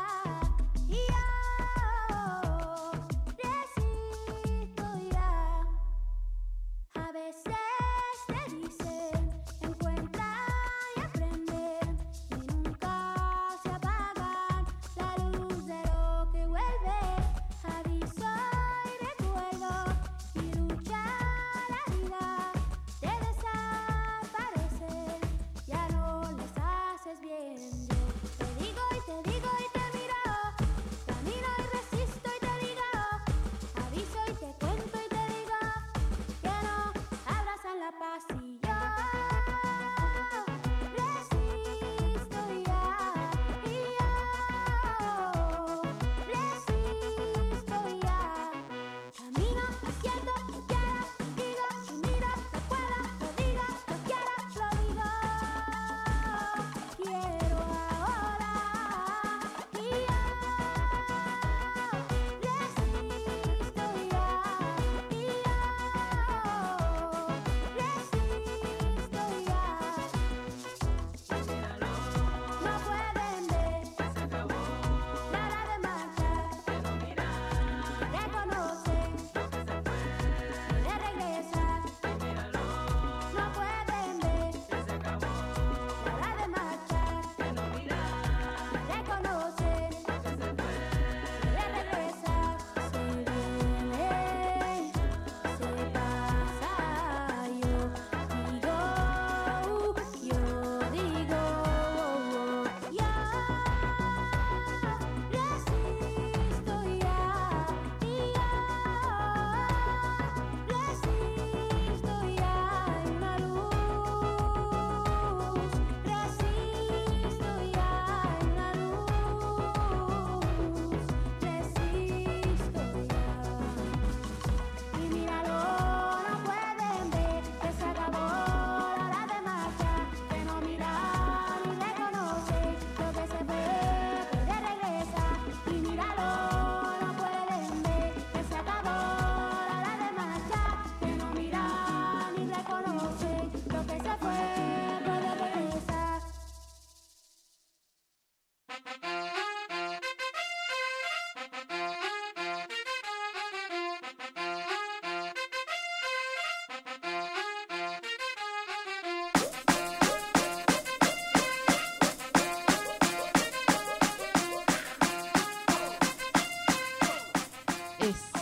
ya. A veces te dicen, encuentra y aprende, y nunca se apaga la luz de lo que vuelve. Aviso y recuerdo, y lucha la vida te desaparece.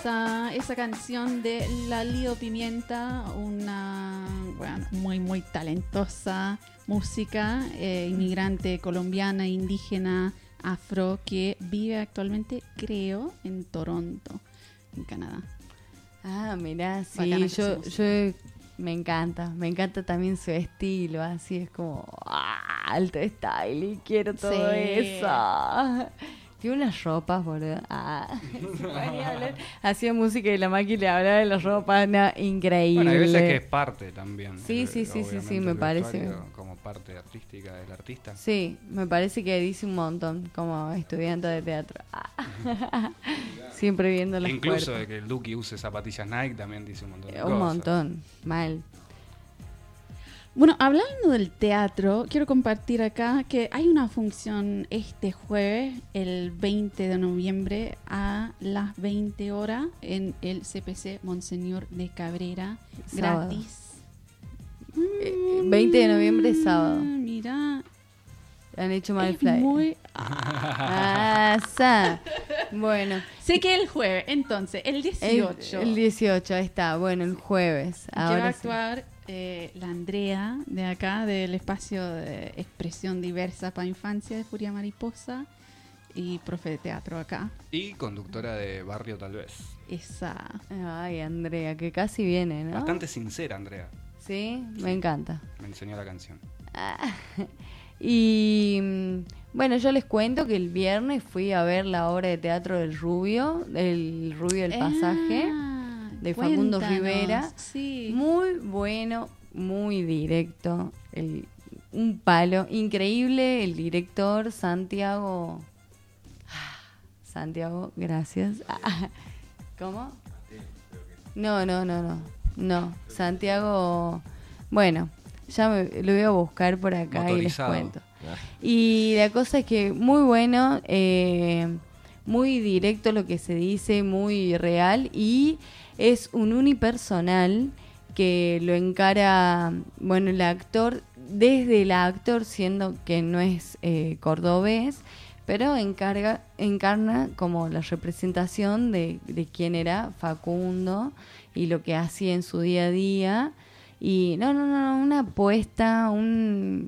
esa canción de la Lido Pimienta, una muy muy talentosa música, inmigrante colombiana, indígena, afro, que vive actualmente, creo, en Toronto, en Canadá. Ah, mirá, sí, Bacana que yo hacemos. me encanta también su estilo, así es como alto style y quiero todo Sí. eso. Tiene unas ropas, boludo. Se ponía a hablar. Hacía música y la máquina le hablaba de las ropas, no, increíble. Bueno, hay veces que es parte también. Sí, sí, sí, obviamente, sí, me el parece. vestuario como parte artística del artista. Sí, me parece que dice un montón como estudiante de teatro. Siempre viendo las Incluso cuerpos. de que el Duki use zapatillas Nike también dice un montón de cosas. Un montón, mal. Bueno, hablando del teatro, quiero compartir acá que hay una función este jueves, el 20 de noviembre, a las 20 horas en el CPC Monseñor de Cabrera, Sábado. gratis. 20 de noviembre es sábado. Mira, Han hecho mal el es flyer. muy... Bueno, Sé que el jueves, entonces, el 18. el 18, ahí está. Bueno, el jueves. que va a Ahora sí. actuar la Andrea de acá, del espacio de expresión diversa para infancia de Furia Mariposa y profe de teatro acá. Y conductora de Barrio tal vez. Esa. Ay, Andrea, que casi viene, ¿no? Bastante sincera, Andrea. Sí, me encanta. Me enseñó la canción. Y bueno, yo les cuento que el viernes fui a ver la obra de teatro del Rubio del Pasaje. De Facundo Cuéntanos. Rivera. Sí. Muy bueno, muy directo. Un palo. Increíble el director Santiago. Santiago, gracias. ¿Cómo? No, Santiago. Bueno, ya lo voy a buscar por acá y les Motorizado. cuento. Y la cosa es que muy bueno, muy directo lo que se dice, muy real, y es un unipersonal que lo encara, bueno, el actor, desde el actor, siendo que no es cordobés, pero encarna como la representación de quién era Facundo y lo que hacía en su día a día. Y no, una apuesta, un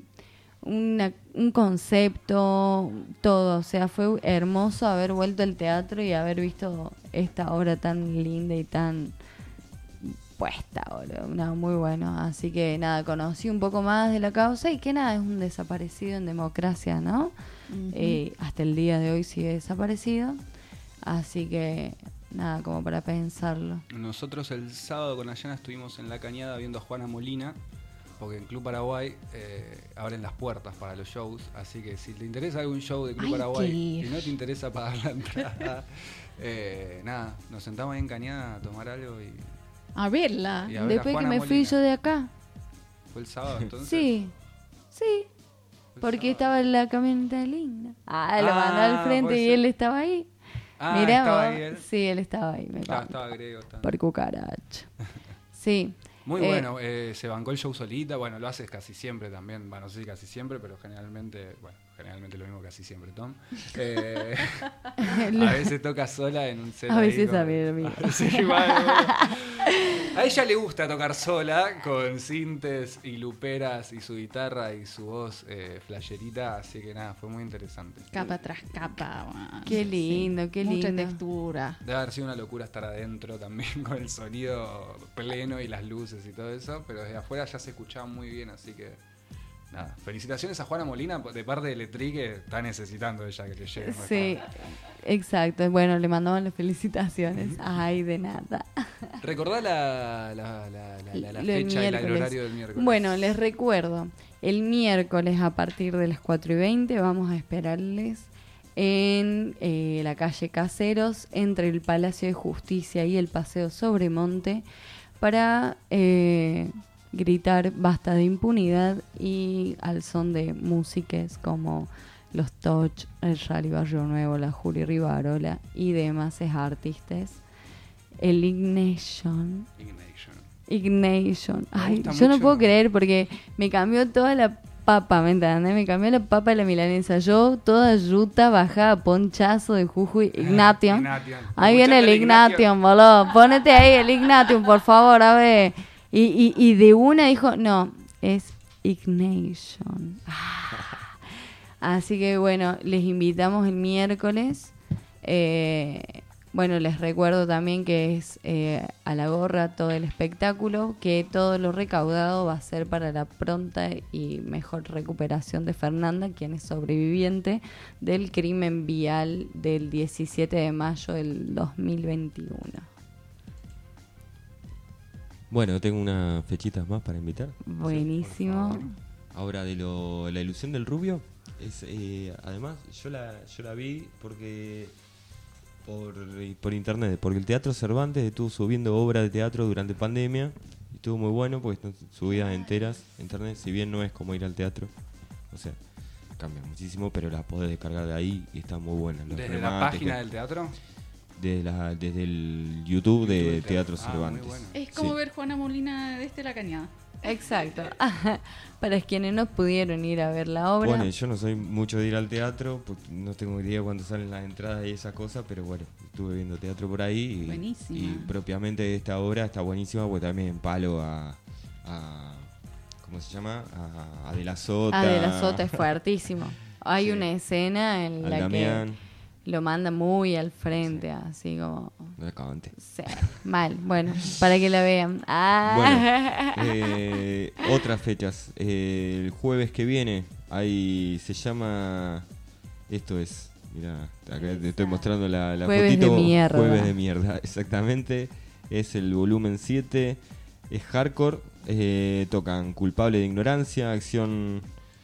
concepto, todo. O sea, fue hermoso haber vuelto al teatro y haber visto esta obra tan linda y tan puesta, boludo. No, muy bueno. Así que nada, conocí un poco más de la causa y que nada, es un desaparecido en democracia, ¿no? Hasta el día de hoy sigue desaparecido. Así que nada, como para pensarlo. Nosotros el sábado con Ayana estuvimos en La Cañada viendo a Juana Molina, porque en Club Paraguay abren las puertas para los shows, así que si te interesa algún show de Club Hay Paraguay que ir. y no te interesa pagar la entrada, nada, nos sentamos ahí en Cañada a tomar algo y A verla. a ver a Después que Juana me fui Molina. yo de acá. ¿Fue el sábado entonces? Sí, ¿Fue el porque sábado? estaba en la camioneta linda. Lo mandó al frente puede y ser. él estaba ahí. Ah, Mirá estaba vos. ahí él. Sí, él estaba ahí. Me consta. Estaba griego. Estaba. Por cucaracha. Sí. Muy bueno, se bancó el show solita, bueno, lo haces casi siempre también, bueno, no sé si casi siempre, pero generalmente lo mismo casi siempre, Tom. A veces toca sola en un set. A ahí veces con- a mí, amigo. Sí, bueno. A ella le gusta tocar sola, con sintes y luperas y su guitarra y su voz flasherita, así que nada, fue muy interesante. Capa tras capa. bueno, Qué lindo, qué Mucha lindo. textura. Debe haber sido una locura estar adentro también con el sonido pleno y las luces y todo eso, pero desde afuera ya se escuchaba muy bien, así que nada. Felicitaciones a Juana Molina de parte de Letri, que está necesitando ella que le llegue. Sí, exacto. Bueno, le mandamos las felicitaciones. Ay, de nada. Recordá la Lo del fecha y el miércoles. horario del miércoles. Bueno, les recuerdo, el miércoles a partir de las 4:20 vamos a esperarles en la calle Caseros, entre el Palacio de Justicia y el Paseo Sobremonte, para gritar basta de impunidad y al son de músicas como los Toch, el Rally Barrio Nuevo, la Juli Rivarola y demás artistas. El Ignition. Ignition. Me Ay, gusta yo no mucho. puedo creer porque me cambió toda la papa, ¿me entendés? Me cambió la papa y la milanesa. Yo, toda yuta, bajada, ponchazo de Jujuy, Ignatium. Ignatium. Ahí viene el ¿Escuchaste el Ignatium, boludo. Ponete ahí el Ignatium, por favor, a ver. Y de una dijo, no, es Ignatium. Así que bueno, les invitamos el miércoles. Bueno, les recuerdo también que es a la gorra todo el espectáculo, que todo lo recaudado va a ser para la pronta y mejor recuperación de Fernanda, quien es sobreviviente del crimen vial del 17 de mayo del 2021. Bueno, tengo unas fechitas más para invitar. Buenísimo. Ahora de la ilusión del rubio, es además yo la vi porque por internet, porque el Teatro Cervantes estuvo subiendo obras de teatro durante pandemia y estuvo muy bueno porque están subidas enteras en internet, si bien no es como ir al teatro, o sea, cambia muchísimo, pero las podés descargar de ahí y está muy buena. ¿Desde la página del teatro? Desde el YouTube de del Teatro teatro. Cervantes. Muy bueno. Es como Sí. ver Juana Molina desde la Cañada. Exacto. Para quienes no pudieron ir a ver la obra. Bueno, yo no soy mucho de ir al teatro, porque no tengo idea cuándo salen las entradas y esas cosas, pero bueno, estuve viendo teatro por ahí Buenísima. y propiamente esta obra está buenísima porque también en palo a ¿cómo se llama? A De la Sota. De la Sota es fuertísimo. Hay Sí. una escena en al la Damián. que lo manda muy al frente, así como... No la cagante. Sí, mal. Bueno, para que la vean. Otras fechas. El jueves que viene, se llama... Esto es... Mira, acá te estoy mostrando la Jueves fotito. de mierda. Jueves de mierda, exactamente. Es el volumen 7. Es hardcore. Tocan Culpable de Ignorancia, Acción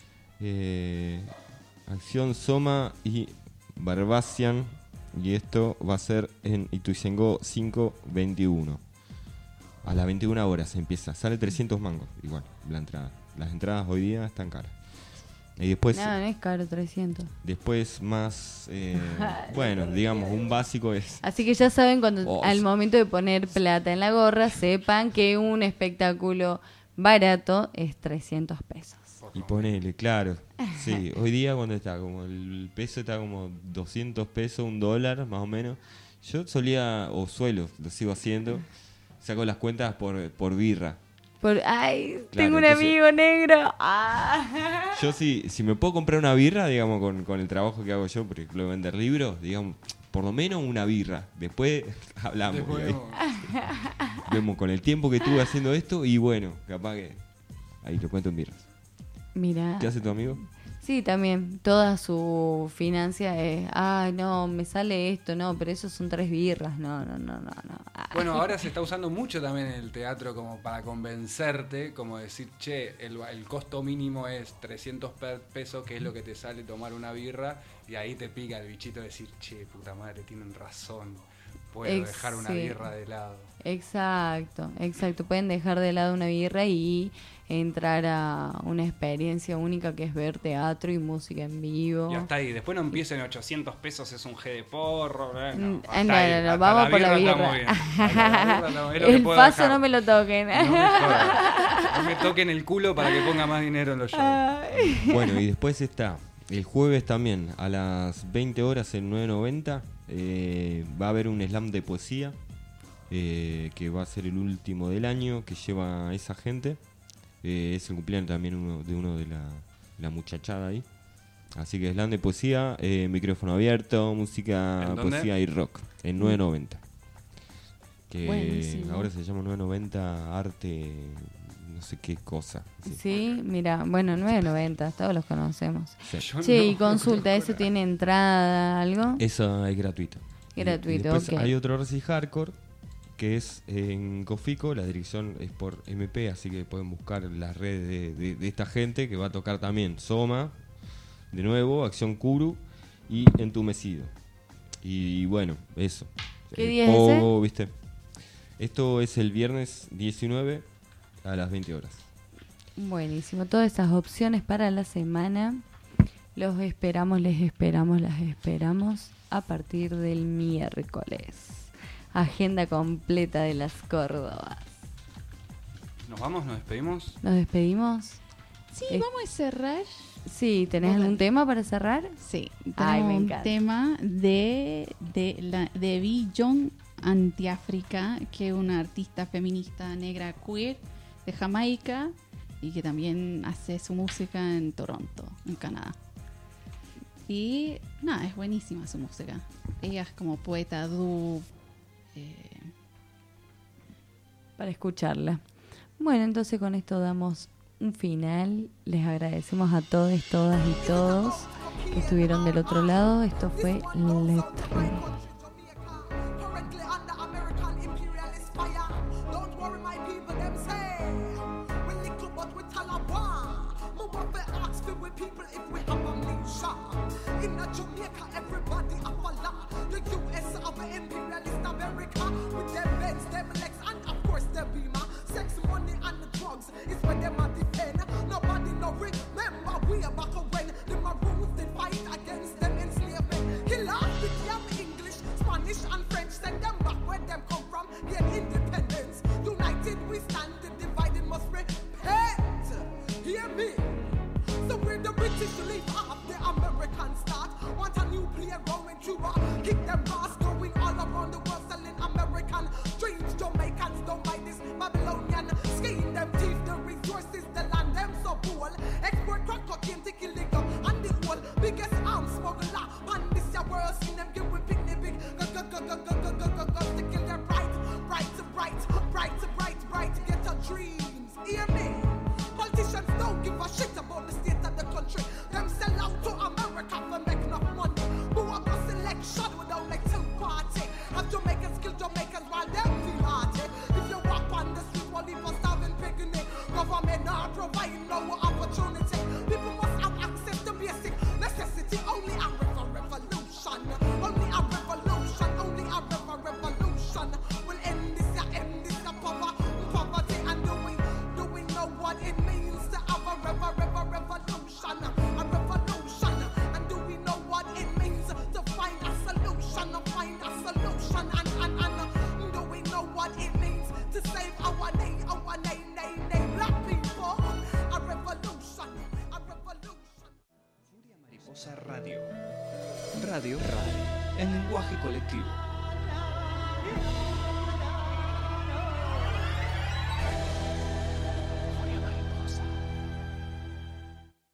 Soma y Barbasian. Y esto va a ser en Ituzaingó 521. A las 21 horas empieza. Sale 300 mangos, igual, la entrada. Las entradas hoy día están caras. Y después, No, no es caro, 300. después más, bueno, digamos, un básico es... Así que ya saben, cuando Oh, al sí. momento de poner plata en la gorra, sepan que un espectáculo barato es 300 pesos. Y ponele, claro. Sí, hoy día cuando está, como el peso está como 200 pesos, $1 más o menos. Yo solía, o suelo, lo sigo haciendo, saco las cuentas por birra. Ay, Claro, tengo un entonces- amigo negro. Yo si me puedo comprar una birra, digamos, con el trabajo que hago yo, por ejemplo, vender libros, digamos, por lo menos una birra. Después hablamos. Después y ahí vemos con el tiempo que estuve haciendo esto y bueno, capaz que ahí lo cuento en birras. Mira. ¿Qué hace tu amigo? Sí, también. Toda su financia es, no, me sale esto, no, pero eso son 3 birras. No. Bueno, ahora se está usando mucho también el teatro como para convencerte, como decir, che, el costo mínimo es 300 pesos, que es lo que te sale tomar una birra, y ahí te pica el bichito de decir, che, puta madre, tienen razón, puedo dejar una Sí. birra de lado. Exacto. Pueden dejar de lado una birra y entrar a una experiencia única que es ver teatro y música en vivo. Y hasta ahí, después no empiecen 800 pesos, es un G de porro, No, hasta no, ahí, no, hasta vamos por la estamos birra. bien. Hasta la birra estamos bien, es lo que El puedo paso dejar. no me lo toquen. No me jodan. No me toquen el culo para que ponga más dinero en los shows. Bueno, y después está el jueves también a las 20 horas en 990. Va a haber un slam de poesía que va a ser el último del año que lleva esa gente. Es el cumpleaños también uno de la muchachada ahí. Así que slam de poesía, micrófono abierto, música, ¿En dónde? poesía y rock en 990. Que Buenísimo. ahora se llama 990 arte, no sé qué cosa. Sí. Sí, mira, bueno, 9.90, todos los conocemos. Sí. Yo Che, no. y consulta, ¿eso tiene entrada, algo? Eso es gratuito. Gratuito, Y después ok. hay otro recital hardcore que es en Cofico, la dirección es por MP, así que pueden buscar las redes de esta gente que va a tocar también Soma, de nuevo, Acción Kuru y Entumecido. Y bueno, eso. ¿Qué El día es pogo, ¿viste? Esto es el viernes 19 a las 20 horas. Buenísimo, todas esas opciones para la semana. Los esperamos, les esperamos, las esperamos a partir del miércoles. Agenda completa de las Córdobas. ¿Nos vamos? ¿Nos despedimos? Nos despedimos. Sí, Es- vamos a cerrar. Sí, ¿tenés Vos algún dale. tema para cerrar? Sí, Ay, me tenemos un encanta. tema de Billon Antiáfrica, que es una artista feminista negra queer de Jamaica y que también hace su música en Toronto, en Canadá. Y nada, es buenísima su música. Ella es como poeta dub. Para escucharla. Bueno, entonces con esto damos un final. Les agradecemos a todos, todas y todos que estuvieron del otro lado. Esto fue Let's Ring. Currently under American imperialist fire. Don't worry, my people, them say. We little but we tell a war. My waffle ask for we people if we have amnesia. In a Jamaica, everybody have a law. The US of the imperialist America. With them beds, them legs, and of course their beamer. Sex, money, and the drugs is where them are defend. Nobody know remember we are back when the Maroons did fight against them enslavement. Kill off the damn English, Spanish, and French. Send them back where them come from. Get independence. United we stand. The divided must repent. Hear me. So where the British leave off, the Americans start. Want a new player going Cuba. Kick them ass going all around the world selling American dreams. Jamaicans don't buy this Babylonian scheme. Them thief the resources, the land them so poor. Export crack cocaine, take illegal and the whole biggest arms smuggler. And this your world seen them give we picnic big. To kill their bright. Get your dreams. Hear me. Politicians don't give a shit about the state of the country. Them sell out to America for make enough money. Who are gonna selection without like two party? Have Jamaicans kill Jamaicans while them feel hearty. If you walk on the street while people starving picnic, government not provide no opportunity. People must have access to basic necessity. Only a revolution. Only a revolution. Only a revolution will end this poverty. And do we know what it means to have a revolution? A revolution. And do we know what it means to find a solution? Find a solution. And do we know what it means to save our name, black people? A revolution. A revolution. Furia Mariposa Radio. Radio en lenguaje colectivo.